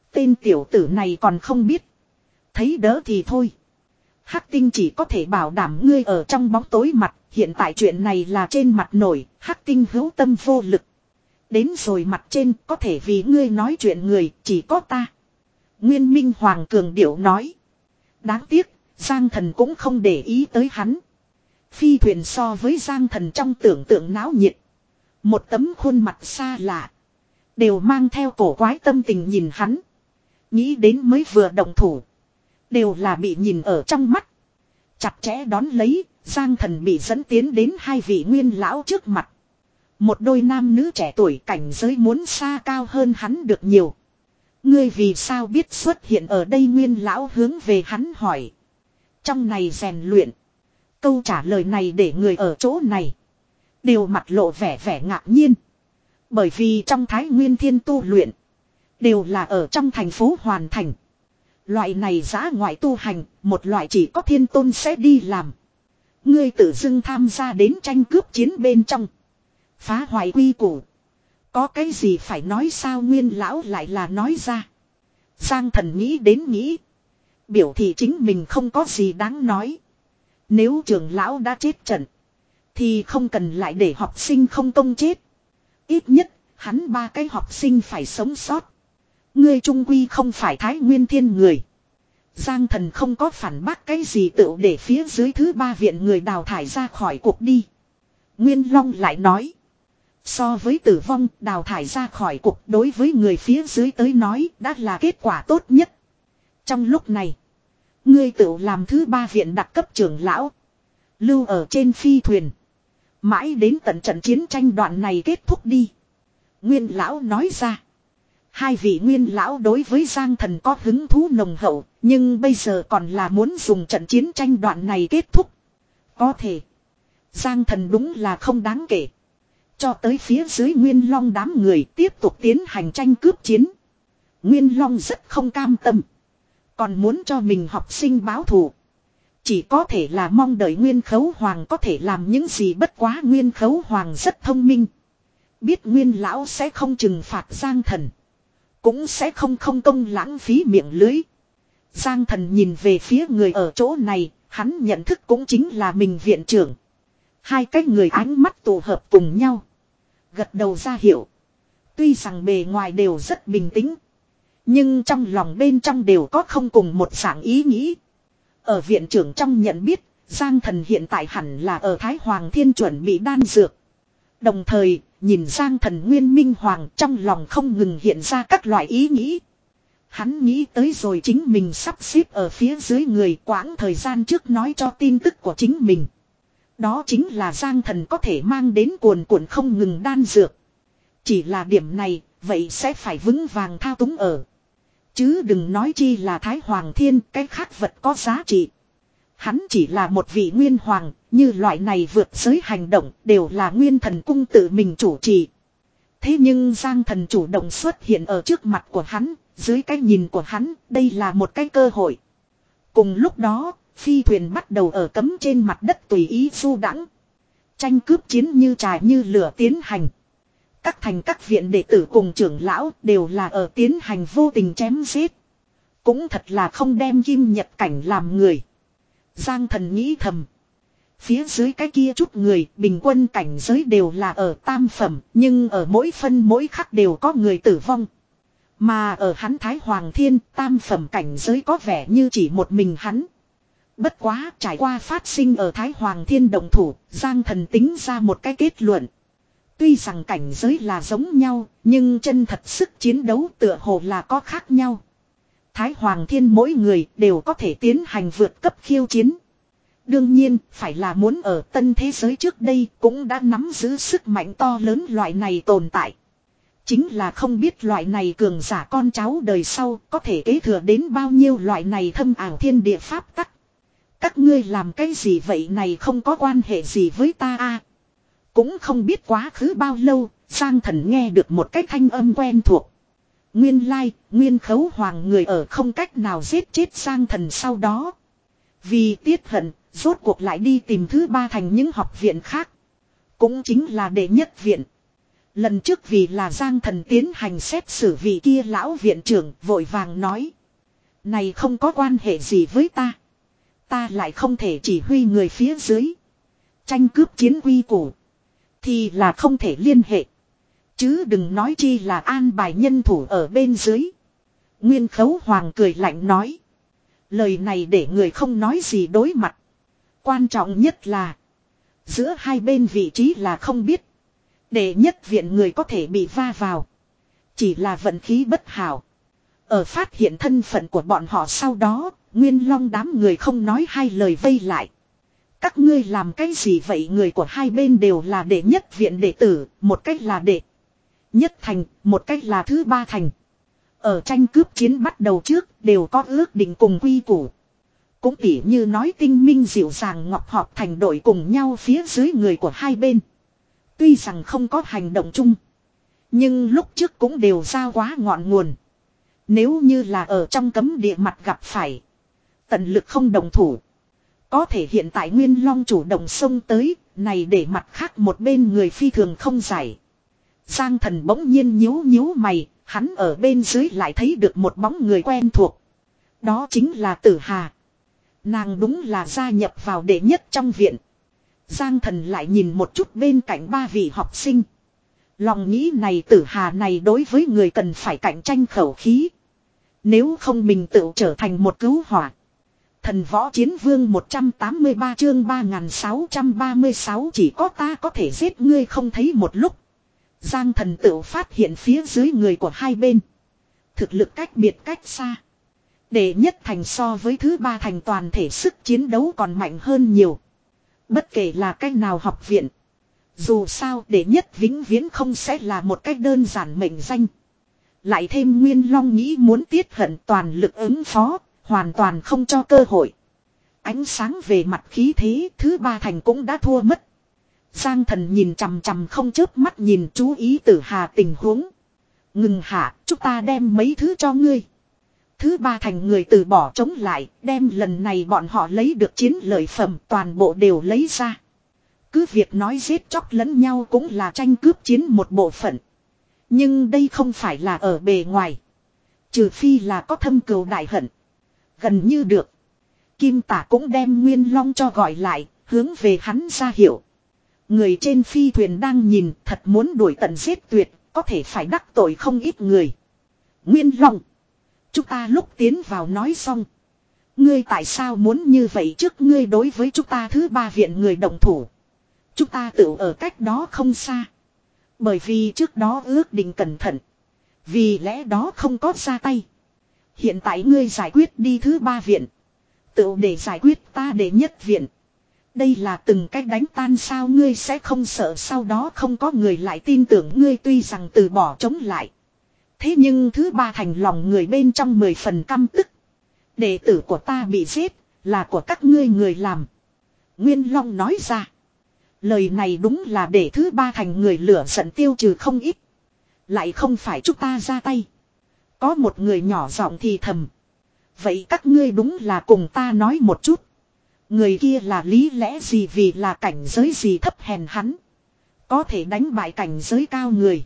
Tên tiểu tử này còn không biết. Thấy đỡ thì thôi. Hắc Tinh chỉ có thể bảo đảm ngươi ở trong bóng tối mặt. Hiện tại chuyện này là trên mặt nổi. Hắc Tinh hữu tâm vô lực. Đến rồi mặt trên có thể vì ngươi nói chuyện người chỉ có ta. Nguyên Minh Hoàng cường điệu nói. Đáng tiếc, Giang Thần cũng không để ý tới hắn. Phi thuyền so với Giang Thần trong tưởng tượng náo nhiệt. Một tấm khuôn mặt xa lạ. Đều mang theo cổ quái tâm tình nhìn hắn. Nghĩ đến mới vừa động thủ. Đều là bị nhìn ở trong mắt. Chặt chẽ đón lấy, Giang Thần bị dẫn tiến đến hai vị nguyên lão trước mặt. Một đôi nam nữ trẻ tuổi cảnh giới muốn xa cao hơn hắn được nhiều. Ngươi vì sao biết xuất hiện ở đây nguyên lão hướng về hắn hỏi. Trong này rèn luyện. Câu trả lời này để người ở chỗ này. Đều mặt lộ vẻ vẻ ngạc nhiên. Bởi vì trong Thái Nguyên Thiên tu luyện. Đều là ở trong thành phố hoàn thành. Loại này giã ngoại tu hành. Một loại chỉ có thiên tôn sẽ đi làm. Ngươi tự dưng tham gia đến tranh cướp chiến bên trong. Phá hoại quy củ. Có cái gì phải nói sao nguyên lão lại là nói ra. Giang Thần nghĩ đến nghĩ. Biểu thị chính mình không có gì đáng nói. Nếu trưởng lão đã chết trận. Thì không cần lại để học sinh không công chết. Ít nhất hắn ba cái học sinh phải sống sót. Ngươi trung quy không phải Thái Nguyên Thiên người. Giang Thần không có phản bác cái gì tự để phía dưới thứ ba viện người đào thải ra khỏi cuộc đi. Nguyên Long lại nói. So với tử vong đào thải ra khỏi cuộc đối với người phía dưới tới nói đã là kết quả tốt nhất. Trong lúc này. Ngươi tự làm thứ ba viện đặc cấp trưởng lão. Lưu ở trên phi thuyền. Mãi đến tận trận chiến tranh đoạn này kết thúc đi. Nguyên lão nói ra. Hai vị nguyên lão đối với Giang Thần có hứng thú nồng hậu. Nhưng bây giờ còn là muốn dùng trận chiến tranh đoạn này kết thúc. Có thể. Giang Thần đúng là không đáng kể. Cho tới phía dưới Nguyên Long đám người tiếp tục tiến hành tranh cướp chiến. Nguyên Long rất không cam tâm. Còn muốn cho mình học sinh báo thù. Chỉ có thể là mong đợi Nguyên Khấu Hoàng có thể làm những gì bất quá Nguyên Khấu Hoàng rất thông minh. Biết Nguyên Lão sẽ không trừng phạt Giang Thần. Cũng sẽ không không công lãng phí miệng lưới. Giang Thần nhìn về phía người ở chỗ này, hắn nhận thức cũng chính là mình viện trưởng. Hai cái người ánh mắt tụ hợp cùng nhau. Gật đầu ra hiệu. Tuy rằng bề ngoài đều rất bình tĩnh. Nhưng trong lòng bên trong đều có không cùng một dạng ý nghĩ. Ở viện trưởng trong nhận biết, Giang Thần hiện tại hẳn là ở Thái Hoàng Thiên chuẩn bị đan dược. Đồng thời, nhìn Giang Thần Nguyên Minh Hoàng trong lòng không ngừng hiện ra các loại ý nghĩ. Hắn nghĩ tới rồi chính mình sắp xếp ở phía dưới người quãng thời gian trước nói cho tin tức của chính mình. Đó chính là Giang Thần có thể mang đến cuồn cuộn không ngừng đan dược. Chỉ là điểm này, vậy sẽ phải vững vàng thao túng ở. Chứ đừng nói chi là Thái Hoàng Thiên, cái khác vật có giá trị. Hắn chỉ là một vị nguyên hoàng, như loại này vượt giới hành động đều là Nguyên Thần Cung tự mình chủ trì. Thế nhưng Giang Thần chủ động xuất hiện ở trước mặt của hắn, dưới cái nhìn của hắn, đây là một cái cơ hội. Cùng lúc đó, phi thuyền bắt đầu ở cấm trên mặt đất tùy ý du đãng. Tranh cướp chiến như trà như lửa tiến hành. Các thành các viện đệ tử cùng trưởng lão đều là ở tiến hành vô tình chém giết. Cũng thật là không đem kim nhật cảnh làm người. Giang Thần nghĩ thầm. Phía dưới cái kia chút người bình quân cảnh giới đều là ở tam phẩm. Nhưng ở mỗi phân mỗi khắc đều có người tử vong. Mà ở hắn Thái Hoàng Thiên tam phẩm cảnh giới có vẻ như chỉ một mình hắn. Bất quá trải qua phát sinh ở Thái Hoàng Thiên động thủ, Giang Thần tính ra một cái kết luận. Tuy rằng cảnh giới là giống nhau, nhưng chân thật sức chiến đấu tựa hồ là có khác nhau. Thái Hoàng Thiên mỗi người đều có thể tiến hành vượt cấp khiêu chiến. Đương nhiên, phải là muốn ở tân thế giới trước đây cũng đã nắm giữ sức mạnh to lớn loại này tồn tại. Chính là không biết loại này cường giả con cháu đời sau có thể kế thừa đến bao nhiêu loại này thâm ảo thiên địa pháp tắc. Các ngươi làm cái gì vậy này không có quan hệ gì với ta a. Cũng không biết quá khứ bao lâu, Giang Thần nghe được một cái thanh âm quen thuộc. Nguyên lai, Nguyên Khấu Hoàng người ở không cách nào giết chết Giang Thần sau đó. Vì tiết hận, rốt cuộc lại đi tìm thứ ba thành những học viện khác. Cũng chính là đệ nhất viện. Lần trước vì là Giang Thần tiến hành xét xử vị kia lão viện trưởng vội vàng nói. Này không có quan hệ gì với ta. Ta lại không thể chỉ huy người phía dưới. Tranh cướp chiến quy củ. Thì là không thể liên hệ. Chứ đừng nói chi là an bài nhân thủ ở bên dưới. Nguyên Khấu Hoàng cười lạnh nói. Lời này để người không nói gì đối mặt. Quan trọng nhất là. Giữa hai bên vị trí là không biết. Để nhất viện người có thể bị va vào. Chỉ là vận khí bất hảo. Ở phát hiện thân phận của bọn họ sau đó. Nguyên Long đám người không nói hai lời vây lại. Các ngươi làm cái gì vậy? Người của hai bên đều là đệ nhất viện đệ tử. Một cách là đệ nhất thành. Một cách là thứ ba thành. Ở tranh cướp chiến bắt đầu trước đều có ước định cùng quy củ. Cũng tỉ như nói tinh minh dịu dàng ngọc họp thành đội cùng nhau phía dưới người của hai bên. Tuy rằng không có hành động chung. Nhưng lúc trước cũng đều giao quá ngọn nguồn. Nếu như là ở trong cấm địa mặt gặp phải. Tận lực không đồng thủ. Có thể hiện tại Nguyên Long chủ động xông tới. Này để mặt khác một bên người phi thường không giải. Giang Thần bỗng nhiên nhíu nhíu mày. Hắn ở bên dưới lại thấy được một bóng người quen thuộc. Đó chính là Tử Hà. Nàng đúng là gia nhập vào đệ nhất trong viện. Giang Thần lại nhìn một chút bên cạnh ba vị học sinh. Lòng nghĩ này Tử Hà này đối với người cần phải cạnh tranh khẩu khí. Nếu không mình tự trở thành một cứu hỏa. Thần Võ Chiến Vương một trăm tám mươi ba chương ba nghìn sáu trăm ba mươi sáu chỉ có ta có thể giết ngươi không thấy một lúc. Giang Thần tự phát hiện phía dưới người của hai bên. Thực lực cách biệt cách xa. Đệ nhất thành so với thứ ba thành toàn thể sức chiến đấu còn mạnh hơn nhiều. Bất kể là cách nào học viện. Dù sao đệ nhất vĩnh viễn không sẽ là một cách đơn giản mệnh danh. Lại thêm Nguyên Long nghĩ muốn tiết hận toàn lực ứng phó. Hoàn toàn không cho cơ hội. Ánh sáng về mặt khí thế thứ ba thành cũng đã thua mất. Giang Thần nhìn chằm chằm không chớp mắt nhìn chú ý Tử Hà tình huống. Ngừng hạ, chúng ta đem mấy thứ cho ngươi. Thứ ba thành người từ bỏ chống lại, đem lần này bọn họ lấy được chiến lợi phẩm toàn bộ đều lấy ra. Cứ việc nói giết chóc lẫn nhau cũng là tranh cướp chiến một bộ phận. Nhưng đây không phải là ở bề ngoài. Trừ phi là có thâm cừu đại hận. Gần như được. Kim Tả cũng đem Nguyên Long cho gọi lại, hướng về hắn ra hiệu. Người trên phi thuyền đang nhìn, thật muốn đuổi tận giết tuyệt, có thể phải đắc tội không ít người. Nguyên Long. Chúng ta lúc tiến vào nói xong. Ngươi tại sao muốn như vậy trước ngươi đối với chúng ta thứ ba viện người đồng thủ. Chúng ta tự ở cách đó không xa. Bởi vì trước đó ước định cẩn thận. Vì lẽ đó không có ra tay. Hiện tại ngươi giải quyết đi thứ ba viện. Tự để giải quyết ta để nhất viện. Đây là từng cách đánh tan sao ngươi sẽ không sợ sau đó không có người lại tin tưởng ngươi tuy rằng từ bỏ chống lại. Thế nhưng thứ ba thành lòng người bên trong mười phần căm tức. Đệ tử của ta bị giết là của các ngươi người làm. Nguyên Long nói ra. Lời này đúng là để thứ ba thành người lửa giận tiêu trừ không ít. Lại không phải chúng ta ra tay. Có một người nhỏ giọng thì thầm. Vậy các ngươi đúng là cùng ta nói một chút. Người kia là lý lẽ gì vì là cảnh giới gì thấp hèn hắn. Có thể đánh bại cảnh giới cao người.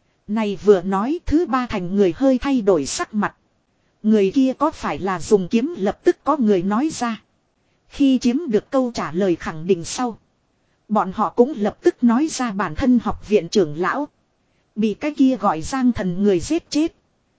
Này vừa nói thứ ba thành người hơi thay đổi sắc mặt. Người kia có phải là dùng kiếm lập tức có người nói ra. Khi chiếm được câu trả lời khẳng định sau. Bọn họ cũng lập tức nói ra bản thân học viện trưởng lão. Bị cái kia gọi Giang Thần người giết chết.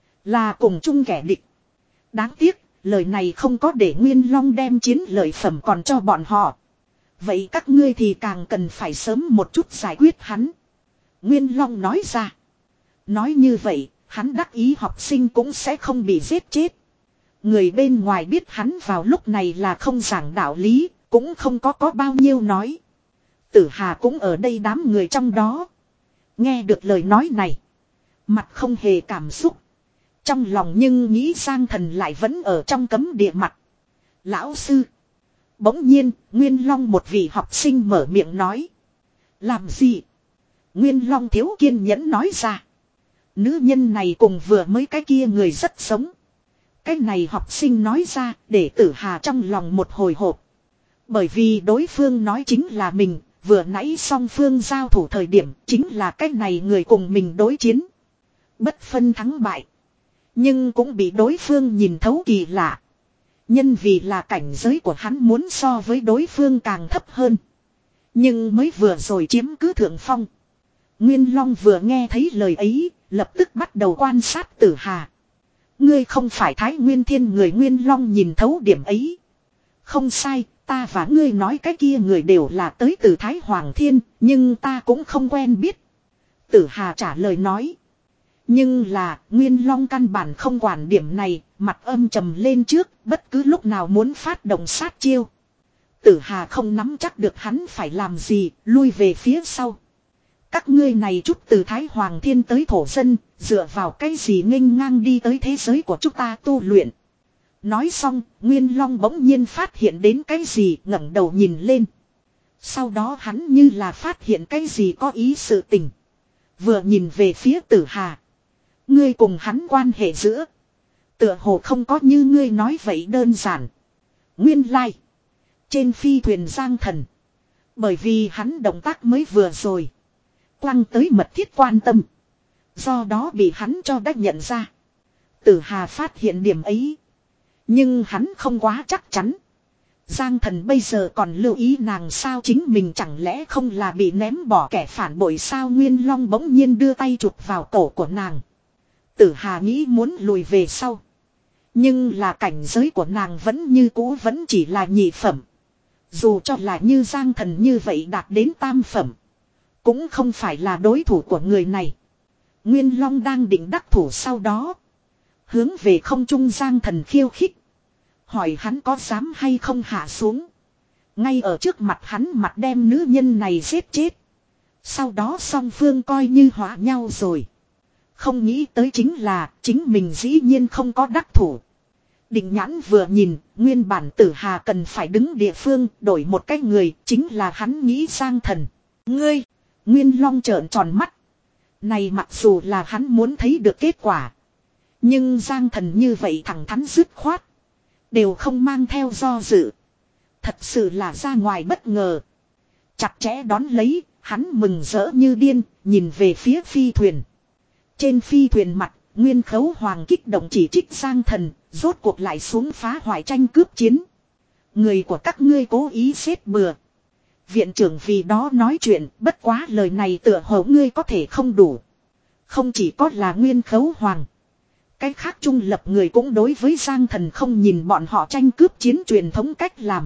Là cùng chung kẻ địch. Đáng tiếc, lời này không có để Nguyên Long đem chiến lợi phẩm còn cho bọn họ. Vậy các ngươi thì càng cần phải sớm một chút giải quyết hắn. Nguyên Long nói ra. Nói như vậy, hắn đắc ý học sinh cũng sẽ không bị giết chết. Người bên ngoài biết hắn vào lúc này là không giảng đạo lý, cũng không có có bao nhiêu nói. Tử Hà cũng ở đây đám người trong đó. Nghe được lời nói này. Mặt không hề cảm xúc. Trong lòng nhưng nghĩ Giang Thần lại vẫn ở trong cấm địa mặt. Lão sư. Bỗng nhiên, Nguyên Long một vị học sinh mở miệng nói. Làm gì? Nguyên Long thiếu kiên nhẫn nói ra. Nữ nhân này cùng vừa mới cái kia người rất sống. Cái này học sinh nói ra để Tử Hà trong lòng một hồi hộp. Bởi vì đối phương nói chính là mình, vừa nãy song phương giao thủ thời điểm chính là cái này người cùng mình đối chiến. Bất phân thắng bại. Nhưng cũng bị đối phương nhìn thấu kỳ lạ. Nhân vì là cảnh giới của hắn muốn so với đối phương càng thấp hơn. Nhưng mới vừa rồi chiếm cứ thượng phong. Nguyên Long vừa nghe thấy lời ấy, lập tức bắt đầu quan sát Tử Hà. Ngươi không phải Thái Nguyên Thiên người. Nguyên Long nhìn thấu điểm ấy. Không sai, ta và ngươi nói cái kia người đều là tới từ Thái Hoàng Thiên, nhưng ta cũng không quen biết. Tử Hà trả lời nói. Nhưng là, Nguyên Long căn bản không quản điểm này, mặt âm trầm lên trước, bất cứ lúc nào muốn phát động sát chiêu. Tử Hà không nắm chắc được hắn phải làm gì, lui về phía sau. Các ngươi này chút từ Thái Hoàng Thiên tới thổ dân, dựa vào cái gì nghênh ngang đi tới thế giới của chúng ta tu luyện. Nói xong, Nguyên Long bỗng nhiên phát hiện đến cái gì, ngẩng đầu nhìn lên. Sau đó hắn như là phát hiện cái gì có ý sự tình. Vừa nhìn về phía Tử Hà. Ngươi cùng hắn quan hệ giữa. Tựa hồ không có như ngươi nói vậy đơn giản. Nguyên lai. Trên phi thuyền Giang Thần. Bởi vì hắn động tác mới vừa rồi. Quăng tới mật thiết quan tâm. Do đó bị hắn cho đã nhận ra. Tử Hà phát hiện điểm ấy. Nhưng hắn không quá chắc chắn. Giang Thần bây giờ còn lưu ý nàng sao, chính mình chẳng lẽ không là bị ném bỏ kẻ phản bội sao. Nguyên Long bỗng nhiên đưa tay chụp vào cổ của nàng. Tử Hà nghĩ muốn lùi về sau. Nhưng là cảnh giới của nàng vẫn như cũ, vẫn chỉ là nhị phẩm. Dù cho là như Giang Thần như vậy đạt đến tam phẩm. Cũng không phải là đối thủ của người này. Nguyên Long đang định đắc thủ sau đó. Hướng về không trung Giang Thần khiêu khích. Hỏi hắn có dám hay không hạ xuống. Ngay ở trước mặt hắn mặt đem nữ nhân này giết chết. Sau đó song phương coi như hóa nhau rồi. Không nghĩ tới chính là chính mình dĩ nhiên không có đắc thủ. Định Nhãn vừa nhìn, nguyên bản Tử Hà cần phải đứng địa phương, đổi một cái người, chính là hắn nghĩ Giang Thần. Ngươi! Nguyên Long trợn tròn mắt. Này mặc dù là hắn muốn thấy được kết quả. Nhưng Giang Thần như vậy thẳng thắn dứt khoát. Đều không mang theo do dự. Thật sự là ra ngoài bất ngờ. Chặt chẽ đón lấy, hắn mừng rỡ như điên, nhìn về phía phi thuyền. Trên phi thuyền mặt, Nguyên Khấu Hoàng kích động chỉ trích Giang Thần, rốt cuộc lại xuống phá hoại tranh cướp chiến. Người của các ngươi cố ý xếp bừa. Viện trưởng vì đó nói chuyện, bất quá lời này tựa hồ ngươi có thể không đủ. Không chỉ có là Nguyên Khấu Hoàng. Cái khác trung lập người cũng đối với Giang Thần không nhìn bọn họ tranh cướp chiến truyền thống cách làm.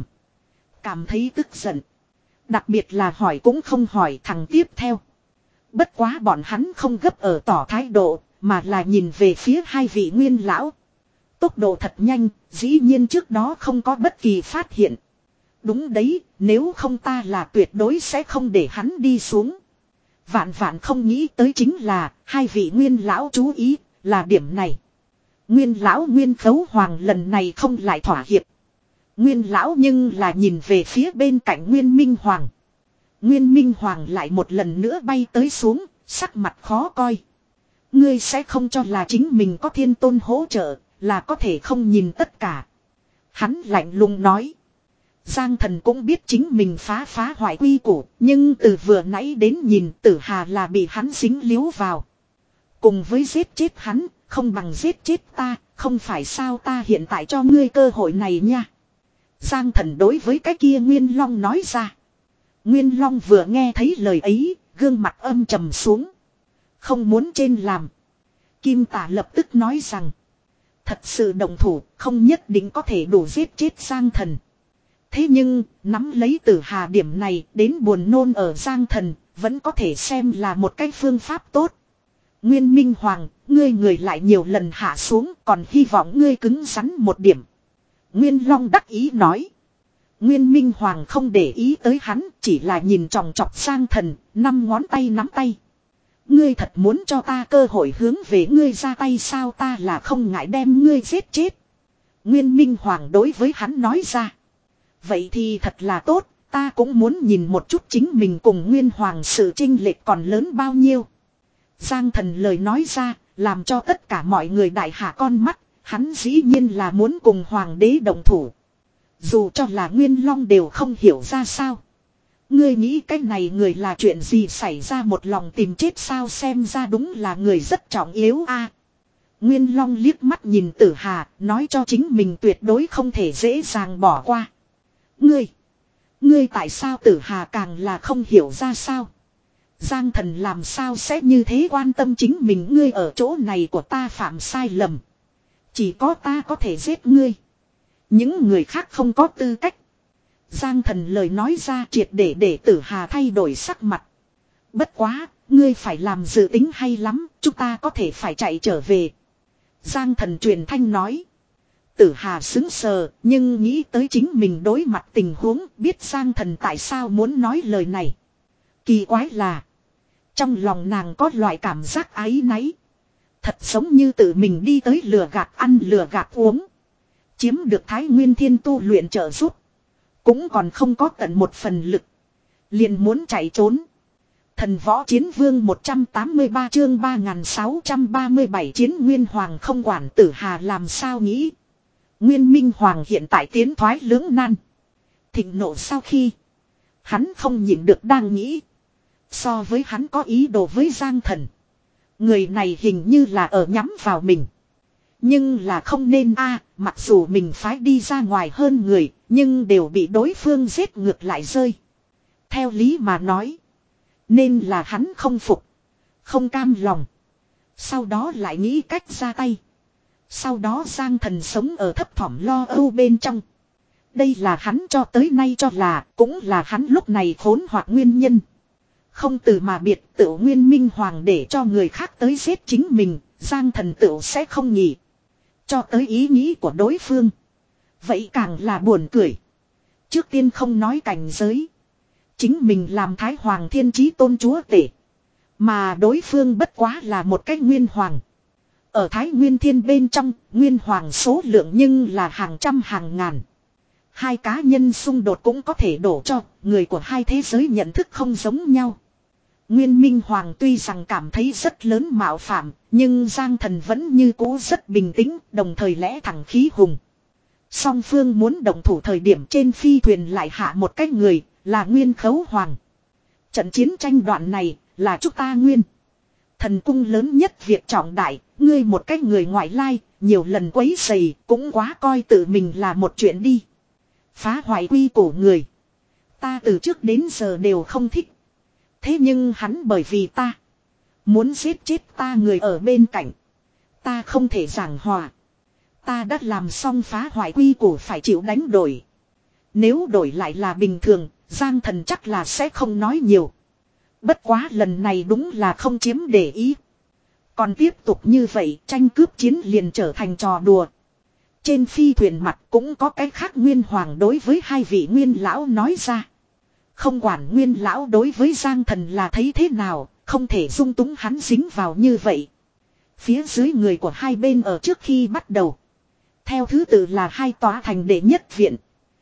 Cảm thấy tức giận. Đặc biệt là hỏi cũng không hỏi thằng tiếp theo. Bất quá bọn hắn không gấp ở tỏ thái độ, mà là nhìn về phía hai vị nguyên lão. Tốc độ thật nhanh, dĩ nhiên trước đó không có bất kỳ phát hiện. Đúng đấy, nếu không ta là tuyệt đối sẽ không để hắn đi xuống. Vạn vạn không nghĩ tới chính là, hai vị nguyên lão chú ý, là điểm này. Nguyên lão Nguyên Khấu Hoàng lần này không lại thỏa hiệp. Nguyên lão nhưng là nhìn về phía bên cạnh Nguyên Minh Hoàng. Nguyên Minh Hoàng lại một lần nữa bay tới xuống, sắc mặt khó coi. Ngươi sẽ không cho là chính mình có thiên tôn hỗ trợ, là có thể không nhìn tất cả. Hắn lạnh lùng nói. Giang Thần cũng biết chính mình phá phá hoại quy củ, nhưng từ vừa nãy đến nhìn Tử Hà là bị hắn dính líu vào. Cùng với giết chết hắn, không bằng giết chết ta, không phải sao ta hiện tại cho ngươi cơ hội này nha. Giang Thần đối với cái kia Nguyên Long nói ra. Nguyên Long vừa nghe thấy lời ấy, gương mặt âm trầm xuống. Không muốn trên làm. Kim Tả lập tức nói rằng. Thật sự động thủ, không nhất định có thể đủ giết chết Giang Thần. Thế nhưng, nắm lấy Tử Hà điểm này đến buồn nôn ở Giang Thần, vẫn có thể xem là một cái phương pháp tốt. Nguyên Minh Hoàng, ngươi người lại nhiều lần hạ xuống, còn hy vọng ngươi cứng rắn một điểm. Nguyên Long đắc ý nói. Nguyên Minh Hoàng không để ý tới hắn, chỉ là nhìn tròng trọc Giang Thần, năm ngón tay nắm tay. Ngươi thật muốn cho ta cơ hội hướng về ngươi ra tay sao, ta là không ngại đem ngươi giết chết. Nguyên Minh Hoàng đối với hắn nói ra. Vậy thì thật là tốt, ta cũng muốn nhìn một chút chính mình cùng Nguyên Hoàng sự chênh lệch còn lớn bao nhiêu. Giang Thần lời nói ra, làm cho tất cả mọi người đại hạ con mắt, hắn dĩ nhiên là muốn cùng Hoàng đế đồng thủ. Dù cho là Nguyên Long đều không hiểu ra sao. Ngươi nghĩ cái này người là chuyện gì xảy ra một lòng tìm chết sao, xem ra đúng là người rất trọng yếu a. Nguyên Long liếc mắt nhìn Tử Hà, nói cho chính mình tuyệt đối không thể dễ dàng bỏ qua. Ngươi, ngươi tại sao? Tử Hà càng là không hiểu ra sao. Giang Thần làm sao sẽ như thế quan tâm chính mình, ngươi ở chỗ này của ta phạm sai lầm. Chỉ có ta có thể giết ngươi. Những người khác không có tư cách. Giang Thần lời nói ra triệt để để Tử Hà thay đổi sắc mặt. Bất quá, ngươi phải làm dự tính hay lắm, chúng ta có thể phải chạy trở về. Giang Thần truyền thanh nói. Tử Hà sững sờ, nhưng nghĩ tới chính mình đối mặt tình huống, biết Giang Thần tại sao muốn nói lời này. Kỳ quái là, trong lòng nàng có loại cảm giác áy náy. Thật giống như tự mình đi tới lừa gạt ăn lừa gạt uống. Chiếm được Thái Nguyên Thiên tu luyện trợ giúp. Cũng còn không có tận một phần lực. Liền muốn chạy trốn. Thần Võ Chiến Vương một trăm tám mươi ba chương ba nghìn sáu trăm ba mươi bảy Chiến Nguyên Hoàng không quản Tử Hà làm sao nghĩ. Nguyên Minh Hoàng hiện tại tiến thoái lưỡng nan. Thịnh nộ sau khi. Hắn không nhịn được đang nghĩ. So với hắn có ý đồ với Giang Thần. Người này hình như là ở nhắm vào mình. Nhưng là không nên a, mặc dù mình phái đi ra ngoài hơn người, nhưng đều bị đối phương giết ngược lại rơi. Theo lý mà nói. Nên là hắn không phục. Không cam lòng. Sau đó lại nghĩ cách ra tay. Sau đó Giang Thần sống ở thấp thỏm lo âu bên trong. Đây là hắn cho tới nay cho là, cũng là hắn lúc này khốn hoặc nguyên nhân. Không từ mà biệt, tự Nguyên Minh Hoàng để cho người khác tới giết chính mình, Giang Thần tự sẽ không nghỉ. Cho tới ý nghĩ của đối phương. Vậy càng là buồn cười. Trước tiên không nói cảnh giới. Chính mình làm Thái Hoàng Thiên Chí Tôn chúa tể. Mà đối phương bất quá là một cái Nguyên Hoàng. Ở Thái Nguyên Thiên bên trong, Nguyên Hoàng số lượng nhưng là hàng trăm hàng ngàn. Hai cá nhân xung đột cũng có thể đổ cho, người của hai thế giới nhận thức không giống nhau. Nguyên Minh Hoàng tuy rằng cảm thấy rất lớn mạo phạm, nhưng Giang Thần vẫn như cũ rất bình tĩnh, đồng thời lẽ thẳng khí hùng. Song phương muốn động thủ thời điểm trên phi thuyền lại hạ một cái người, là Nguyên Khấu Hoàng. Trận chiến tranh đoạn này, là chúng ta Nguyên Thần cung lớn nhất việc trọng đại, ngươi một cái người ngoại lai, nhiều lần quấy rầy, cũng quá coi tự mình là một chuyện đi. Phá hoại quy củ người. Ta từ trước đến giờ đều không thích. Thế nhưng hắn bởi vì ta. Muốn giết chết ta người ở bên cạnh. Ta không thể giảng hòa. Ta đã làm xong phá hoại quy củ phải chịu đánh đổi. Nếu đổi lại là bình thường, Giang Thần chắc là sẽ không nói nhiều. Bất quá lần này đúng là không chiếm để ý. Còn tiếp tục như vậy, tranh cướp chiến liền trở thành trò đùa. Trên phi thuyền mặt cũng có cái khác Nguyên Hoàng đối với hai vị Nguyên Lão nói ra. Không quản Nguyên Lão đối với Giang Thần là thấy thế nào, không thể dung túng hắn dính vào như vậy. Phía dưới người của hai bên ở trước khi bắt đầu. Theo thứ tự là hai tòa thành đệ nhất viện.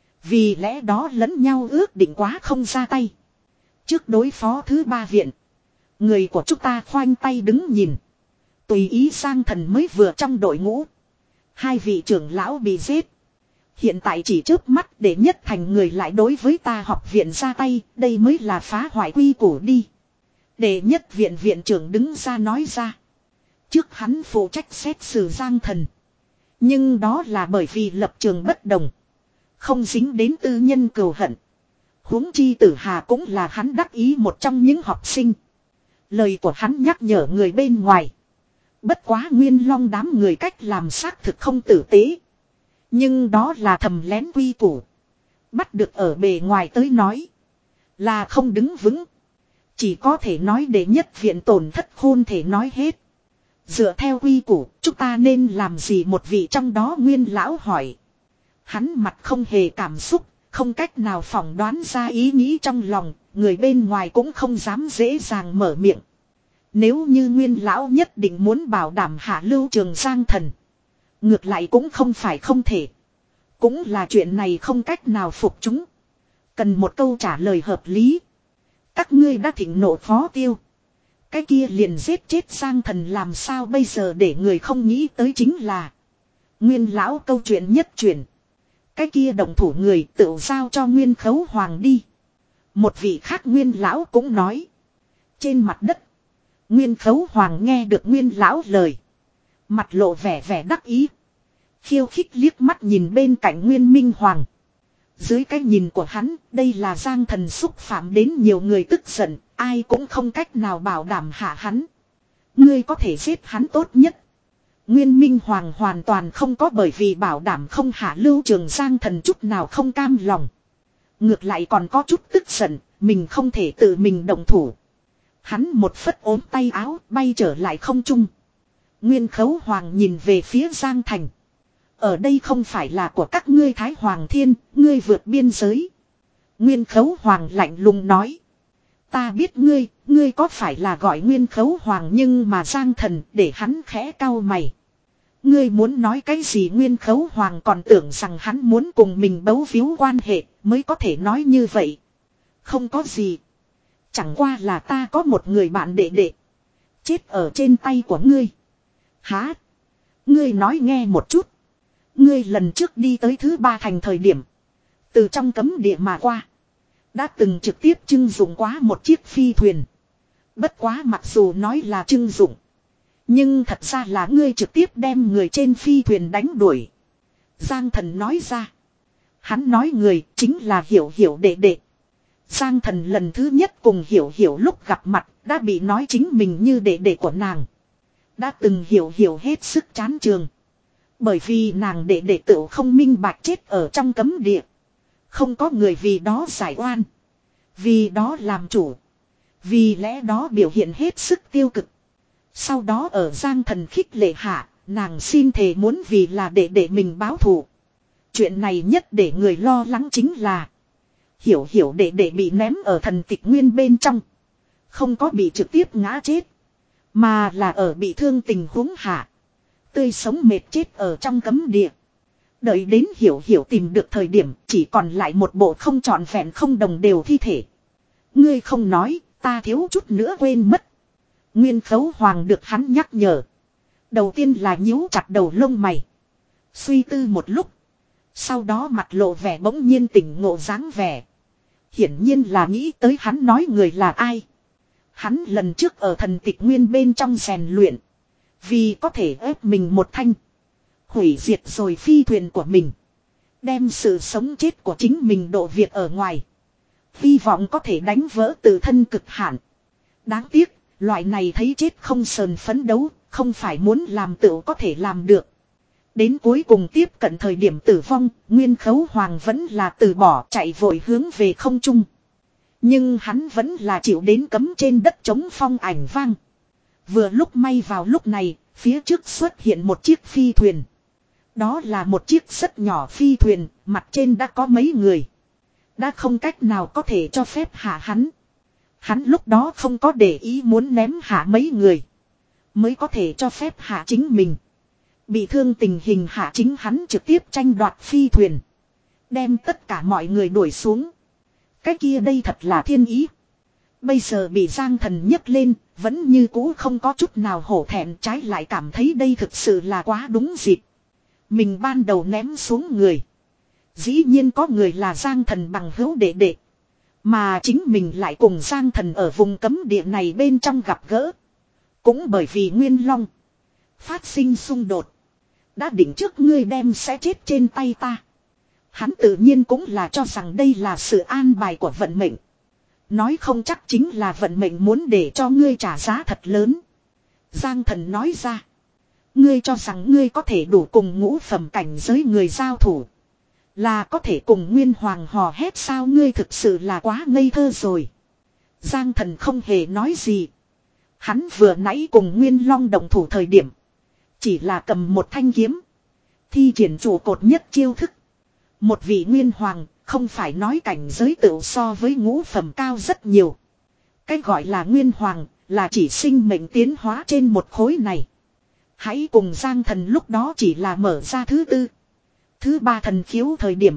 Vì lẽ đó lẫn nhau ước định quá không ra tay. Trước đối phó thứ ba viện. Người của chúng ta khoanh tay đứng nhìn. Tùy ý Giang Thần mới vừa trong đội ngũ. Hai vị trưởng lão bị giết. Hiện tại chỉ trước mắt để nhất thành người lại đối với ta học viện ra tay. Đây mới là phá hoại quy củ đi. Để nhất viện viện trưởng đứng ra nói ra. Trước hắn phụ trách xét xử Giang Thần. Nhưng đó là bởi vì lập trường bất đồng. Không dính đến tư nhân cừu hận. Huống chi Tử Hà cũng là hắn đắc ý một trong những học sinh. Lời của hắn nhắc nhở người bên ngoài. Bất quá Nguyên Long đám người cách làm xác thực không tử tế. Nhưng đó là thầm lén quy củ. Bắt được ở bề ngoài tới nói. Là không đứng vững. Chỉ có thể nói để nhất viện tổn thất khôn thể nói hết. Dựa theo quy củ, chúng ta nên làm gì? Một vị trong đó Nguyên Lão hỏi. Hắn mặt không hề cảm xúc, không cách nào phỏng đoán ra ý nghĩ trong lòng, người bên ngoài cũng không dám dễ dàng mở miệng. Nếu như Nguyên Lão nhất định muốn bảo đảm hạ lưu Trường Giang Thần. Ngược lại cũng không phải không thể. Cũng là chuyện này không cách nào phục chúng. Cần một câu trả lời hợp lý. Các ngươi đã thịnh nộ phó tiêu. Cái kia liền giết chết Giang Thần làm sao bây giờ? Để người không nghĩ tới chính là Nguyên Lão câu chuyện nhất chuyển. Cái kia động thủ người tự giao cho Nguyên Khấu Hoàng đi. Một vị khác Nguyên lão cũng nói. Trên mặt đất. Nguyên Khấu Hoàng nghe được Nguyên lão lời. Mặt lộ vẻ vẻ đắc ý. Khiêu khích liếc mắt nhìn bên cạnh Nguyên Minh Hoàng. Dưới cái nhìn của hắn, đây là Giang Thần xúc phạm đến nhiều người tức giận, ai cũng không cách nào bảo đảm hạ hắn. Ngươi có thể giết hắn tốt nhất. Nguyên Minh Hoàng hoàn toàn không có bởi vì bảo đảm không hạ Lưu Trường Giang Thần chút nào không cam lòng. Ngược lại còn có chút tức giận, mình không thể tự mình động thủ. Hắn một phất ốm tay áo bay trở lại không trung. Nguyên Khấu Hoàng nhìn về phía Giang Thành. Ở đây không phải là của các ngươi Thái Hoàng Thiên, ngươi vượt biên giới. Nguyên Khấu Hoàng lạnh lùng nói. Ta biết ngươi, ngươi có phải là gọi Nguyên Khấu Hoàng nhưng mà Giang Thần để hắn khẽ cau mày. Ngươi muốn nói cái gì Nguyên Khấu Hoàng còn tưởng rằng hắn muốn cùng mình bấu víu quan hệ mới có thể nói như vậy. Không có gì. Chẳng qua là ta có một người bạn đệ đệ. Chết ở trên tay của ngươi. Hả? Ngươi nói nghe một chút. Ngươi lần trước đi tới thứ ba thành thời điểm. Từ trong cấm địa mà qua. Đã từng trực tiếp trưng dụng quá một chiếc phi thuyền. Bất quá mặc dù nói là trưng dụng. Nhưng thật ra là ngươi trực tiếp đem người trên phi thuyền đánh đuổi. Giang Thần nói ra. Hắn nói người chính là Hiểu Hiểu đệ đệ. Giang Thần lần thứ nhất cùng Hiểu Hiểu lúc gặp mặt đã bị nói chính mình như đệ đệ của nàng. Đã từng Hiểu Hiểu hết sức chán trường. Bởi vì nàng đệ đệ tự không minh bạch chết ở trong cấm địa. Không có người vì đó giải oan. Vì đó làm chủ. Vì lẽ đó biểu hiện hết sức tiêu cực. Sau đó ở Giang Thần khích lệ hạ, nàng xin thề muốn vì là đệ đệ mình báo thù. Chuyện này nhất để người lo lắng chính là Hiểu Hiểu đệ đệ bị ném ở thần tịch nguyên bên trong. Không có bị trực tiếp ngã chết. Mà là ở bị thương tình huống hạ. Tươi sống mệt chết ở trong cấm địa. Đợi đến Hiểu Hiểu tìm được thời điểm chỉ còn lại một bộ không trọn vẹn không đồng đều thi thể. Ngươi không nói, ta thiếu chút nữa quên mất. Nguyên Khấu Hoàng được hắn nhắc nhở. Đầu tiên là nhíu chặt đầu lông mày. Suy tư một lúc. Sau đó mặt lộ vẻ bỗng nhiên tỉnh ngộ dáng vẻ. Hiển nhiên là nghĩ tới hắn nói người là ai. Hắn lần trước ở thần tịch nguyên bên trong rèn luyện. Vì có thể ép mình một thanh. Hủy diệt rồi phi thuyền của mình. Đem sự sống chết của chính mình độ việc ở ngoài. Hy vọng có thể đánh vỡ tự thân cực hạn. Đáng tiếc, loại này thấy chết không sờn phấn đấu, không phải muốn làm tựu có thể làm được. Đến cuối cùng tiếp cận thời điểm tử vong, Nguyên Khấu Hoàng vẫn là từ bỏ chạy vội hướng về không trung. Nhưng hắn vẫn là chịu đến cấm trên đất chống phong ảnh vang. Vừa lúc may vào lúc này, phía trước xuất hiện một chiếc phi thuyền. Đó là một chiếc rất nhỏ phi thuyền, mặt trên đã có mấy người. Đã không cách nào có thể cho phép hạ hắn. Hắn lúc đó không có để ý muốn ném hạ mấy người. Mới có thể cho phép hạ chính mình. Bị thương tình hình hạ chính hắn trực tiếp tranh đoạt phi thuyền. Đem tất cả mọi người đuổi xuống. Cái kia đây thật là thiên ý. Bây giờ bị Giang Thần nhấc lên, vẫn như cũ không có chút nào hổ thẹn, trái lại cảm thấy đây thực sự là quá đúng dịp. Mình ban đầu ném xuống người. Dĩ nhiên có người là Giang Thần bằng hữu đệ đệ. Mà chính mình lại cùng Giang Thần ở vùng cấm địa này bên trong gặp gỡ. Cũng bởi vì Nguyên Long phát sinh xung đột. Đã định trước ngươi đem sẽ chết trên tay ta. Hắn tự nhiên cũng là cho rằng đây là sự an bài của vận mệnh. Nói không chắc chính là vận mệnh muốn để cho ngươi trả giá thật lớn. Giang Thần nói ra. Ngươi cho rằng ngươi có thể đủ cùng ngũ phẩm cảnh giới người giao thủ. Là có thể cùng Nguyên Hoàng hò hét sao, ngươi thực sự là quá ngây thơ rồi. Giang Thần không hề nói gì. Hắn vừa nãy cùng Nguyên Long đồng thủ thời điểm. Chỉ là cầm một thanh kiếm. Thi triển trụ cột nhất chiêu thức. Một vị Nguyên Hoàng không phải nói cảnh giới tựu so với ngũ phẩm cao rất nhiều. Cái gọi là Nguyên Hoàng là chỉ sinh mệnh tiến hóa trên một khối này. Hãy cùng Giang Thần lúc đó chỉ là mở ra thứ tư. Thứ ba thần khiếu thời điểm.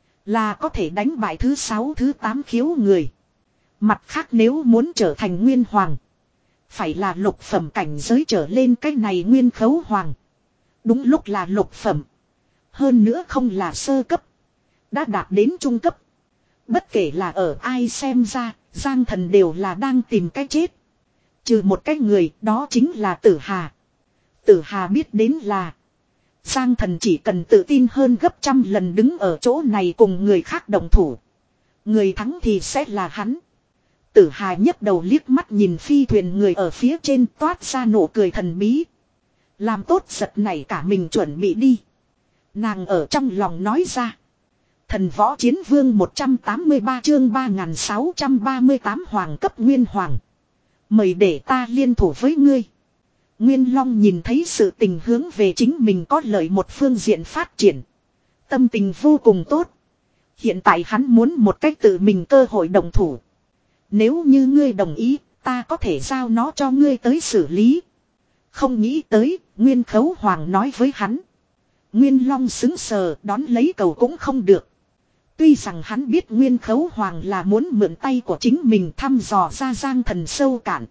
Là có thể đánh bại thứ sáu thứ tám khiếu người. Mặt khác nếu muốn trở thành Nguyên Hoàng. Phải là lục phẩm cảnh giới trở lên cái này Nguyên Khấu Hoàng. Đúng lúc là lục phẩm. Hơn nữa không là sơ cấp. Đã đạt đến trung cấp. Bất kể là ở ai xem ra, Giang Thần đều là đang tìm cái chết. Trừ một cái người, đó chính là Tử Hà. Tử Hà biết đến là Giang Thần chỉ cần tự tin hơn gấp trăm lần đứng ở chỗ này cùng người khác đồng thủ. Người thắng thì sẽ là hắn. Tử Hà nhấc đầu liếc mắt nhìn phi thuyền người ở phía trên toát ra nụ cười thần bí. Làm tốt giật này cả mình chuẩn bị đi. Nàng ở trong lòng nói ra. Thần võ chiến vương một trăm tám mươi ba chương ba nghìn sáu trăm ba mươi tám hoàng cấp nguyên hoàng. Mời để ta liên thủ với ngươi. Nguyên Long nhìn thấy sự tình hướng về chính mình có lợi một phương diện phát triển. Tâm tình vô cùng tốt. Hiện tại hắn muốn một cách tự mình cơ hội đồng thủ. Nếu như ngươi đồng ý, ta có thể giao nó cho ngươi tới xử lý. Không nghĩ tới, Nguyên Khấu Hoàng nói với hắn. Nguyên Long xứng sờ đón lấy cầu cũng không được. Tuy rằng hắn biết Nguyên Khấu Hoàng là muốn mượn tay của chính mình thăm dò ra Giang Thần sâu cạn.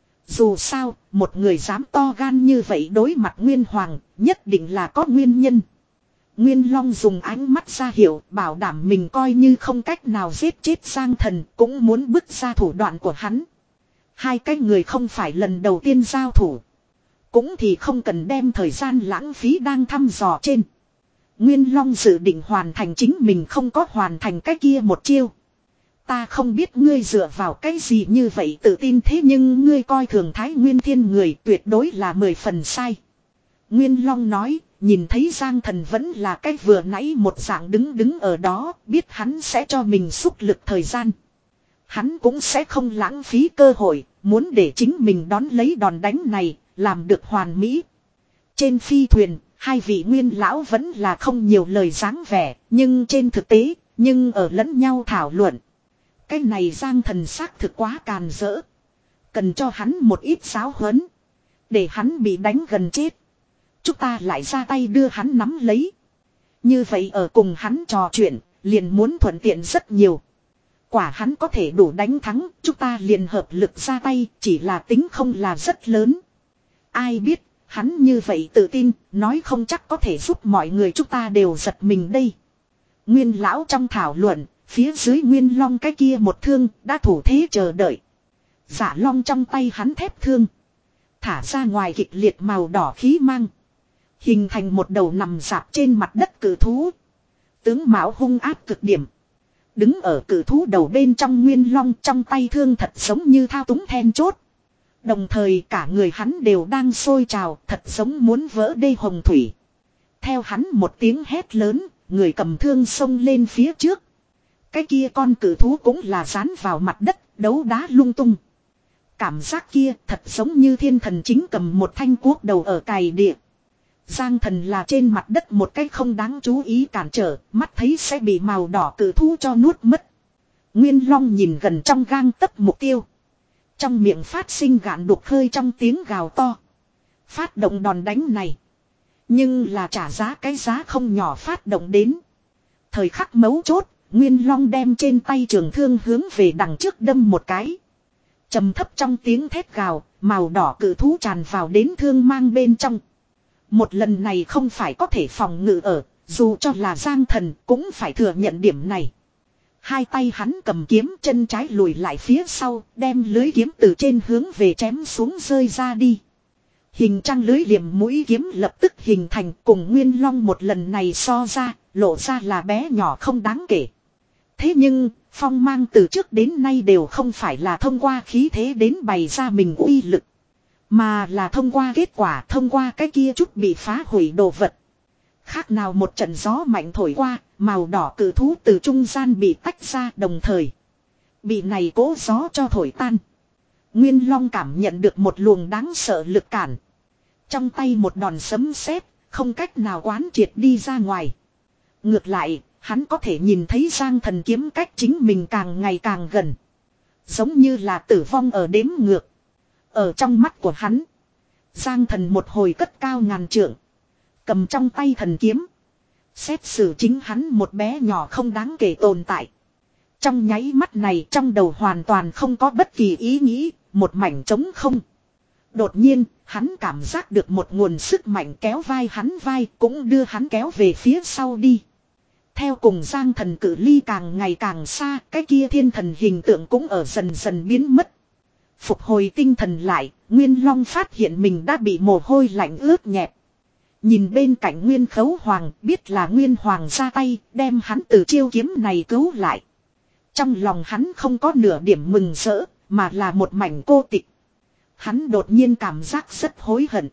Dù sao, một người dám to gan như vậy đối mặt Nguyên Hoàng, nhất định là có nguyên nhân. Nguyên Long dùng ánh mắt ra hiệu bảo đảm mình coi như không cách nào giết chết Giang Thần cũng muốn bứt ra thủ đoạn của hắn. Hai cái người không phải lần đầu tiên giao thủ. Cũng thì không cần đem thời gian lãng phí đang thăm dò trên. Nguyên Long dự định hoàn thành chính mình không có hoàn thành cái kia một chiêu. Ta không biết ngươi dựa vào cái gì như vậy tự tin thế nhưng ngươi coi thường Thái Nguyên Thiên người tuyệt đối là mười phần sai. Nguyên Long nói, nhìn thấy Giang Thần vẫn là cái vừa nãy một dạng đứng đứng ở đó, biết hắn sẽ cho mình xúc lực thời gian. Hắn cũng sẽ không lãng phí cơ hội, muốn để chính mình đón lấy đòn đánh này, làm được hoàn mỹ. Trên phi thuyền, hai vị nguyên lão vẫn là không nhiều lời dáng vẻ, nhưng trên thực tế, nhưng ở lẫn nhau thảo luận. Cái này Giang Thần xác thực quá càn rỡ. Cần cho hắn một ít giáo huấn. Để hắn bị đánh gần chết. Chúng ta lại ra tay đưa hắn nắm lấy. Như vậy ở cùng hắn trò chuyện, liền muốn thuận tiện rất nhiều. Quả hắn có thể đủ đánh thắng, chúng ta liền hợp lực ra tay, chỉ là tính không là rất lớn. Ai biết, hắn như vậy tự tin, nói không chắc có thể giúp mọi người chúng ta đều giật mình đây. Nguyên lão trong thảo luận, phía dưới Nguyên Long cái kia một thương, đã thủ thế chờ đợi. Dạ Long trong tay hắn thép thương. Thả ra ngoài kịch liệt màu đỏ khí mang. Hình thành một đầu nằm dạp trên mặt đất cử thú. Tướng mạo hung ác cực điểm. Đứng ở cử thú đầu bên trong Nguyên Long trong tay thương thật giống như thao túng then chốt. Đồng thời cả người hắn đều đang sôi trào thật giống muốn vỡ đê hồng thủy. Theo hắn một tiếng hét lớn, người cầm thương xông lên phía trước. Cái kia con cử thú cũng là dán vào mặt đất, đấu đá lung tung. Cảm giác kia thật giống như thiên thần chính cầm một thanh cuốc đầu ở cày địa. Giang Thần là trên mặt đất một cái không đáng chú ý cản trở, mắt thấy sẽ bị màu đỏ cử thú cho nuốt mất. Nguyên Long nhìn gần trong gang tấc mục tiêu. Trong miệng phát sinh gạn đục hơi trong tiếng gào to. Phát động đòn đánh này. Nhưng là trả giá cái giá không nhỏ phát động đến. Thời khắc mấu chốt, Nguyên Long đem trên tay trường thương hướng về đằng trước đâm một cái. Trầm thấp trong tiếng thét gào, màu đỏ cự thú tràn vào đến thương mang bên trong. Một lần này không phải có thể phòng ngự ở, dù cho là Giang Thần cũng phải thừa nhận điểm này. Hai tay hắn cầm kiếm chân trái lùi lại phía sau, đem lưới kiếm từ trên hướng về chém xuống rơi ra đi. Hình trăng lưới liềm mũi kiếm lập tức hình thành cùng Nguyên Long một lần này so ra, lộ ra là bé nhỏ không đáng kể. Thế nhưng, phong mang từ trước đến nay đều không phải là thông qua khí thế đến bày ra mình uy lực. Mà là thông qua kết quả, thông qua cái kia chút bị phá hủy đồ vật. Khác nào một trận gió mạnh thổi qua, màu đỏ cử thú từ trung gian bị tách ra đồng thời. Bị này cố gió cho thổi tan. Nguyên Long cảm nhận được một luồng đáng sợ lực cản. Trong tay một đòn sấm sét, không cách nào quán triệt đi ra ngoài. Ngược lại, hắn có thể nhìn thấy Giang Thần kiếm cách chính mình càng ngày càng gần. Giống như là tử vong ở đếm ngược. Ở trong mắt của hắn, Giang Thần một hồi cất cao ngàn trượng. Cầm trong tay thần kiếm. Xét xử chính hắn một bé nhỏ không đáng kể tồn tại. Trong nháy mắt này trong đầu hoàn toàn không có bất kỳ ý nghĩ, một mảnh trống không. Đột nhiên, hắn cảm giác được một nguồn sức mạnh kéo vai hắn vai cũng đưa hắn kéo về phía sau đi. Theo cùng Giang Thần cự ly càng ngày càng xa, cái kia thiên thần hình tượng cũng ở dần dần biến mất. Phục hồi tinh thần lại, Nguyên Long phát hiện mình đã bị mồ hôi lạnh ướt nhẹp. Nhìn bên cạnh Nguyên Khấu Hoàng, biết là Nguyên Hoàng ra tay, đem hắn từ chiêu kiếm này cứu lại. Trong lòng hắn không có nửa điểm mừng rỡ, mà là một mảnh cô tịch. Hắn đột nhiên cảm giác rất hối hận.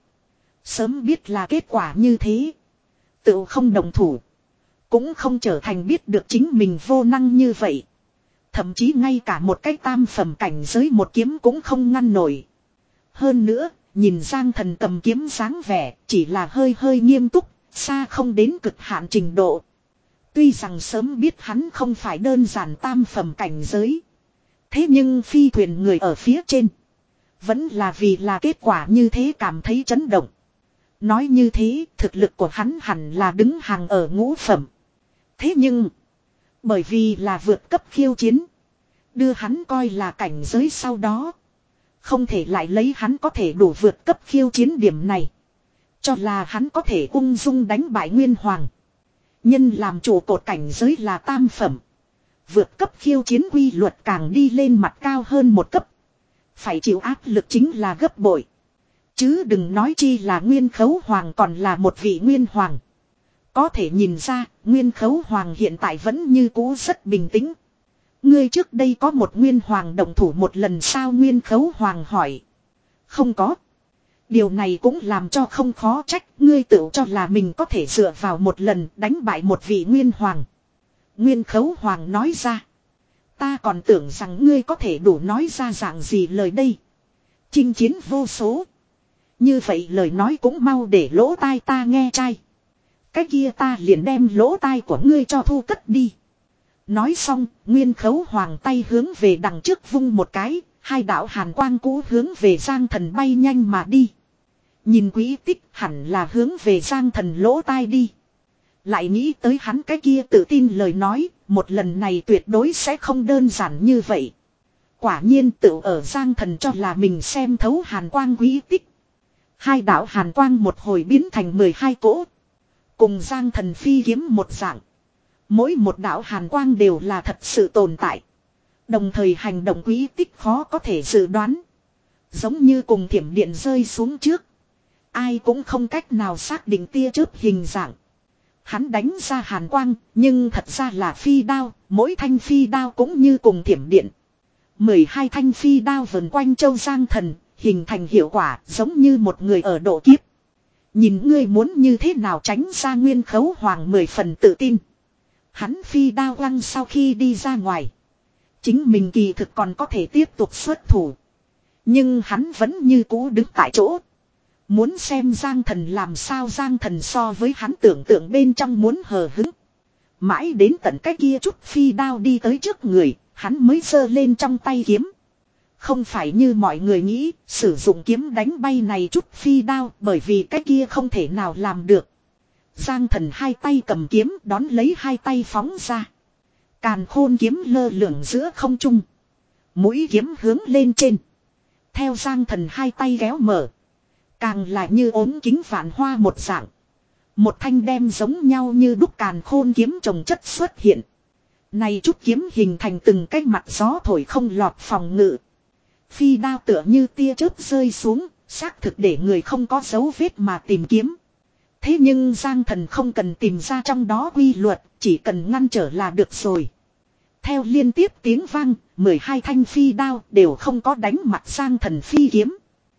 Sớm biết là kết quả như thế. Tự không đồng thủ. Cũng không trở thành biết được chính mình vô năng như vậy. Thậm chí ngay cả một cái tam phẩm cảnh giới một kiếm cũng không ngăn nổi. Hơn nữa, nhìn Giang Thần cầm kiếm dáng vẻ, chỉ là hơi hơi nghiêm túc, xa không đến cực hạn trình độ. Tuy rằng sớm biết hắn không phải đơn giản tam phẩm cảnh giới. Thế nhưng phi thuyền người ở phía trên. Vẫn là vì là kết quả như thế cảm thấy chấn động. Nói như thế, thực lực của hắn hẳn là đứng hàng ở ngũ phẩm. Thế nhưng, bởi vì là vượt cấp khiêu chiến, đưa hắn coi là cảnh giới sau đó. Không thể lại lấy hắn có thể đủ vượt cấp khiêu chiến điểm này. Cho là hắn có thể ung dung đánh bại Nguyên Hoàng. Nhân làm chủ cột cảnh giới là tam phẩm. Vượt cấp khiêu chiến quy luật càng đi lên mặt cao hơn một cấp. Phải chịu áp lực chính là gấp bội. Chứ đừng nói chi là Nguyên Khấu Hoàng còn là một vị Nguyên Hoàng. Có thể nhìn ra, Nguyên Khấu Hoàng hiện tại vẫn như cũ rất bình tĩnh. Ngươi trước đây có một Nguyên Hoàng động thủ một lần sao Nguyên Khấu Hoàng hỏi. Không có. Điều này cũng làm cho không khó trách, ngươi tự cho là mình có thể dựa vào một lần đánh bại một vị Nguyên Hoàng. Nguyên Khấu Hoàng nói ra. Ta còn tưởng rằng ngươi có thể đủ nói ra dạng gì lời đây. Chinh chiến vô số. Như vậy lời nói cũng mau để lỗ tai ta nghe trai. Cái kia ta liền đem lỗ tai của ngươi cho thu cất đi. Nói xong, Nguyên Khấu Hoàng tay hướng về đằng trước vung một cái, hai đạo hàn quang cũ hướng về Giang Thần bay nhanh mà đi. Nhìn quý tích hẳn là hướng về Giang Thần lỗ tai đi. Lại nghĩ tới hắn cái kia tự tin lời nói, một lần này tuyệt đối sẽ không đơn giản như vậy. Quả nhiên tự ở Giang Thần cho là mình xem thấu hàn quang quý tích. Hai đạo hàn quang một hồi biến thành mười hai cỗ. Cùng Giang Thần phi kiếm một dạng. Mỗi một đạo hàn quang đều là thật sự tồn tại. Đồng thời hành động quý tích khó có thể dự đoán. Giống như cùng thiểm điện rơi xuống trước. Ai cũng không cách nào xác định tia chớp hình dạng. Hắn đánh ra hàn quang, nhưng thật ra là phi đao, mỗi thanh phi đao cũng như cùng thiểm điện. mười hai thanh phi đao vần quanh châu Giang Thần, hình thành hiệu quả giống như một người ở độ kiếp. Nhìn ngươi muốn như thế nào tránh ra Nguyên Khấu Hoàng mười phần tự tin. Hắn phi đao quăng sau khi đi ra ngoài. Chính mình kỳ thực còn có thể tiếp tục xuất thủ. Nhưng hắn vẫn như cũ đứng tại chỗ. Muốn xem Giang Thần làm sao Giang Thần so với hắn tưởng tượng bên trong muốn hờ hứng. Mãi đến tận cái kia chút phi đao đi tới trước người, hắn mới giơ lên trong tay kiếm. Không phải như mọi người nghĩ, sử dụng kiếm đánh bay này chút phi đao bởi vì cái kia không thể nào làm được. Giang Thần hai tay cầm kiếm đón lấy hai tay phóng ra. Càn khôn kiếm lơ lửng giữa không trung. Mũi kiếm hướng lên trên. Theo Giang Thần hai tay kéo mở. Càng là như ốm kính vạn hoa một dạng. Một thanh đem giống nhau như đúc càn khôn kiếm trồng chất xuất hiện. Này chút kiếm hình thành từng cái mặt gió thổi không lọt phòng ngự. Phi đao tựa như tia chớp rơi xuống, xác thực để người không có dấu vết mà tìm kiếm. Thế nhưng Giang Thần không cần tìm ra trong đó quy luật, chỉ cần ngăn trở là được rồi. Theo liên tiếp tiếng vang, mười hai thanh phi đao đều không có đánh mặt Giang Thần phi kiếm.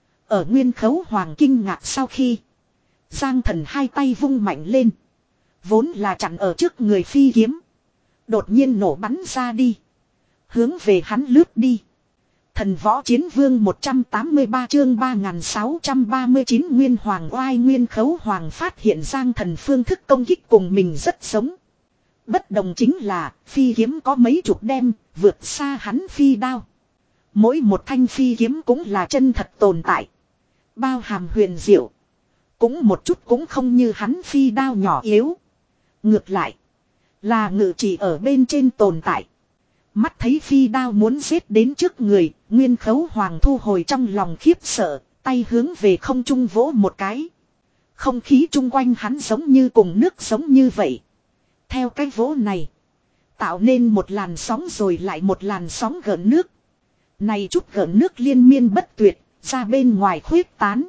Ở Nguyên Khấu Hoàng kinh ngạc sau khi Giang Thần hai tay vung mạnh lên. Vốn là chặn ở trước người phi kiếm. Đột nhiên nổ bắn ra đi. Hướng về hắn lướt đi. Thần võ chiến vương một trăm tám mươi ba chương ba nghìn sáu trăm ba mươi chín Nguyên Hoàng oai Nguyên Khấu Hoàng phát hiện Giang Thần phương thức công kích cùng mình rất giống. Bất đồng chính là phi kiếm có mấy chục đem vượt xa hắn phi đao. Mỗi một thanh phi kiếm cũng là chân thật tồn tại. Bao hàm huyền diệu. Cũng một chút cũng không như hắn phi đao nhỏ yếu. Ngược lại. Là ngự chỉ ở bên trên tồn tại. Mắt thấy phi đao muốn giết đến trước người. Nguyên Khấu Hoàng thu hồi trong lòng khiếp sợ. Tay hướng về không trung vỗ một cái. Không khí chung quanh hắn giống như cùng nước giống như vậy. Theo cái vỗ này. Tạo nên một làn sóng rồi lại một làn sóng gợn nước. Này chút gợn nước liên miên bất tuyệt. Ra bên ngoài khuyết tán.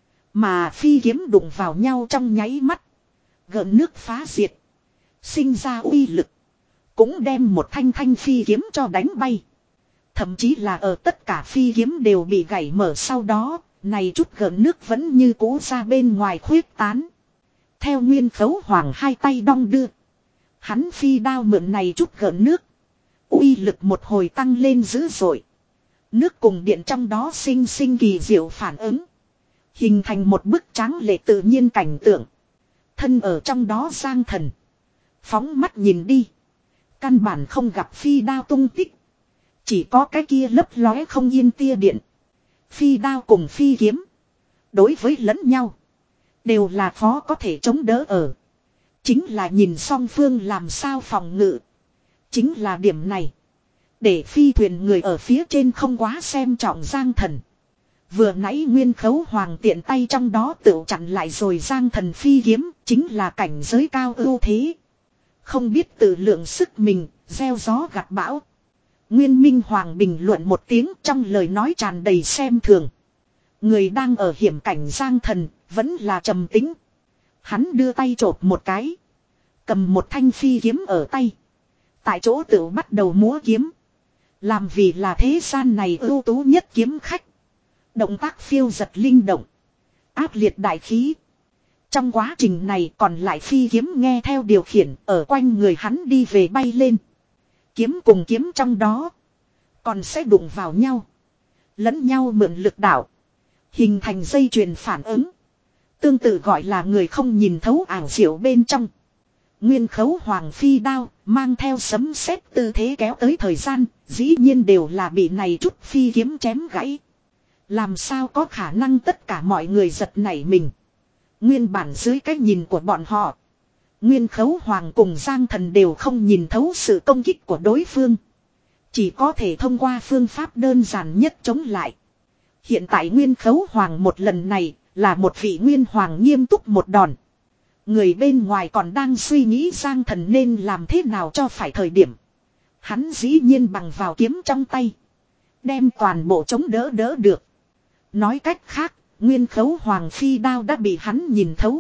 Mà phi kiếm đụng vào nhau trong nháy mắt. Gợn nước phá diệt. Sinh ra uy lực. Cũng đem một thanh thanh phi kiếm cho đánh bay. Thậm chí là ở tất cả phi kiếm đều bị gãy mở sau đó. Này chút gợn nước vẫn như cũ ra bên ngoài khuyết tán. Theo Nguyên Khấu Hoàng hai tay đong đưa. Hắn phi đao mượn này chút gợn nước. Uy lực một hồi tăng lên dữ dội. Nước cùng điện trong đó sinh sinh kỳ diệu phản ứng. Hình thành một bức tráng lệ tự nhiên cảnh tượng. Thân ở trong đó Giang Thần. Phóng mắt nhìn đi. Căn bản không gặp phi đao tung tích. Chỉ có cái kia lấp lóe không yên tia điện. Phi đao cùng phi kiếm. Đối với lẫn nhau. Đều là khó có thể chống đỡ ở. Chính là nhìn song phương làm sao phòng ngự. Chính là điểm này. Để phi thuyền người ở phía trên không quá xem trọng Giang Thần. Vừa nãy Nguyên Khấu Hoàng tiện tay trong đó tự chặn lại rồi Giang Thần phi kiếm. Chính là cảnh giới cao ưu thế. Không biết tự lượng sức mình, gieo gió gặt bão. Nguyên Minh Hoàng bình luận một tiếng trong lời nói tràn đầy xem thường. Người đang ở hiểm cảnh Giang Thần, vẫn là trầm tính. Hắn đưa tay chộp một cái. Cầm một thanh phi kiếm ở tay. Tại chỗ tự bắt đầu múa kiếm. Làm vì là thế gian này ưu tú nhất kiếm khách. Động tác phiêu giật linh động. Áp liệt đại khí. Trong quá trình này còn lại phi kiếm nghe theo điều khiển ở quanh người hắn đi về bay lên. Kiếm cùng kiếm trong đó. Còn sẽ đụng vào nhau. Lẫn nhau mượn lực đảo. Hình thành dây chuyền phản ứng. Tương tự gọi là người không nhìn thấu ảo diệu bên trong. Nguyên Khấu Hoàng phi đao. Mang theo sấm sét tư thế kéo tới thời gian. Dĩ nhiên đều là bị này chút phi kiếm chém gãy. Làm sao có khả năng tất cả mọi người giật nảy mình. Nguyên bản dưới cái nhìn của bọn họ. Nguyên Khấu Hoàng cùng Giang Thần đều không nhìn thấu sự công kích của đối phương. Chỉ có thể thông qua phương pháp đơn giản nhất chống lại. Hiện tại Nguyên Khấu Hoàng một lần này là một vị Nguyên Hoàng nghiêm túc một đòn. Người bên ngoài còn đang suy nghĩ Giang Thần nên làm thế nào cho phải thời điểm. Hắn dĩ nhiên bằng vào kiếm trong tay. Đem toàn bộ chống đỡ đỡ được. Nói cách khác, Nguyên Khấu Hoàng phi đao đã bị hắn nhìn thấu.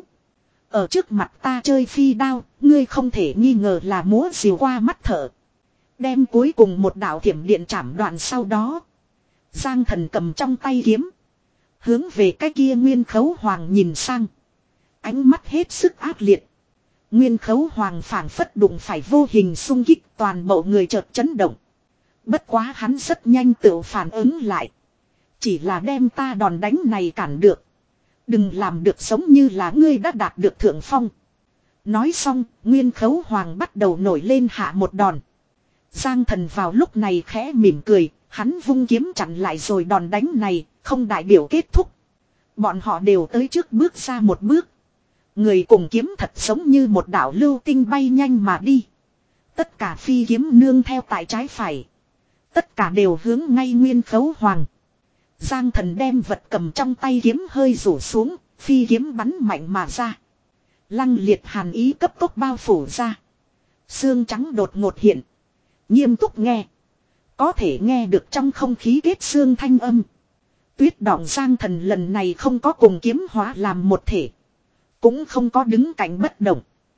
Ở trước mặt ta chơi phi đao, ngươi không thể nghi ngờ là múa diều qua mắt thở. Đem cuối cùng một đạo thiểm điện chảm đoạn sau đó. Giang Thần cầm trong tay kiếm. Hướng về cái kia Nguyên Khấu Hoàng nhìn sang. Ánh mắt hết sức ác liệt. Nguyên Khấu Hoàng phảng phất đụng phải vô hình xung kích, toàn bộ người chợt chấn động. Bất quá hắn rất nhanh tự phản ứng lại. Chỉ là đem ta đòn đánh này cản được. Đừng làm được giống như là ngươi đã đạt được thượng phong. Nói xong, Nguyên Khấu Hoàng bắt đầu nổi lên hạ một đòn. Giang Thần vào lúc này khẽ mỉm cười, hắn vung kiếm chặn lại rồi đòn đánh này, không đại biểu kết thúc. Bọn họ đều tới trước bước ra một bước. Người cùng kiếm thật giống như một đạo lưu tinh bay nhanh mà đi. Tất cả phi kiếm nương theo tại trái phải. Tất cả đều hướng ngay Nguyên Khấu Hoàng. Giang Thần đem vật cầm trong tay kiếm hơi rủ xuống, phi kiếm bắn mạnh mà ra. Lăng liệt hàn ý cấp tốc bao phủ ra. Xương trắng đột ngột hiện. Nghiêm túc nghe. Có thể nghe được trong không khí kết xương thanh âm. Tuyết đọng Giang Thần lần này không có cùng kiếm hóa làm một thể. Cũng không có đứng cạnh bất động.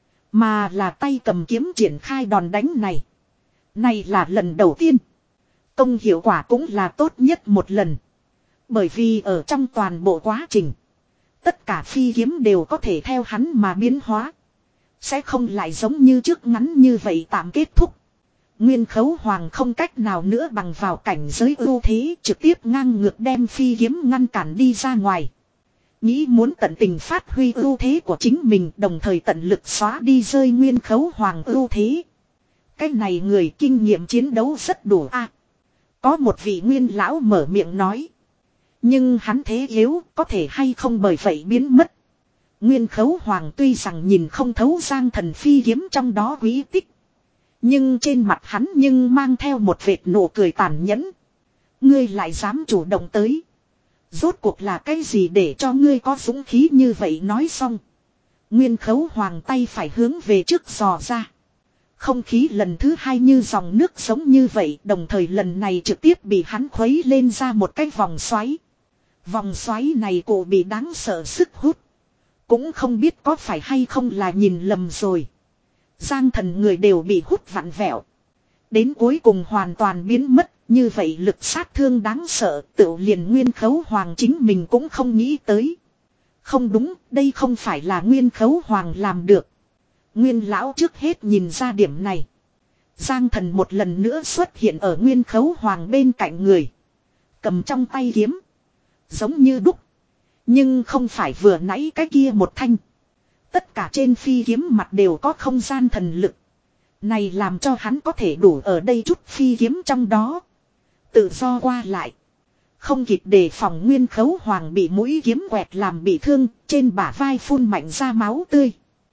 Mà là tay cầm kiếm triển khai đòn đánh này. Này là lần đầu tiên. Công hiệu quả cũng là tốt nhất một lần. Bởi vì ở trong toàn bộ quá trình. Tất cả phi kiếm đều có thể theo hắn mà biến hóa. Sẽ không lại giống như trước ngắn như vậy tạm kết thúc. Nguyên Khấu Hoàng không cách nào nữa bằng vào cảnh giới ưu thế trực tiếp ngang ngược đem phi kiếm ngăn cản đi ra ngoài. Nghĩ muốn tận tình phát huy ưu thế của chính mình đồng thời tận lực xóa đi rơi Nguyên Khấu Hoàng ưu thế. Cái này người kinh nghiệm chiến đấu rất đủ a. À, có một vị Nguyên lão mở miệng nói. Nhưng hắn thế yếu có thể hay không bởi vậy biến mất. Nguyên Khấu Hoàng tuy rằng nhìn không thấu Giang Thần phi kiếm trong đó quý tích. Nhưng trên mặt hắn nhưng mang theo một vệt nụ cười tàn nhẫn. Ngươi lại dám chủ động tới. Rốt cuộc là cái gì để cho ngươi có dũng khí như vậy nói xong. Nguyên Khấu Hoàng tay phải hướng về trước dò ra. Không khí lần thứ hai như dòng nước giống như vậy, đồng thời lần này trực tiếp bị hắn khuấy lên ra một cái vòng xoáy. Vòng xoáy này cổ bị đáng sợ sức hút. Cũng không biết có phải hay không là nhìn lầm rồi. Giang Thần người đều bị hút vặn vẹo. Đến cuối cùng hoàn toàn biến mất, như vậy lực sát thương đáng sợ, tự liền Nguyên Khấu Hoàng chính mình cũng không nghĩ tới. Không đúng, đây không phải là Nguyên Khấu Hoàng làm được. Nguyên lão trước hết nhìn ra điểm này. Giang Thần một lần nữa xuất hiện ở Nguyên Khấu Hoàng bên cạnh người. Cầm trong tay kiếm. Giống như đúc. Nhưng không phải vừa nãy cái kia một thanh. Tất cả trên phi kiếm mặt đều có không gian thần lực. Này làm cho hắn có thể đủ ở đây chút phi kiếm trong đó. Tự do qua lại. Không kịp đề phòng Nguyên Khấu Hoàng bị mũi kiếm quẹt làm bị thương, trên bả vai phun mạnh ra máu tươi.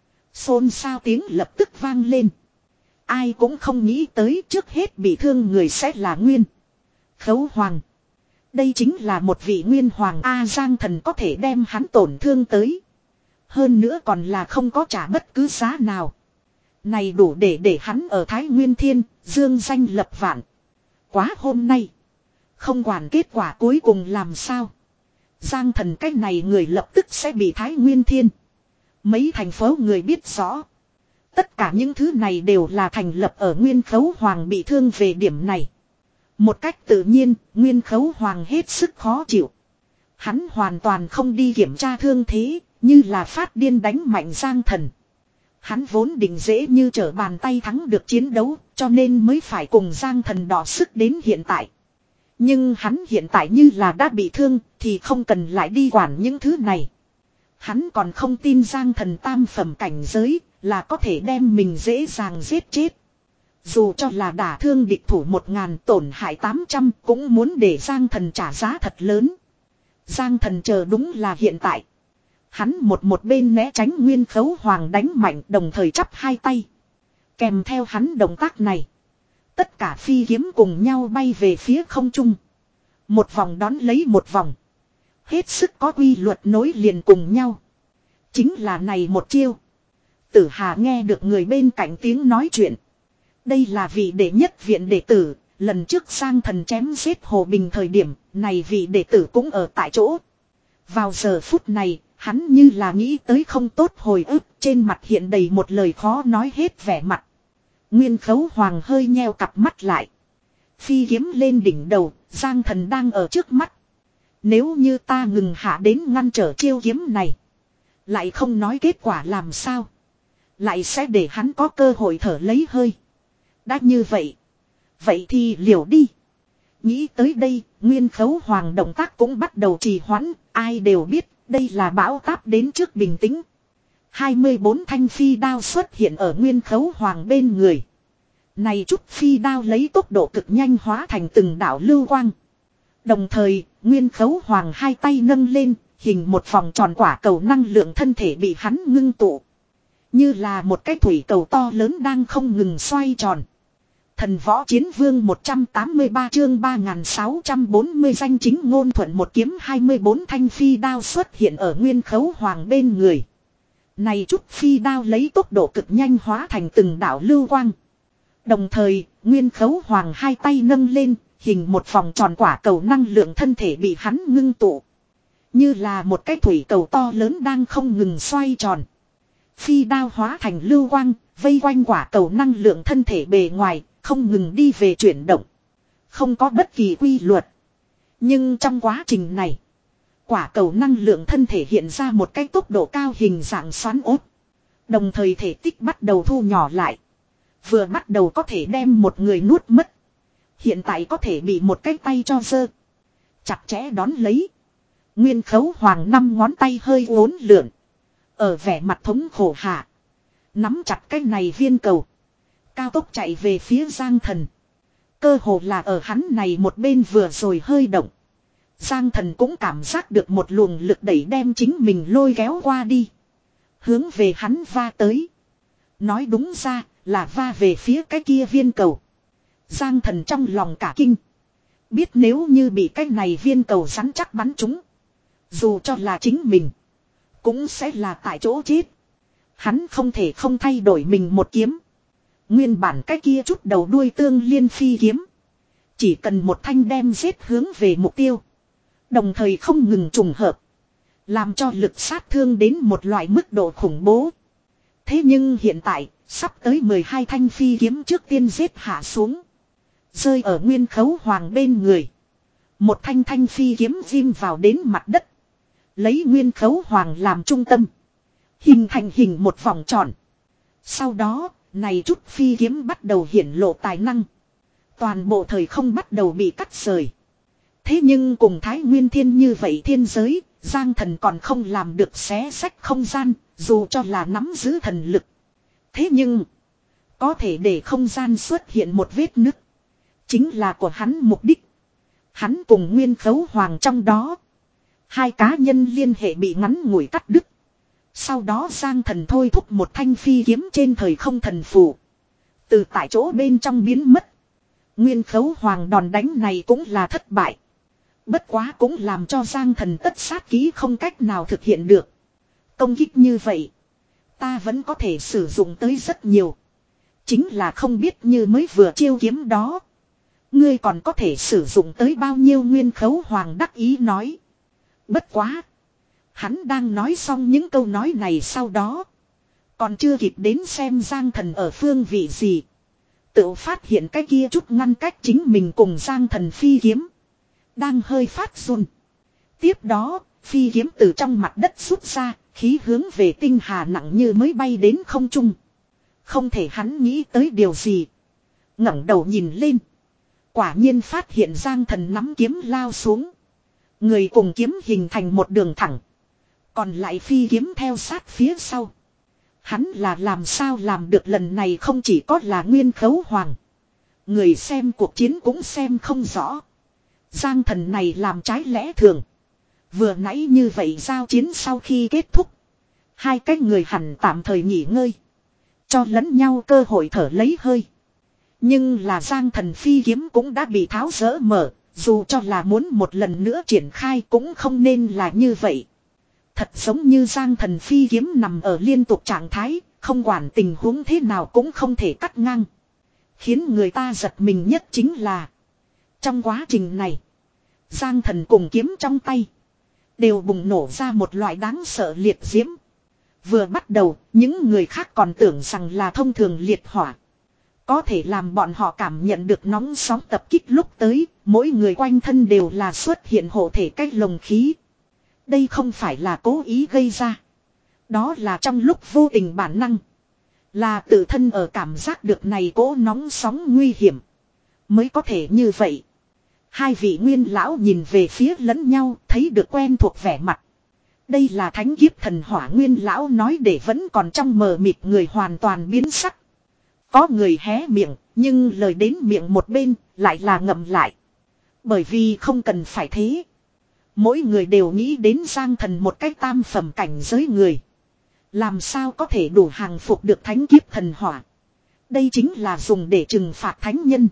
Xôn xao tiếng lập tức vang lên. Ai cũng không nghĩ tới trước hết bị thương người sẽ là Nguyên Khấu Hoàng. Đây chính là một vị Nguyên Hoàng A. Giang Thần có thể đem hắn tổn thương tới. Hơn nữa còn là không có trả bất cứ giá nào. Này đủ để để hắn ở Thái Nguyên Thiên, dương danh lập vạn. Quá hôm nay. Không quản kết quả cuối cùng làm sao. Giang Thần cái này người lập tức sẽ bị Thái Nguyên Thiên. Mấy thành phố người biết rõ. Tất cả những thứ này đều là thành lập ở Nguyên Khấu Hoàng bị thương về điểm này. Một cách tự nhiên, Nguyên Khấu Hoàng hết sức khó chịu. Hắn hoàn toàn không đi kiểm tra thương thế, như là phát điên đánh mạnh Giang Thần. Hắn vốn định dễ như trở bàn tay thắng được chiến đấu, cho nên mới phải cùng Giang Thần đọ sức đến hiện tại. Nhưng hắn hiện tại như là đã bị thương, thì không cần lại đi quản những thứ này. Hắn còn không tin Giang Thần tam phẩm cảnh giới, là có thể đem mình dễ dàng giết chết. Dù cho là đả thương địch thủ một ngàn tổn hại tám trăm cũng muốn để Giang Thần trả giá thật lớn. Giang Thần chờ đúng là hiện tại. Hắn một một bên né tránh Nguyên Khấu Hoàng đánh mạnh đồng thời chắp hai tay. Kèm theo hắn động tác này. Tất cả phi kiếm cùng nhau bay về phía không trung. Một vòng đón lấy một vòng. Hết sức có quy luật nối liền cùng nhau. Chính là này một chiêu. Tử Hà nghe được người bên cạnh tiếng nói chuyện. Đây là vị đệ nhất viện đệ tử. Lần trước Giang Thần chém giết Hồ Bình thời điểm. Này vị đệ tử cũng ở tại chỗ. Vào giờ phút này. Hắn như là nghĩ tới không tốt hồi ức. Trên mặt hiện đầy một lời khó nói hết vẻ mặt. Nguyên Khấu Hoàng hơi nheo cặp mắt lại. Phi kiếm lên đỉnh đầu. Giang Thần đang ở trước mắt. Nếu như ta ngừng hạ đến ngăn trở chiêu kiếm này. Lại không nói kết quả làm sao. Lại sẽ để hắn có cơ hội thở lấy hơi. Đã như vậy. Vậy thì liều đi. Nghĩ tới đây. Nguyên Khấu Hoàng động tác cũng bắt đầu trì hoãn. Ai đều biết. Đây là bão táp đến trước bình tĩnh. hai mươi bốn thanh phi đao xuất hiện ở Nguyên Khấu Hoàng bên người. Này chút phi đao lấy tốc độ cực nhanh hóa thành từng đạo lưu quang. Đồng thời, Nguyên Khấu Hoàng hai tay nâng lên, hình một vòng tròn quả cầu năng lượng thân thể bị hắn ngưng tụ. Như là một cái thủy cầu to lớn đang không ngừng xoay tròn. Thần Võ Chiến Vương một trăm tám mươi ba chương ba nghìn sáu trăm bốn mươi danh chính ngôn thuận một kiếm hai mươi bốn thanh phi đao xuất hiện ở Nguyên Khấu Hoàng bên người. Này chút phi đao lấy tốc độ cực nhanh hóa thành từng đạo lưu quang. Đồng thời, Nguyên Khấu Hoàng hai tay nâng lên, hình một vòng tròn quả cầu năng lượng thân thể bị hắn ngưng tụ. Như là một cái thủy cầu to lớn đang không ngừng xoay tròn. Phi đao hóa thành lưu quang, vây quanh quả cầu năng lượng thân thể bề ngoài, không ngừng đi về chuyển động. Không có bất kỳ quy luật. Nhưng trong quá trình này, quả cầu năng lượng thân thể hiện ra một cái tốc độ cao hình dạng xoắn ốt. Đồng thời thể tích bắt đầu thu nhỏ lại. Vừa bắt đầu có thể đem một người nuốt mất. Hiện tại có thể bị một cái tay cho dơ. Chặt chẽ đón lấy. Nguyên Khấu Hoàng năm ngón tay hơi uốn lượn. Ở vẻ mặt thống khổ hạ. Nắm chặt cái này viên cầu. Cao tốc chạy về phía Giang Thần. Cơ hồ là ở hắn này một bên vừa rồi hơi động. Giang Thần cũng cảm giác được một luồng lực đẩy đem chính mình lôi kéo qua đi. Hướng về hắn va tới. Nói đúng ra là va về phía cái kia viên cầu. Giang Thần trong lòng cả kinh. Biết nếu như bị cái này viên cầu rắn chắc bắn trúng. Dù cho là chính mình. Cũng sẽ là tại chỗ chết. Hắn không thể không thay đổi mình một kiếm. Nguyên bản cái kia chút đầu đuôi tương liên phi kiếm. Chỉ cần một thanh đem giết hướng về mục tiêu. Đồng thời không ngừng trùng hợp. Làm cho lực sát thương đến một loại mức độ khủng bố. Thế nhưng hiện tại, sắp tới mười hai thanh phi kiếm trước tiên giết hạ xuống. Rơi ở Nguyên Khấu Hoàng bên người. Một thanh thanh phi kiếm ghim vào đến mặt đất. Lấy Nguyên Khấu Hoàng làm trung tâm. Hình thành hình một vòng tròn. Sau đó, này chút phi kiếm bắt đầu hiển lộ tài năng. Toàn bộ thời không bắt đầu bị cắt rời. Thế nhưng cùng Thái Nguyên Thiên như vậy thiên giới, Giang Thần còn không làm được xé sách không gian, dù cho là nắm giữ thần lực. Thế nhưng, có thể để không gian xuất hiện một vết nứt. Chính là của hắn mục đích. Hắn cùng Nguyên Khấu Hoàng trong đó. Hai cá nhân liên hệ bị ngắn ngủi cắt đứt. Sau đó Giang Thần thôi thúc một thanh phi kiếm trên thời không thần phù. Từ tại chỗ bên trong biến mất. Nguyên Khấu Hoàng đòn đánh này cũng là thất bại. Bất quá cũng làm cho Giang Thần tất sát ký không cách nào thực hiện được. Công kích như vậy. Ta vẫn có thể sử dụng tới rất nhiều. Chính là không biết như mới vừa chiêu kiếm đó. Ngươi còn có thể sử dụng tới bao nhiêu. Nguyên Khấu Hoàng đắc ý nói. Bất quá. Hắn đang nói xong những câu nói này sau đó. Còn chưa kịp đến xem Giang Thần ở phương vị gì. Tự phát hiện cái kia chút ngăn cách chính mình cùng Giang Thần phi kiếm. Đang hơi phát run. Tiếp đó, phi kiếm từ trong mặt đất rút ra, khí hướng về tinh hà nặng như mới bay đến không trung. Không thể hắn nghĩ tới điều gì. Ngẩng đầu nhìn lên. Quả nhiên phát hiện Giang Thần nắm kiếm lao xuống. Người cùng kiếm hình thành một đường thẳng. Còn lại phi kiếm theo sát phía sau. Hắn là làm sao làm được lần này không chỉ có là Nguyên Khấu Hoàng. Người xem cuộc chiến cũng xem không rõ. Giang Thần này làm trái lẽ thường. Vừa nãy như vậy giao chiến sau khi kết thúc. Hai cái người hẳn tạm thời nghỉ ngơi. Cho lẫn nhau cơ hội thở lấy hơi. Nhưng là Giang Thần phi kiếm cũng đã bị tháo rỡ mở. Dù cho là muốn một lần nữa triển khai cũng không nên là như vậy. Thật giống như Giang Thần phi kiếm nằm ở liên tục trạng thái. Không quản tình huống thế nào cũng không thể cắt ngang. Khiến người ta giật mình nhất chính là. Trong quá trình này. Giang Thần cùng kiếm trong tay. Đều bùng nổ ra một loại đáng sợ liệt diễm. Vừa bắt đầu, những người khác còn tưởng rằng là thông thường liệt hỏa. Có thể làm bọn họ cảm nhận được nóng sóng tập kích lúc tới, mỗi người quanh thân đều là xuất hiện hộ thể cách lồng khí. Đây không phải là cố ý gây ra. Đó là trong lúc vô tình bản năng. Là tự thân ở cảm giác được này cố nóng sóng nguy hiểm. Mới có thể như vậy. Hai vị nguyên lão nhìn về phía lẫn nhau, thấy được quen thuộc vẻ mặt. Đây là thánh kiếp thần hỏa. Nguyên lão nói để vẫn còn trong mờ mịt người hoàn toàn biến sắc. Có người hé miệng, nhưng lời đến miệng một bên, lại là ngậm lại. Bởi vì không cần phải thế. Mỗi người đều nghĩ đến Giang Thần một cách tam phẩm cảnh giới người. Làm sao có thể đủ hàng phục được thánh kiếp thần hỏa. Đây chính là dùng để trừng phạt thánh nhân.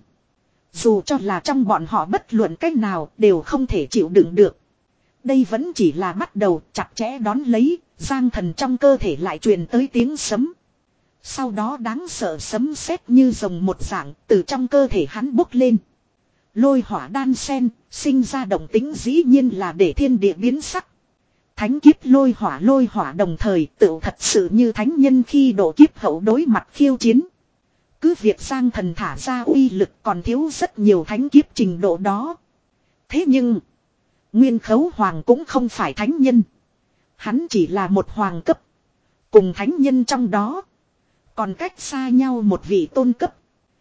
Dù cho là trong bọn họ bất luận cách nào đều không thể chịu đựng được. Đây vẫn chỉ là bắt đầu, chặt chẽ đón lấy, Giang Thần trong cơ thể lại truyền tới tiếng sấm. Sau đó đáng sợ sấm sét như rồng một dạng từ trong cơ thể hắn bốc lên. Lôi hỏa đan sen, sinh ra động tính dĩ nhiên là để thiên địa biến sắc. Thánh kiếp lôi hỏa lôi hỏa đồng thời tự thật sự như thánh nhân khi độ kiếp hậu đối mặt khiêu chiến. Cứ việc Giang Thần thả ra uy lực còn thiếu rất nhiều thánh kiếp trình độ đó. Thế nhưng, Nguyên Khấu Hoàng cũng không phải thánh nhân. Hắn chỉ là một hoàng cấp. Cùng thánh nhân trong đó. Còn cách xa nhau một vị tôn cấp.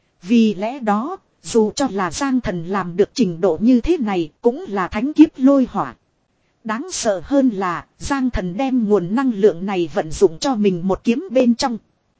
Vì lẽ đó, dù cho là Giang Thần làm được trình độ như thế này cũng là thánh kiếp lôi hỏa. Đáng sợ hơn là Giang Thần đem nguồn năng lượng này vận dụng cho mình một kiếm bên trong.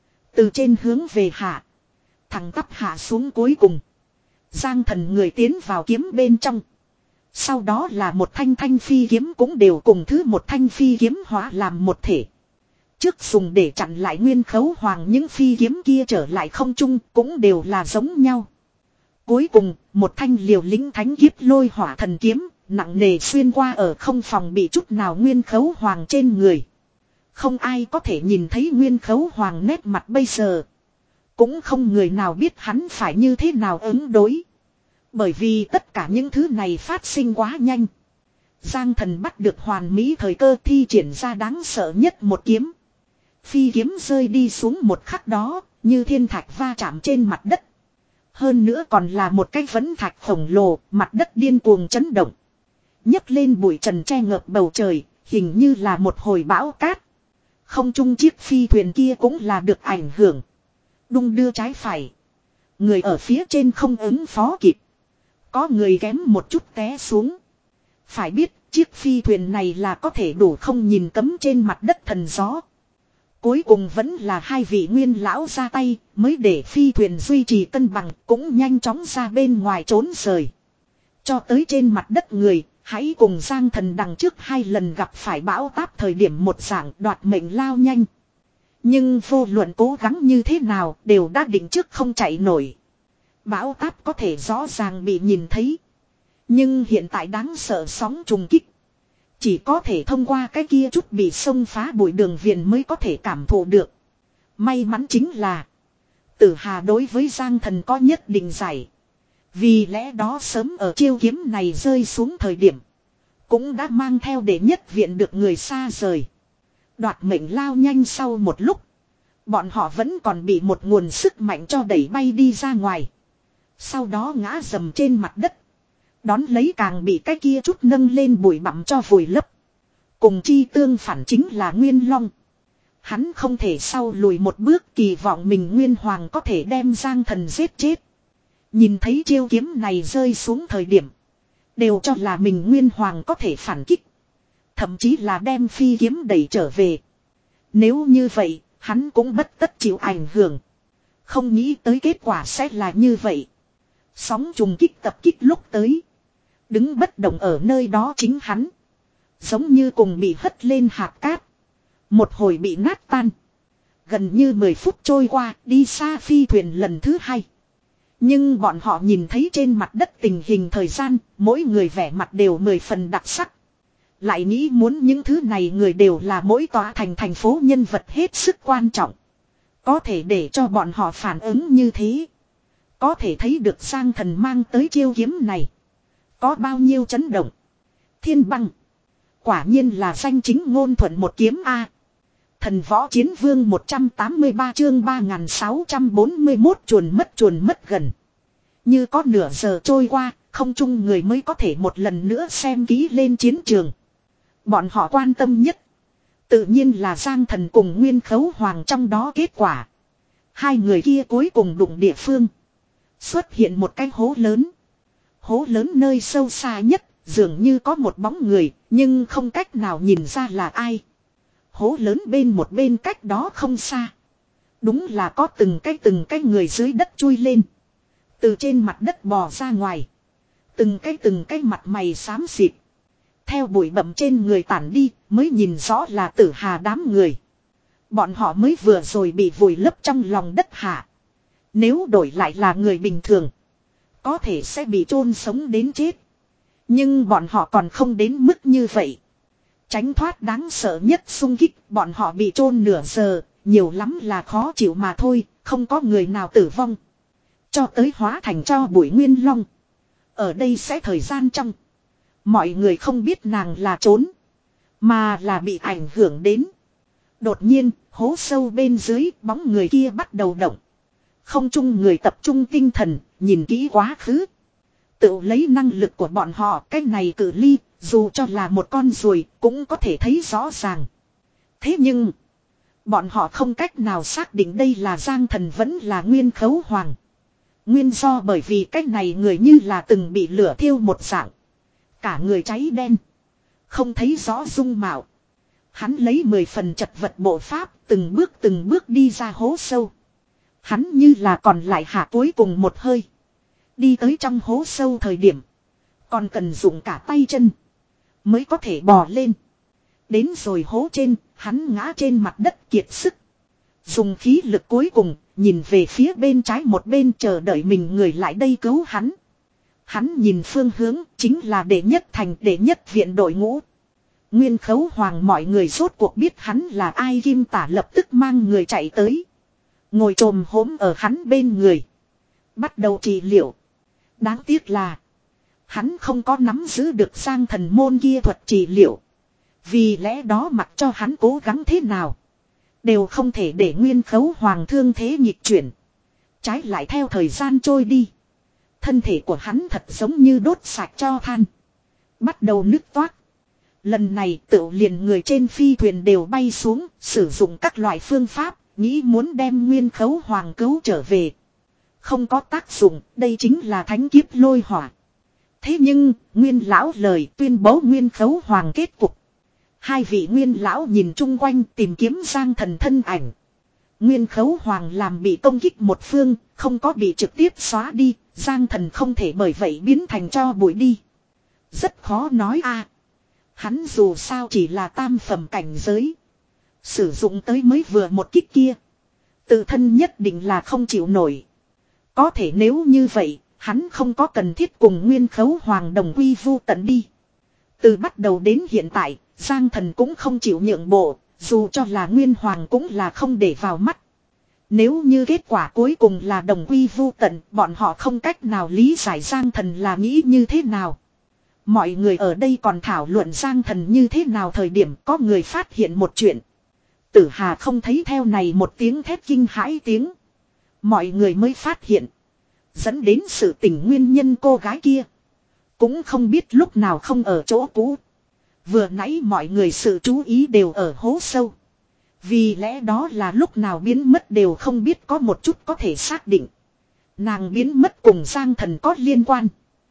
Từ trên hướng về hạ. Thẳng tắp hạ xuống cuối cùng. Giang Thần người tiến vào kiếm bên trong. Sau đó là một thanh thanh phi kiếm cũng đều cùng thứ một thanh phi kiếm hóa làm một thể. Trước dùng để chặn lại Nguyên Khấu Hoàng những phi kiếm kia trở lại không trung cũng đều là giống nhau. Cuối cùng, một thanh liều lĩnh thánh kiếp lôi hỏa thần kiếm, nặng nề xuyên qua ở không phòng bị chút nào Nguyên Khấu Hoàng trên người. Không ai có thể nhìn thấy Nguyên Khấu Hoàng nét mặt bây giờ. Cũng không người nào biết hắn phải như thế nào ứng đối. Bởi vì tất cả những thứ này phát sinh quá nhanh. Giang Thần bắt được hoàn mỹ thời cơ thi triển ra đáng sợ nhất một kiếm. Phi kiếm rơi đi xuống một khắc đó, như thiên thạch va chạm trên mặt đất. Hơn nữa còn là một cái vấn thạch khổng lồ, mặt đất điên cuồng chấn động. Nhấc lên bụi trần che ngợp bầu trời, hình như là một hồi bão cát. Không trung chiếc phi thuyền kia cũng là được ảnh hưởng. Đung đưa trái phải. Người ở phía trên không ứng phó kịp. Có người kém một chút té xuống. Phải biết, chiếc phi thuyền này là có thể đủ không nhìn cấm trên mặt đất thần gió. Cuối cùng vẫn là hai vị nguyên lão ra tay, mới để phi thuyền duy trì cân bằng, cũng nhanh chóng ra bên ngoài trốn rời. Cho tới trên mặt đất người, hãy cùng Giang Thần đằng trước hai lần gặp phải bão táp thời điểm một dạng đoạt mệnh lao nhanh. Nhưng vô luận cố gắng như thế nào đều đã định trước không chạy nổi. Bão táp có thể rõ ràng bị nhìn thấy. Nhưng hiện tại đáng sợ sóng trùng kích. Chỉ có thể thông qua cái kia chút bị xông phá bụi đường viền mới có thể cảm thụ được. May mắn chính là Tử Hà đối với Giang Thần có nhất định giải. Vì lẽ đó sớm ở chiêu kiếm này rơi xuống thời điểm, cũng đã mang theo để nhất viện được người xa rời. Đoạt mệnh lao nhanh sau một lúc, bọn họ vẫn còn bị một nguồn sức mạnh cho đẩy bay đi ra ngoài. Sau đó ngã dầm trên mặt đất. Đón lấy càng bị cái kia chút nâng lên bụi bặm cho vùi lấp. Cùng chi tương phản chính là Nguyên Long. Hắn không thể sau lùi một bước kỳ vọng mình Nguyên Hoàng có thể đem Giang Thần giết chết. Nhìn thấy chiêu kiếm này rơi xuống thời điểm, đều cho là mình Nguyên Hoàng có thể phản kích. Thậm chí là đem phi kiếm đẩy trở về. Nếu như vậy, hắn cũng bất tất chịu ảnh hưởng. Không nghĩ tới kết quả sẽ là như vậy. Sóng trùng kích tập kích lúc tới. Đứng bất động ở nơi đó chính hắn. Giống như cùng bị hất lên hạt cát. Một hồi bị nát tan. Gần như mười phút trôi qua, đi xa phi thuyền lần thứ hai. Nhưng bọn họ nhìn thấy trên mặt đất tình hình thời gian, mỗi người vẻ mặt đều mười phần đặc sắc. Lại nghĩ muốn những thứ này người đều là mỗi tòa thành thành phố nhân vật hết sức quan trọng. Có thể để cho bọn họ phản ứng như thế. Có thể thấy được Giang Thần mang tới chiêu kiếm này có bao nhiêu chấn động. Thiên băng. Quả nhiên là danh chính ngôn thuận một kiếm A. Thần võ chiến vương một trăm tám mươi ba chương ba nghìn sáu trăm bốn mươi mốt chuồn mất chuồn mất gần. Như có nửa giờ trôi qua, không chung người mới có thể một lần nữa xem kỹ lên chiến trường. Bọn họ quan tâm nhất tự nhiên là Giang Thần cùng Nguyên Khấu Hoàng trong đó kết quả. Hai người kia cuối cùng đụng địa phương. Xuất hiện một cái hố lớn. Hố lớn nơi sâu xa nhất, dường như có một bóng người, nhưng không cách nào nhìn ra là ai. Hố lớn bên một bên cách đó không xa. Đúng là có từng cái từng cái người dưới đất chui lên. Từ trên mặt đất bò ra ngoài. Từng cái từng cái mặt mày xám xịt. Theo bụi bặm trên người tản đi, mới nhìn rõ là Tử Hà đám người. Bọn họ mới vừa rồi bị vùi lấp trong lòng đất hạ. Nếu đổi lại là người bình thường, có thể sẽ bị chôn sống đến chết. Nhưng bọn họ còn không đến mức như vậy. Tránh thoát đáng sợ nhất xung kích, bọn họ bị chôn nửa giờ, nhiều lắm là khó chịu mà thôi, không có người nào tử vong. Cho tới hóa thành cho bụi Nguyên Long. Ở đây sẽ thời gian trong. Mọi người không biết nàng là trốn, mà là bị ảnh hưởng đến. Đột nhiên, hố sâu bên dưới, bóng người kia bắt đầu động. Không chung người tập trung tinh thần, nhìn kỹ quá khứ. Tự lấy năng lực của bọn họ, cái này cự ly, dù cho là một con ruồi, cũng có thể thấy rõ ràng. Thế nhưng, bọn họ không cách nào xác định đây là Giang Thần vẫn là Nguyên Khấu Hoàng. Nguyên do bởi vì cái này người như là từng bị lửa thiêu một dạng. Cả người cháy đen. Không thấy rõ dung mạo. Hắn lấy mười phần chật vật bộ pháp, từng bước từng bước đi ra hố sâu. Hắn như là còn lại hạ cuối cùng một hơi. Đi tới trong hố sâu thời điểm, còn cần dùng cả tay chân mới có thể bò lên. Đến rồi hố trên, hắn ngã trên mặt đất kiệt sức. Dùng khí lực cuối cùng, nhìn về phía bên trái một bên chờ đợi mình người lại đây cứu hắn. Hắn nhìn phương hướng, chính là đệ nhất thành đệ nhất viện đội ngũ. Nguyên Khấu Hoàng mọi người rốt cuộc biết hắn là ai, Kim Tả lập tức mang người chạy tới. Ngồi trồm hốm ở hắn bên người. Bắt đầu trị liệu. Đáng tiếc là. Hắn không có nắm giữ được Giang Thần môn kia thuật trị liệu. Vì lẽ đó mặc cho hắn cố gắng thế nào. Đều không thể để Nguyên Khấu Hoàng thương thế nghịch chuyển. Trái lại theo thời gian trôi đi. Thân thể của hắn thật giống như đốt sạch cho than. Bắt đầu nứt toát. Lần này tự liền người trên phi thuyền đều bay xuống. Sử dụng các loại phương pháp. Nghĩ muốn đem Nguyên Khấu Hoàng cứu trở về. Không có tác dụng. Đây chính là thánh kiếp lôi hỏa. Thế nhưng Nguyên lão lời tuyên bố Nguyên Khấu Hoàng kết cục. Hai vị Nguyên lão nhìn chung quanh tìm kiếm Giang Thần thân ảnh. Nguyên Khấu Hoàng làm bị công kích một phương, không có bị trực tiếp xóa đi, Giang Thần không thể bởi vậy biến thành cho bụi đi. Rất khó nói a. Hắn dù sao chỉ là tam phẩm cảnh giới. Sử dụng tới mới vừa một kích kia. Tự thân nhất định là không chịu nổi. Có thể nếu như vậy, hắn không có cần thiết cùng Nguyên Khấu Hoàng đồng quy vu tận đi. Từ bắt đầu đến hiện tại, Giang Thần cũng không chịu nhượng bộ, dù cho là Nguyên Hoàng cũng là không để vào mắt. Nếu như kết quả cuối cùng là đồng quy vu tận, bọn họ không cách nào lý giải Giang Thần là nghĩ như thế nào. Mọi người ở đây còn thảo luận Giang Thần như thế nào thời điểm có người phát hiện một chuyện. Tử Hà không thấy theo này một tiếng thét kinh hãi tiếng. Mọi người mới phát hiện. Dẫn đến sự tình nguyên nhân cô gái kia. Cũng không biết lúc nào không ở chỗ cũ. Vừa nãy mọi người sự chú ý đều ở hố sâu. Vì lẽ đó là lúc nào biến mất đều không biết có một chút có thể xác định. Nàng biến mất cùng Giang Thần có liên quan.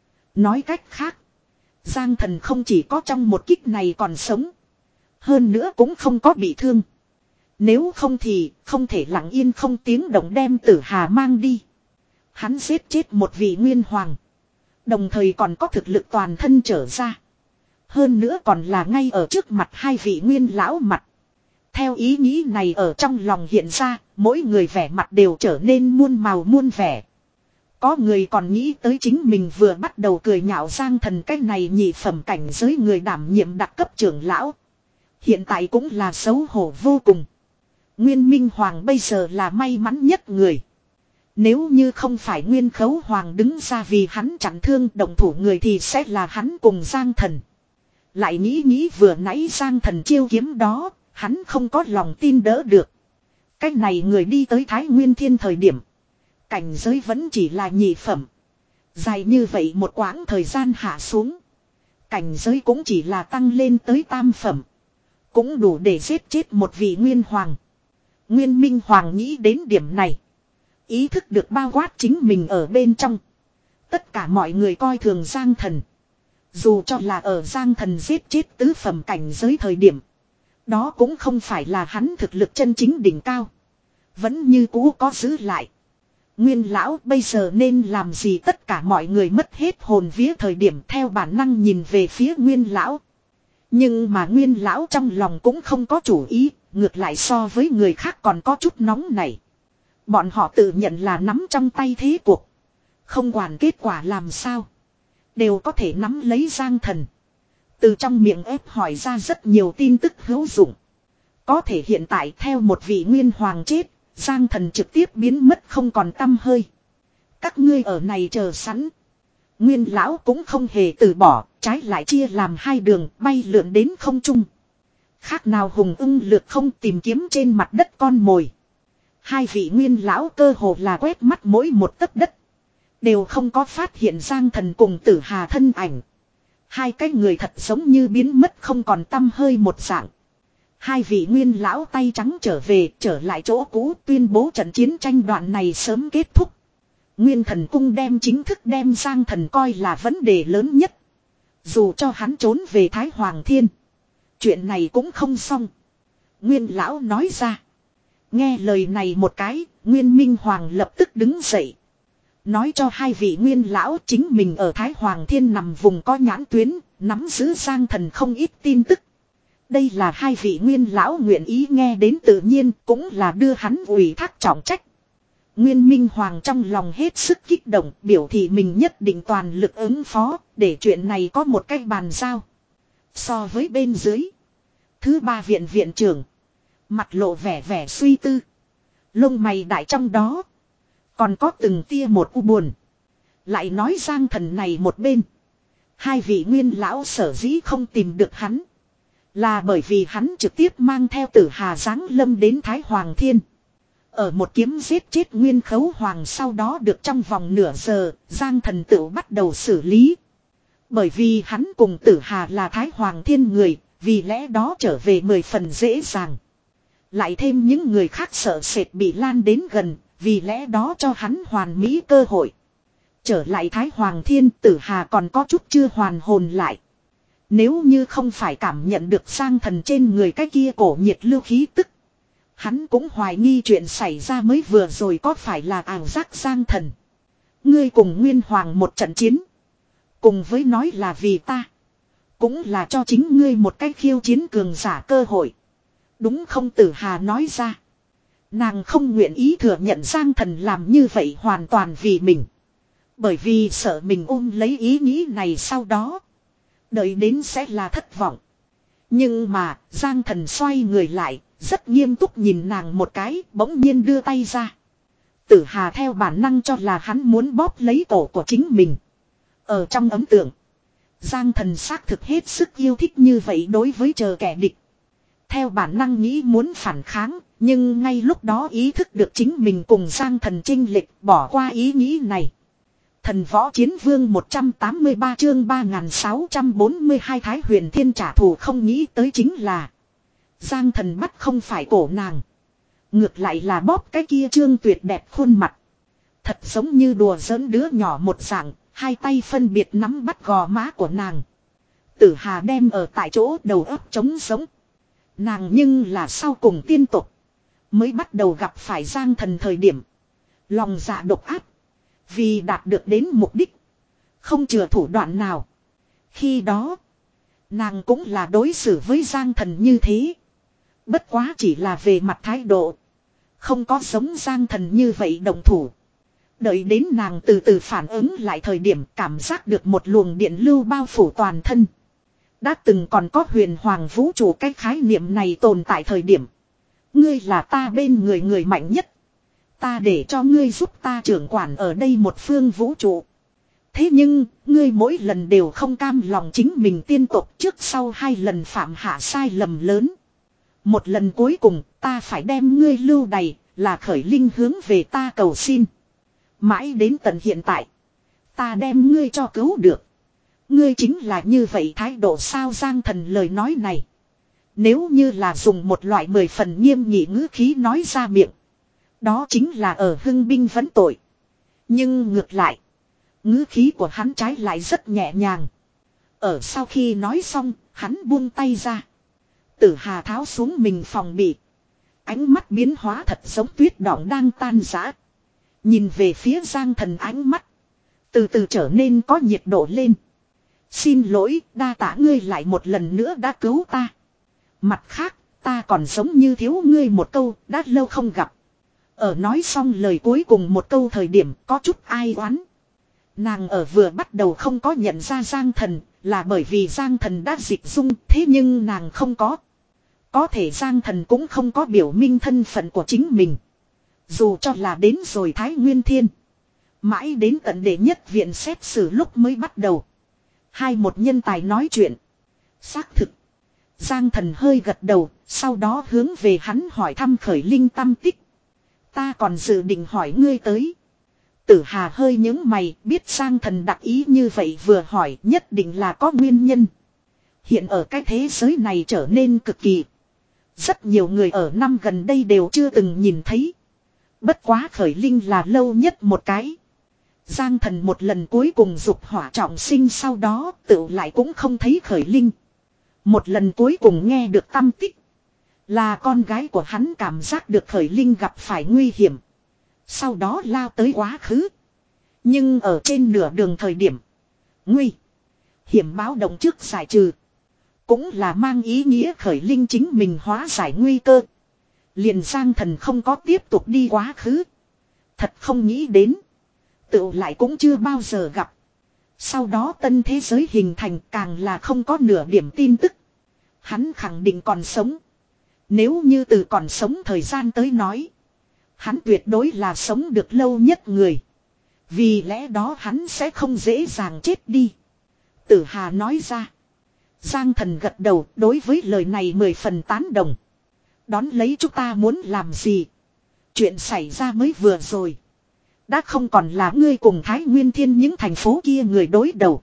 Nói cách khác. Giang Thần không chỉ có trong một kích này còn sống. Hơn nữa cũng không có bị thương. Nếu không thì không thể lặng yên không tiếng động đem Tử Hà mang đi. Hắn giết chết một vị Nguyên Hoàng. Đồng thời còn có thực lực toàn thân trở ra. Hơn nữa còn là ngay ở trước mặt hai vị Nguyên lão mặt. Theo ý nghĩ này ở trong lòng hiện ra, mỗi người vẻ mặt đều trở nên muôn màu muôn vẻ. Có người còn nghĩ tới chính mình vừa bắt đầu cười nhạo Giang Thần cái này nhị phẩm cảnh giới người đảm nhiệm đặc cấp trưởng lão. Hiện tại cũng là xấu hổ vô cùng. Nguyên Minh Hoàng bây giờ là may mắn nhất người. Nếu như không phải Nguyên Khấu Hoàng đứng ra vì hắn chặn thương động thủ người thì sẽ là hắn cùng Giang Thần. Lại nghĩ nghĩ vừa nãy Giang Thần chiêu kiếm đó, hắn không có lòng tin đỡ được. Cách này người đi tới Thái Nguyên Thiên thời điểm. Cảnh giới vẫn chỉ là nhị phẩm. Dài như vậy một quãng thời gian hạ xuống. Cảnh giới cũng chỉ là tăng lên tới tam phẩm. Cũng đủ để giết chết một vị Nguyên Hoàng. Nguyên Minh Hoàng nghĩ đến điểm này. Ý thức được bao quát chính mình ở bên trong. Tất cả mọi người coi thường Giang Thần. Dù cho là ở Giang Thần giết chết tứ phẩm cảnh giới thời điểm. Đó cũng không phải là hắn thực lực chân chính đỉnh cao. Vẫn như cũ có giữ lại. Nguyên lão bây giờ nên làm gì tất cả mọi người mất hết hồn vía thời điểm theo bản năng nhìn về phía Nguyên lão. Nhưng mà Nguyên lão trong lòng cũng không có chủ ý, ngược lại so với người khác còn có chút nóng này. Bọn họ tự nhận là nắm trong tay thế cuộc. Không quản kết quả làm sao. Đều có thể nắm lấy Giang Thần. Từ trong miệng ép hỏi ra rất nhiều tin tức hữu dụng. Có thể hiện tại theo một vị Nguyên Hoàng chết, Giang Thần trực tiếp biến mất không còn tăm hơi. Các ngươi ở này chờ sẵn. Nguyên lão cũng không hề từ bỏ, trái lại chia làm hai đường bay lượn đến không trung. Khác nào hùng ưng lượt không tìm kiếm trên mặt đất con mồi. Hai vị Nguyên lão cơ hồ là quét mắt mỗi một tấc đất. Đều không có phát hiện Giang Thần cùng Tử Hà thân ảnh. Hai cái người thật giống như biến mất không còn tăm hơi một dạng. Hai vị Nguyên lão tay trắng trở về, trở lại chỗ cũ tuyên bố trận chiến tranh đoạn này sớm kết thúc. Nguyên Thần Cung đem chính thức đem Giang Thần coi là vấn đề lớn nhất. Dù cho hắn trốn về Thái Hoàng Thiên. Chuyện này cũng không xong. Nguyên lão nói ra. Nghe lời này một cái, Nguyên Minh Hoàng lập tức đứng dậy. Nói cho hai vị Nguyên lão chính mình ở Thái Hoàng Thiên nằm vùng có nhãn tuyến, nắm giữ Giang Thần không ít tin tức. Đây là hai vị Nguyên lão nguyện ý nghe đến tự nhiên, cũng là đưa hắn ủy thác trọng trách. Nguyên Minh Hoàng trong lòng hết sức kích động, biểu thị mình nhất định toàn lực ứng phó, để chuyện này có một cách bàn giao. So với bên dưới, thứ ba viện viện trưởng, mặt lộ vẻ vẻ suy tư. Lông mày đại trong đó. Còn có từng tia một u buồn. Lại nói Giang Thần này một bên. Hai vị nguyên lão sở dĩ không tìm được hắn. Là bởi vì hắn trực tiếp mang theo Tử Hà giáng lâm đến Thái Hoàng Thiên. Ở một kiếm giết chết Nguyên Khấu Hoàng sau đó được trong vòng nửa giờ, Giang Thần tự bắt đầu xử lý. Bởi vì hắn cùng Tử Hà là Thái Hoàng Thiên người, vì lẽ đó trở về mười phần dễ dàng. Lại thêm những người khác sợ sệt bị lan đến gần, vì lẽ đó cho hắn hoàn mỹ cơ hội. Trở lại Thái Hoàng Thiên, Tử Hà còn có chút chưa hoàn hồn lại. Nếu như không phải cảm nhận được Giang Thần trên người cái kia cổ nhiệt lưu khí tức. Hắn cũng hoài nghi chuyện xảy ra mới vừa rồi có phải là ảo giác Giang Thần. Ngươi cùng Nguyên Hoàng một trận chiến. Cùng với nói là vì ta. Cũng là cho chính ngươi một cách khiêu chiến cường giả cơ hội. Đúng không? Tử Hà nói ra. Nàng không nguyện ý thừa nhận Giang Thần làm như vậy hoàn toàn vì mình. Bởi vì sợ mình ôm lấy ý nghĩ này sau đó. Đợi đến sẽ là thất vọng. Nhưng mà Giang Thần xoay người lại. Rất nghiêm túc nhìn nàng một cái, bỗng nhiên đưa tay ra. Tử Hà theo bản năng cho là hắn muốn bóp lấy cổ của chính mình. Ở trong ấn tượng, Giang Thần xác thực hết sức yêu thích như vậy đối với chờ kẻ địch. Theo bản năng nghĩ muốn phản kháng, nhưng ngay lúc đó ý thức được chính mình cùng Giang Thần chênh lệch, bỏ qua ý nghĩ này. Thần Võ Chiến Vương một trăm tám mươi ba chương ba nghìn sáu trăm bốn mươi hai Thái Huyền Thiên trả thù không nghĩ tới chính là Giang Thần bắt không phải cổ nàng. Ngược lại là bóp cái kia trương tuyệt đẹp khuôn mặt. Thật giống như đùa giỡn đứa nhỏ một dạng, hai tay phân biệt nắm bắt gò má của nàng. Tử Hà đem ở tại chỗ đầu óc trống sống. Nàng nhưng là sau cùng tiên tục. Mới bắt đầu gặp phải Giang Thần thời điểm. Lòng dạ độc ác. Vì đạt được đến mục đích. Không chừa thủ đoạn nào. Khi đó, nàng cũng là đối xử với Giang Thần như thế. Bất quá chỉ là về mặt thái độ. Không có giống Giang Thần như vậy đồng thủ. Đợi đến nàng từ từ phản ứng lại thời điểm cảm giác được một luồng điện lưu bao phủ toàn thân. Đã từng còn có huyền hoàng vũ trụ cái khái niệm này tồn tại thời điểm. Ngươi là ta bên người người mạnh nhất. Ta để cho ngươi giúp ta trưởng quản ở đây một phương vũ trụ. Thế nhưng, ngươi mỗi lần đều không cam lòng chính mình tiên tục trước sau hai lần phạm hạ sai lầm lớn. Một lần cuối cùng, ta phải đem ngươi lưu đày, là khởi linh hướng về ta cầu xin. Mãi đến tận hiện tại, ta đem ngươi cho cứu được. Ngươi chính là như vậy thái độ sao? Giang Thần lời nói này. Nếu như là dùng một loại mười phần nghiêm nghị ngữ khí nói ra miệng. Đó chính là ở hưng binh vấn tội. Nhưng ngược lại, ngữ khí của hắn trái lại rất nhẹ nhàng. Ở sau khi nói xong, hắn buông tay ra. Tử Hà tháo xuống mình phòng bị. Ánh mắt biến hóa thật giống tuyết đọng đang tan rã. Nhìn về phía Giang Thần, ánh mắt từ từ trở nên có nhiệt độ lên. Xin lỗi, đa tạ ngươi lại một lần nữa đã cứu ta. Mặt khác, ta còn giống như thiếu ngươi một câu, đã lâu không gặp. Ở nói xong lời cuối cùng một câu thời điểm có chút ai oán. Nàng ở vừa bắt đầu không có nhận ra Giang Thần, là bởi vì Giang Thần đã dịch dung, thế nhưng nàng không có. Có thể Giang Thần cũng không có biểu minh thân phận của chính mình. Dù cho là đến rồi Thái Nguyên Thiên. Mãi đến tận đệ nhất viện xét xử lúc mới bắt đầu. Hai một nhân tài nói chuyện. Xác thực. Giang Thần hơi gật đầu, sau đó hướng về hắn hỏi thăm khởi linh tâm tích. Ta còn dự định hỏi ngươi tới. Tử Hà hơi nhướng mày, biết Giang Thần đặc ý như vậy vừa hỏi nhất định là có nguyên nhân. Hiện ở cái thế giới này trở nên cực kỳ. Rất nhiều người ở năm gần đây đều chưa từng nhìn thấy. Bất quá khởi linh là lâu nhất một cái. Giang Thần một lần cuối cùng dục hỏa trọng sinh sau đó tự lại cũng không thấy khởi linh. Một lần cuối cùng nghe được tâm tích. Là con gái của hắn cảm giác được khởi linh gặp phải nguy hiểm. Sau đó lao tới quá khứ. Nhưng ở trên nửa đường thời điểm. Nguy hiểm báo động trước giải trừ. Cũng là mang ý nghĩa khởi linh chính mình hóa giải nguy cơ. Liền Giang Thần không có tiếp tục đi quá khứ. Thật không nghĩ đến. Tự lại cũng chưa bao giờ gặp. Sau đó tân thế giới hình thành càng là không có nửa điểm tin tức. Hắn khẳng định còn sống. Nếu như từ còn sống thời gian tới nói. Hắn tuyệt đối là sống được lâu nhất người. Vì lẽ đó hắn sẽ không dễ dàng chết đi. Tử Hà nói ra. Giang Thần gật đầu, đối với lời này mười phần tán đồng. Đón lấy chúng ta muốn làm gì? Chuyện xảy ra mới vừa rồi. Đã không còn là ngươi cùng Thái Nguyên Thiên những thành phố kia người đối đầu.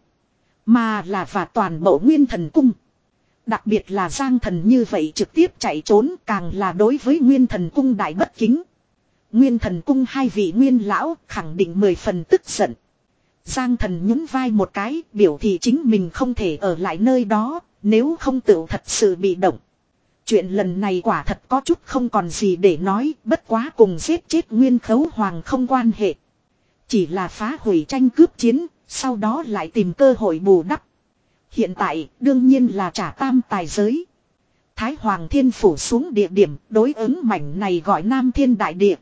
Mà là và toàn bộ Nguyên Thần Cung. Đặc biệt là Giang Thần như vậy trực tiếp chạy trốn, càng là đối với Nguyên Thần Cung đại bất kính. Nguyên Thần Cung hai vị nguyên lão khẳng định mười phần tức giận. Giang Thần nhún vai một cái, biểu thị chính mình không thể ở lại nơi đó, nếu không tự thật sự bị động. Chuyện lần này quả thật có chút không còn gì để nói, bất quá cùng giết chết Nguyên Khấu Hoàng không quan hệ. Chỉ là phá hủy tranh cướp chiến, sau đó lại tìm cơ hội bù đắp. Hiện tại, đương nhiên là trả tam tài giới. Thái Hoàng Thiên phủ xuống địa điểm, đối ứng mảnh này gọi Nam Thiên Đại Địa.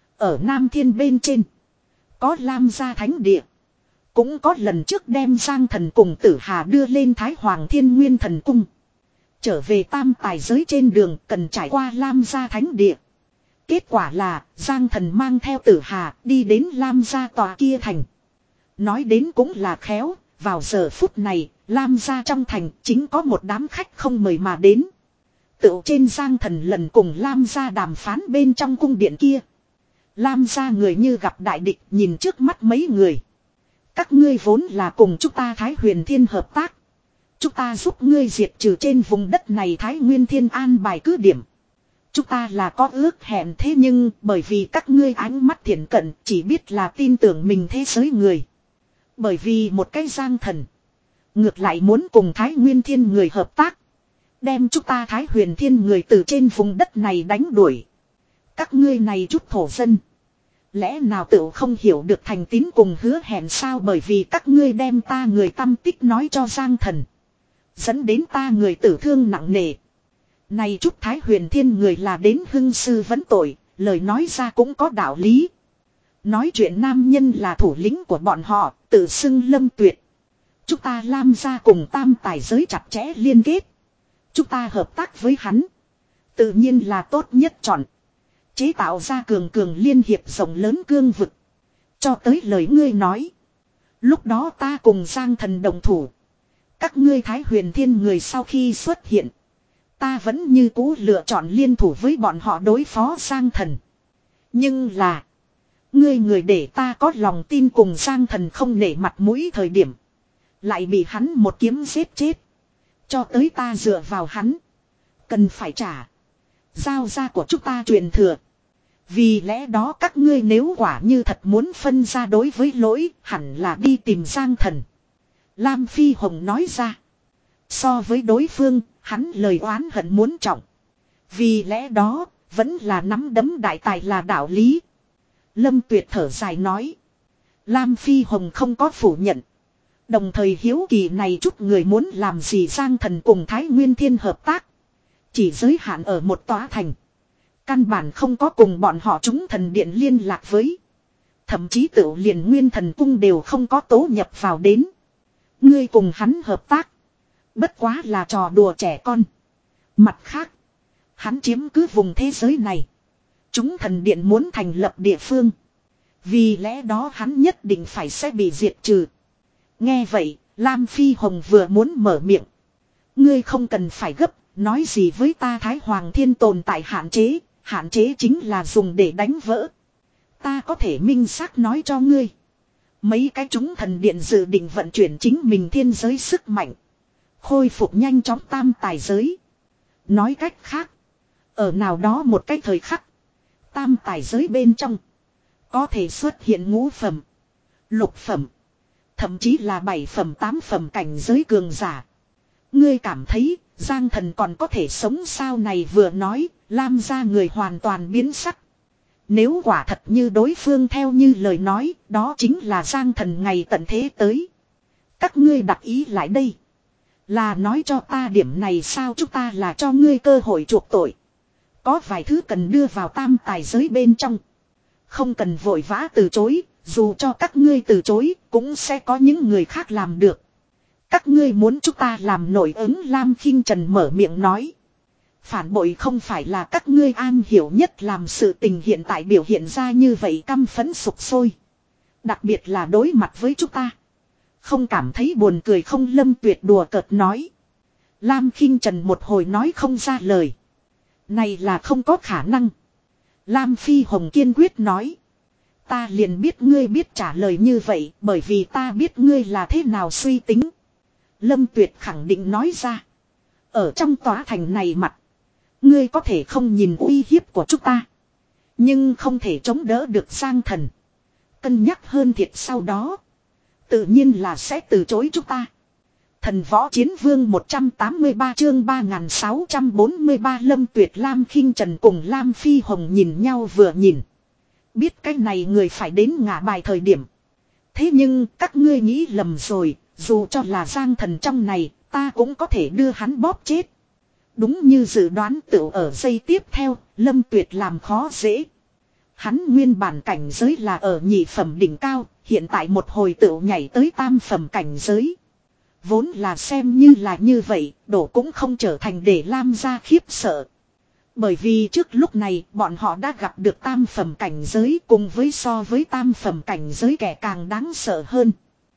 Ở Nam Thiên bên trên, có Lam Gia Thánh Địa. Cũng có lần trước đem Giang Thần cùng Tử Hà đưa lên Thái Hoàng Thiên Nguyên Thần Cung. Trở về tam tài giới trên đường cần trải qua Lam Gia Thánh Địa. Kết quả là Giang Thần mang theo Tử Hà đi đến Lam Gia tòa kia thành. Nói đến cũng là khéo, vào giờ phút này, Lam Gia trong thành chính có một đám khách không mời mà đến. Tựu trên Giang Thần lần cùng Lam Gia đàm phán bên trong cung điện kia. Lam Gia người như gặp đại địch nhìn trước mắt mấy người. Các ngươi vốn là cùng chúng ta Thái Huyền Thiên hợp tác. Chúng ta giúp ngươi diệt trừ trên vùng đất này Thái Nguyên Thiên an bài cứ điểm. Chúng ta là có ước hẹn thế nhưng bởi vì các ngươi ánh mắt thiện cận chỉ biết là tin tưởng mình thế giới người. Bởi vì một cái Giang Thần. Ngược lại muốn cùng Thái Nguyên Thiên người hợp tác. Đem chúng ta Thái Huyền Thiên người từ trên vùng đất này đánh đuổi. Các ngươi này chút thổ dân. Lẽ nào tự không hiểu được thành tín cùng hứa hẹn sao bởi vì các ngươi đem ta người tâm tích nói cho Giang Thần. Dẫn đến ta người tử thương nặng nề. Này chút Thái Huyền Thiên người là đến hưng sư vấn tội, lời nói ra cũng có đạo lý. Nói chuyện nam nhân là thủ lĩnh của bọn họ, tự xưng Lâm Tuyệt. Chúng ta Lam Gia cùng tam tài giới chặt chẽ liên kết. Chúng ta hợp tác với hắn. Tự nhiên là tốt nhất chọn. Chế tạo ra cường cường liên hiệp rộng lớn cương vực. Cho tới lời ngươi nói. Lúc đó ta cùng Giang Thần đồng thủ. Các ngươi Thái Huyền Thiên người sau khi xuất hiện. Ta vẫn như cũ lựa chọn liên thủ với bọn họ đối phó Giang Thần. Nhưng là. Ngươi người để ta có lòng tin cùng Giang Thần không nể mặt mũi thời điểm. Lại bị hắn một kiếm giết chết. Cho tới ta dựa vào hắn. Cần phải trả. Giao ra của chúng ta truyền thừa. Vì lẽ đó các ngươi nếu quả như thật muốn phân ra đối với lỗi, hẳn là đi tìm Giang Thần. Lam Phi Hồng nói ra. So với đối phương, hắn lời oán hận muốn trọng. Vì lẽ đó, vẫn là nắm đấm đại tài là đạo lý. Lâm Tuyệt thở dài nói. Lam Phi Hồng không có phủ nhận. Đồng thời hiếu kỳ này chút người muốn làm gì Giang Thần cùng Thái Nguyên Thiên hợp tác. Chỉ giới hạn ở một tòa thành. Căn bản không có cùng bọn họ chúng thần điện liên lạc với. Thậm chí tự liền Nguyên Thần Cung đều không có tố nhập vào đến. Ngươi cùng hắn hợp tác. Bất quá là trò đùa trẻ con. Mặt khác. Hắn chiếm cứ vùng thế giới này. Chúng thần điện muốn thành lập địa phương. Vì lẽ đó hắn nhất định phải sẽ bị diệt trừ. Nghe vậy, Lam Phi Hồng vừa muốn mở miệng. Ngươi không cần phải gấp, nói gì với ta Thái Hoàng Thiên tồn tại hạn chế. Hạn chế chính là dùng để đánh vỡ. Ta có thể minh xác nói cho ngươi. Mấy cái chúng thần điện dự định vận chuyển chính mình thiên giới sức mạnh. Khôi phục nhanh chóng tam tài giới. Nói cách khác. Ở nào đó một cái thời khắc. Tam tài giới bên trong. Có thể xuất hiện ngũ phẩm. Lục phẩm. Thậm chí là bảy phẩm tám phẩm cảnh giới cường giả. Ngươi cảm thấy Giang Thần còn có thể sống sao này vừa nói. Lam gia người hoàn toàn biến sắc. Nếu quả thật như đối phương theo như lời nói. Đó chính là Giang Thần ngày tận thế tới. Các ngươi đặt ý lại đây. Là nói cho ta điểm này sao chúng ta là cho ngươi cơ hội chuộc tội. Có vài thứ cần đưa vào tam tài giới bên trong. Không cần vội vã từ chối. Dù cho các ngươi từ chối cũng sẽ có những người khác làm được. Các ngươi muốn chúng ta làm nổi ứng Lam Khinh Trần mở miệng nói. Phản bội không phải là các ngươi an hiểu nhất làm sự tình hiện tại biểu hiện ra như vậy căm phẫn sục sôi. Đặc biệt là đối mặt với chúng ta. Không cảm thấy buồn cười không? Lâm Tuyệt đùa cợt nói. Lam Khinh Trần một hồi nói không ra lời. Này là không có khả năng. Lam Phi Hồng kiên quyết nói. Ta liền biết ngươi biết trả lời như vậy bởi vì ta biết ngươi là thế nào suy tính. Lâm Tuyệt khẳng định nói ra. Ở trong tòa thành này mặt. Ngươi có thể không nhìn uy hiếp của chúng ta. Nhưng không thể chống đỡ được Giang Thần. Cân nhắc hơn thiệt sau đó. Tự nhiên là sẽ từ chối chúng ta. Thần Võ Chiến Vương một trăm tám mươi ba chương ba nghìn sáu trăm bốn mươi ba. Lâm Tuyệt, Lam Khinh Trần cùng Lam Phi Hồng nhìn nhau vừa nhìn. Biết cái này người phải đến ngả bài thời điểm. Thế nhưng các ngươi nghĩ lầm rồi. Dù cho là Giang Thần trong này, ta cũng có thể đưa hắn bóp chết. Đúng như dự đoán, tựu ở giây tiếp theo, Lâm Tuyệt làm khó dễ. Hắn nguyên bản cảnh giới là ở nhị phẩm đỉnh cao, hiện tại một hồi tựu nhảy tới tam phẩm cảnh giới. Vốn là xem như là như vậy, đổ cũng không trở thành để Lam gia khiếp sợ. Bởi vì trước lúc này bọn họ đã gặp được tam phẩm cảnh giới, cùng với so với tam phẩm cảnh giới kẻ càng đáng sợ hơn.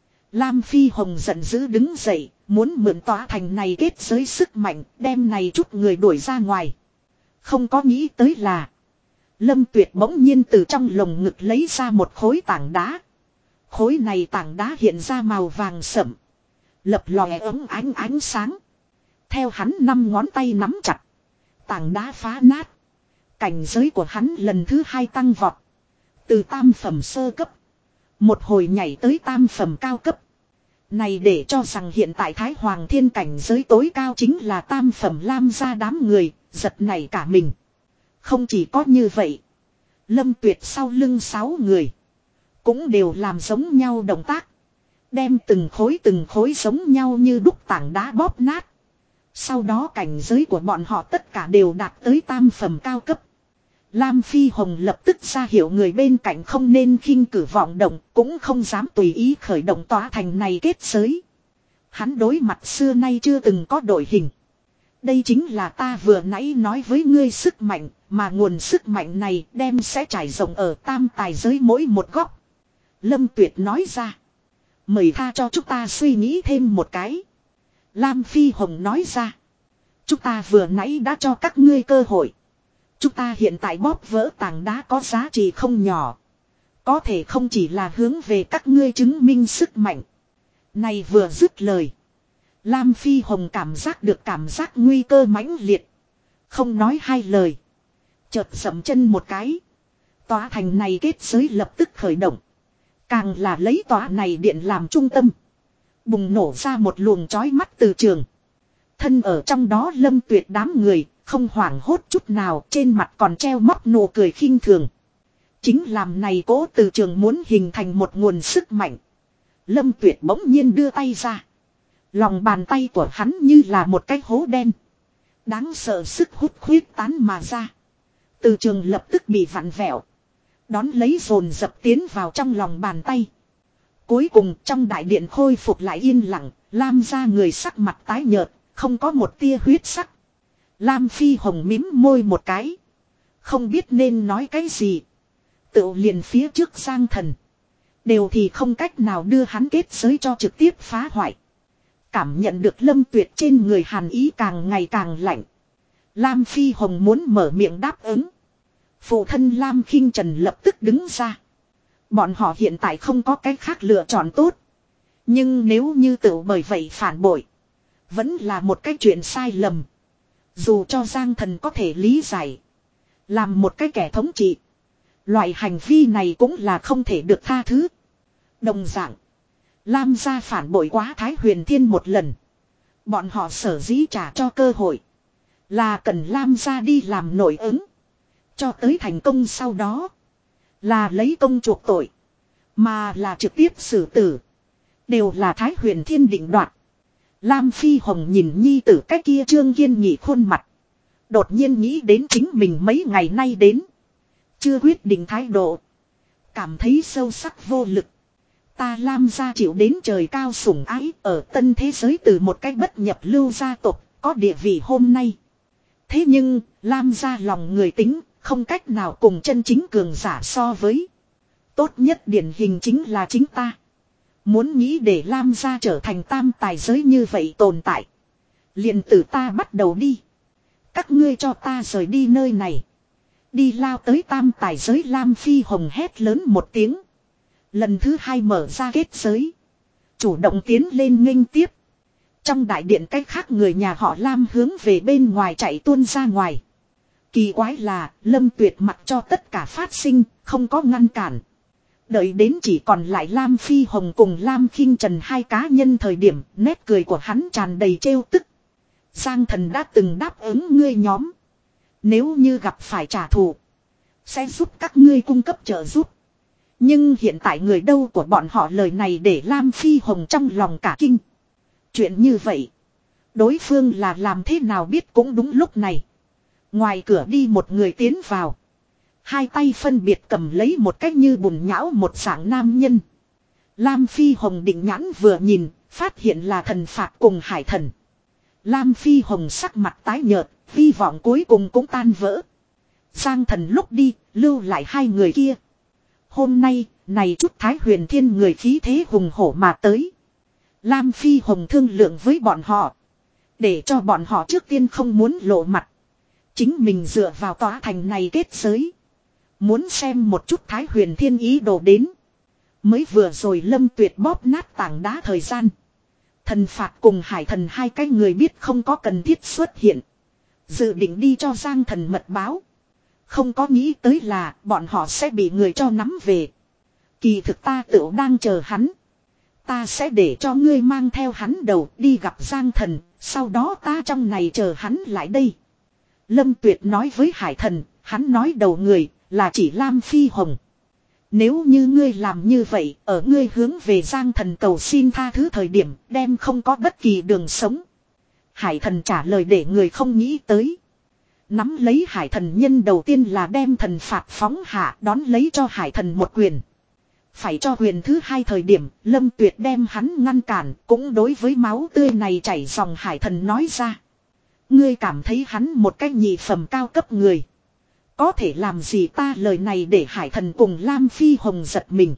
Lam Phi Hồng giận dữ đứng dậy, muốn mượn tòa thành này kết giới sức mạnh, đem này chút người đuổi ra ngoài. Không có nghĩ tới là Lâm Tuyệt bỗng nhiên từ trong lồng ngực lấy ra một khối tảng đá. Khối này tảng đá hiện ra màu vàng sẫm, lập lòe ấm ánh ánh sáng. Theo hắn năm ngón tay nắm chặt, tảng đá phá nát. Cảnh giới của hắn lần thứ hai tăng vọt. Từ tam phẩm sơ cấp, một hồi nhảy tới tam phẩm cao cấp. Này để cho rằng hiện tại Thái Hoàng Thiên cảnh giới tối cao chính là tam phẩm Lam gia đám người, giật nảy cả mình. Không chỉ có như vậy, Lâm Tuyệt sau lưng sáu người cũng đều làm giống nhau động tác. Đem từng khối từng khối giống nhau như đúc tảng đá bóp nát. Sau đó cảnh giới của bọn họ tất cả đều đạt tới tam phẩm cao cấp. Lam Phi Hồng lập tức ra hiệu người bên cạnh không nên khinh cử vọng động, cũng không dám tùy ý khởi động tòa thành này kết giới. Hắn đối mặt xưa nay chưa từng có đội hình. Đây chính là ta vừa nãy nói với ngươi sức mạnh, mà nguồn sức mạnh này đem sẽ trải rộng ở tam tài giới mỗi một góc. Lâm Tuyệt nói ra. Mời tha cho chúng ta suy nghĩ thêm một cái. Lam Phi Hồng nói ra. Chúng ta vừa nãy đã cho các ngươi cơ hội. Chúng ta hiện tại bóp vỡ tảng đá có giá trị không nhỏ. Có thể không chỉ là hướng về các ngươi chứng minh sức mạnh. Này vừa dứt lời, Lam Phi Hồng cảm giác được cảm giác nguy cơ mãnh liệt. Không nói hai lời, chợt dậm chân một cái. Tòa thành này kết giới lập tức khởi động. Càng là lấy tòa này điện làm trung tâm, bùng nổ ra một luồng chói mắt từ trường. Thân ở trong đó Lâm Tuyệt đám người không hoảng hốt chút nào, trên mặt còn treo móc nụ cười khinh thường. Chính làm này cố từ trường muốn hình thành một nguồn sức mạnh. Lâm Tuyệt bỗng nhiên đưa tay ra. Lòng bàn tay của hắn như là một cái hố đen. Đáng sợ sức hút khuyết tán mà ra. Từ trường lập tức bị vặn vẹo. Đón lấy dồn dập tiến vào trong lòng bàn tay. Cuối cùng trong đại điện khôi phục lại yên lặng. Lam ra người sắc mặt tái nhợt, không có một tia huyết sắc. Lam Phi Hồng mím môi một cái. Không biết nên nói cái gì. Tự liền phía trước Giang Thần. Đều thì không cách nào đưa hắn kết giới cho trực tiếp phá hoại. Cảm nhận được Lâm Tuyệt trên người hàn ý càng ngày càng lạnh. Lam Phi Hồng muốn mở miệng đáp ứng. Phụ thân Lam Khinh Trần lập tức đứng ra. Bọn họ hiện tại không có cái khác lựa chọn tốt. Nhưng nếu như tự bởi vậy phản bội, vẫn là một cái chuyện sai lầm. Dù cho Giang Thần có thể lý giải, làm một cái kẻ thống trị, loại hành vi này cũng là không thể được tha thứ. Đồng dạng, Lam gia phản bội quá Thái Huyền Thiên một lần. Bọn họ sở dĩ trả cho cơ hội, là cần Lam gia đi làm nội ứng. Cho tới thành công sau đó, là lấy công chuộc tội, mà là trực tiếp xử tử. Đều là Thái Huyền Thiên định đoạt. Lam Phi Hồng nhìn nhi tử cái kia Trương Kiên Nhị khuôn mặt. Đột nhiên nghĩ đến chính mình mấy ngày nay đến. Chưa quyết định thái độ. Cảm thấy sâu sắc vô lực. Ta Lam gia chịu đến trời cao sủng ái ở tân thế giới từ một cách bất nhập lưu gia tộc có địa vị hôm nay. Thế nhưng, Lam gia lòng người tính, không cách nào cùng chân chính cường giả so với. Tốt nhất điển hình chính là chính ta. Muốn nghĩ để Lam gia trở thành tam tài giới như vậy tồn tại. Liền từ ta bắt đầu đi. Các ngươi cho ta rời đi nơi này. Đi lao tới tam tài giới. Lam Phi Hồng hét lớn một tiếng. Lần thứ hai mở ra kết giới. Chủ động tiến lên nghênh tiếp. Trong đại điện cách khác người nhà họ Lam hướng về bên ngoài chạy tuôn ra ngoài. Kỳ quái là Lâm Tuyệt mặc cho tất cả phát sinh, không có ngăn cản. Đợi đến chỉ còn lại Lam Phi Hồng cùng Lam Khinh Trần hai cá nhân thời điểm, nét cười của hắn tràn đầy trêu tức. Giang Thần đã từng đáp ứng ngươi nhóm. Nếu như gặp phải trả thù, sẽ giúp các ngươi cung cấp trợ giúp. Nhưng hiện tại người đâu của bọn họ lời này để Lam Phi Hồng trong lòng cả kinh. Chuyện như vậy, đối phương là làm thế nào biết cũng đúng lúc này. Ngoài cửa đi một người tiến vào. Hai tay phân biệt cầm lấy một cách như bùn nhão một dạng nam nhân. Lam Phi Hồng định nhãn vừa nhìn, phát hiện là Thần Phạt cùng Hải Thần. Lam Phi Hồng sắc mặt tái nhợt, hy vọng cuối cùng cũng tan vỡ. Giang Thần lúc đi, lưu lại hai người kia. Hôm nay, này chút Thái Huyền Thiên người khí thế hùng hổ mà tới. Lam Phi Hồng thương lượng với bọn họ. Để cho bọn họ trước tiên không muốn lộ mặt. Chính mình dựa vào tòa thành này kết giới. Muốn xem một chút Thái Huyền Thiên ý đồ đến. Mới vừa rồi Lâm Tuyệt bóp nát tảng đá thời gian. Thần Phạt cùng Hải Thần hai cái người biết không có cần thiết xuất hiện. Dự định đi cho Giang Thần mật báo. Không có nghĩ tới là bọn họ sẽ bị người cho nắm về. Kỳ thực ta tự đang chờ hắn. Ta sẽ để cho ngươi mang theo hắn đầu đi gặp Giang Thần. Sau đó ta trong này chờ hắn lại đây. Lâm Tuyệt nói với Hải Thần. Hắn nói đầu người là chỉ Lam Phi Hồng. Nếu như ngươi làm như vậy, ở ngươi hướng về Giang Thần cầu xin tha thứ thời điểm, đem không có bất kỳ đường sống. Hải Thần trả lời để người không nghĩ tới. Nắm lấy Hải Thần nhân đầu tiên là đem Thần Phạt phóng hạ, đón lấy cho Hải Thần một quyền. Phải cho quyền thứ hai thời điểm, Lâm Tuyệt đem hắn ngăn cản, cũng đối với máu tươi này chảy dòng Hải Thần nói ra. Ngươi cảm thấy hắn một cách nhị phẩm cao cấp người. Có thể làm gì ta lời này để Hải Thần cùng Lam Phi Hồng giật mình.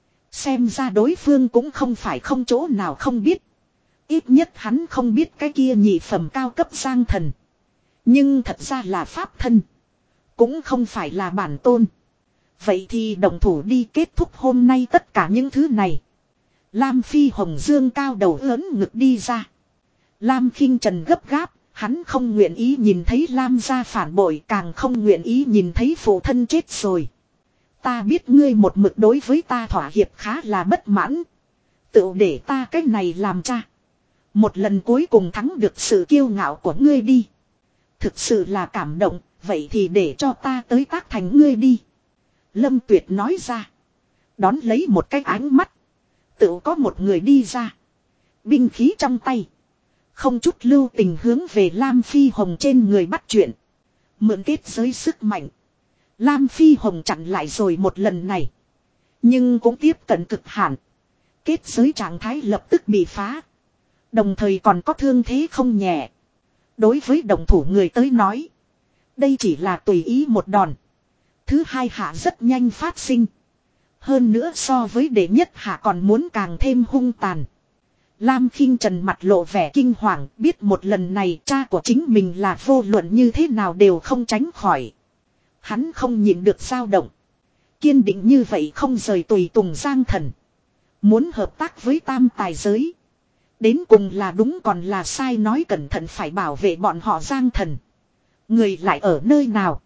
Xem ra đối phương cũng không phải không chỗ nào không biết. Ít nhất hắn không biết cái kia nhị phẩm cao cấp Giang Thần. Nhưng thật ra là pháp thân. Cũng không phải là bản tôn. Vậy thì đồng thủ đi kết thúc hôm nay tất cả những thứ này. Lam Phi Hồng dương cao đầu ớn ngực đi ra. Lam Khinh Trần gấp gáp. Hắn không nguyện ý nhìn thấy Lam gia phản bội, càng không nguyện ý nhìn thấy phụ thân chết rồi. Ta biết ngươi một mực đối với ta thỏa hiệp khá là bất mãn. Tự để ta cách này làm cha. Một lần cuối cùng thắng được sự kiêu ngạo của ngươi đi. Thực sự là cảm động, vậy thì để cho ta tới tác thành ngươi đi. Lâm Tuyệt nói ra. Đón lấy một cái ánh mắt. Tự có một người đi ra. Binh khí trong tay. Không chút lưu tình hướng về Lam Phi Hồng trên người bắt chuyện. Mượn kết giới sức mạnh. Lam Phi Hồng chặn lại rồi một lần này. Nhưng cũng tiếp cận cực hạn. Kết giới trạng thái lập tức bị phá. Đồng thời còn có thương thế không nhẹ. Đối với đồng thủ người tới nói. Đây chỉ là tùy ý một đòn. Thứ hai hạ rất nhanh phát sinh. Hơn nữa so với đệ nhất hạ còn muốn càng thêm hung tàn. Lam Khinh Trần mặt lộ vẻ kinh hoàng, biết một lần này cha của chính mình là vô luận như thế nào đều không tránh khỏi. Hắn không nhịn được dao động. Kiên định như vậy không rời tùy tùng Giang Thần. Muốn hợp tác với tam tài giới. Đến cùng là đúng còn là sai nói cẩn thận phải bảo vệ bọn họ Giang Thần. Người lại ở nơi nào?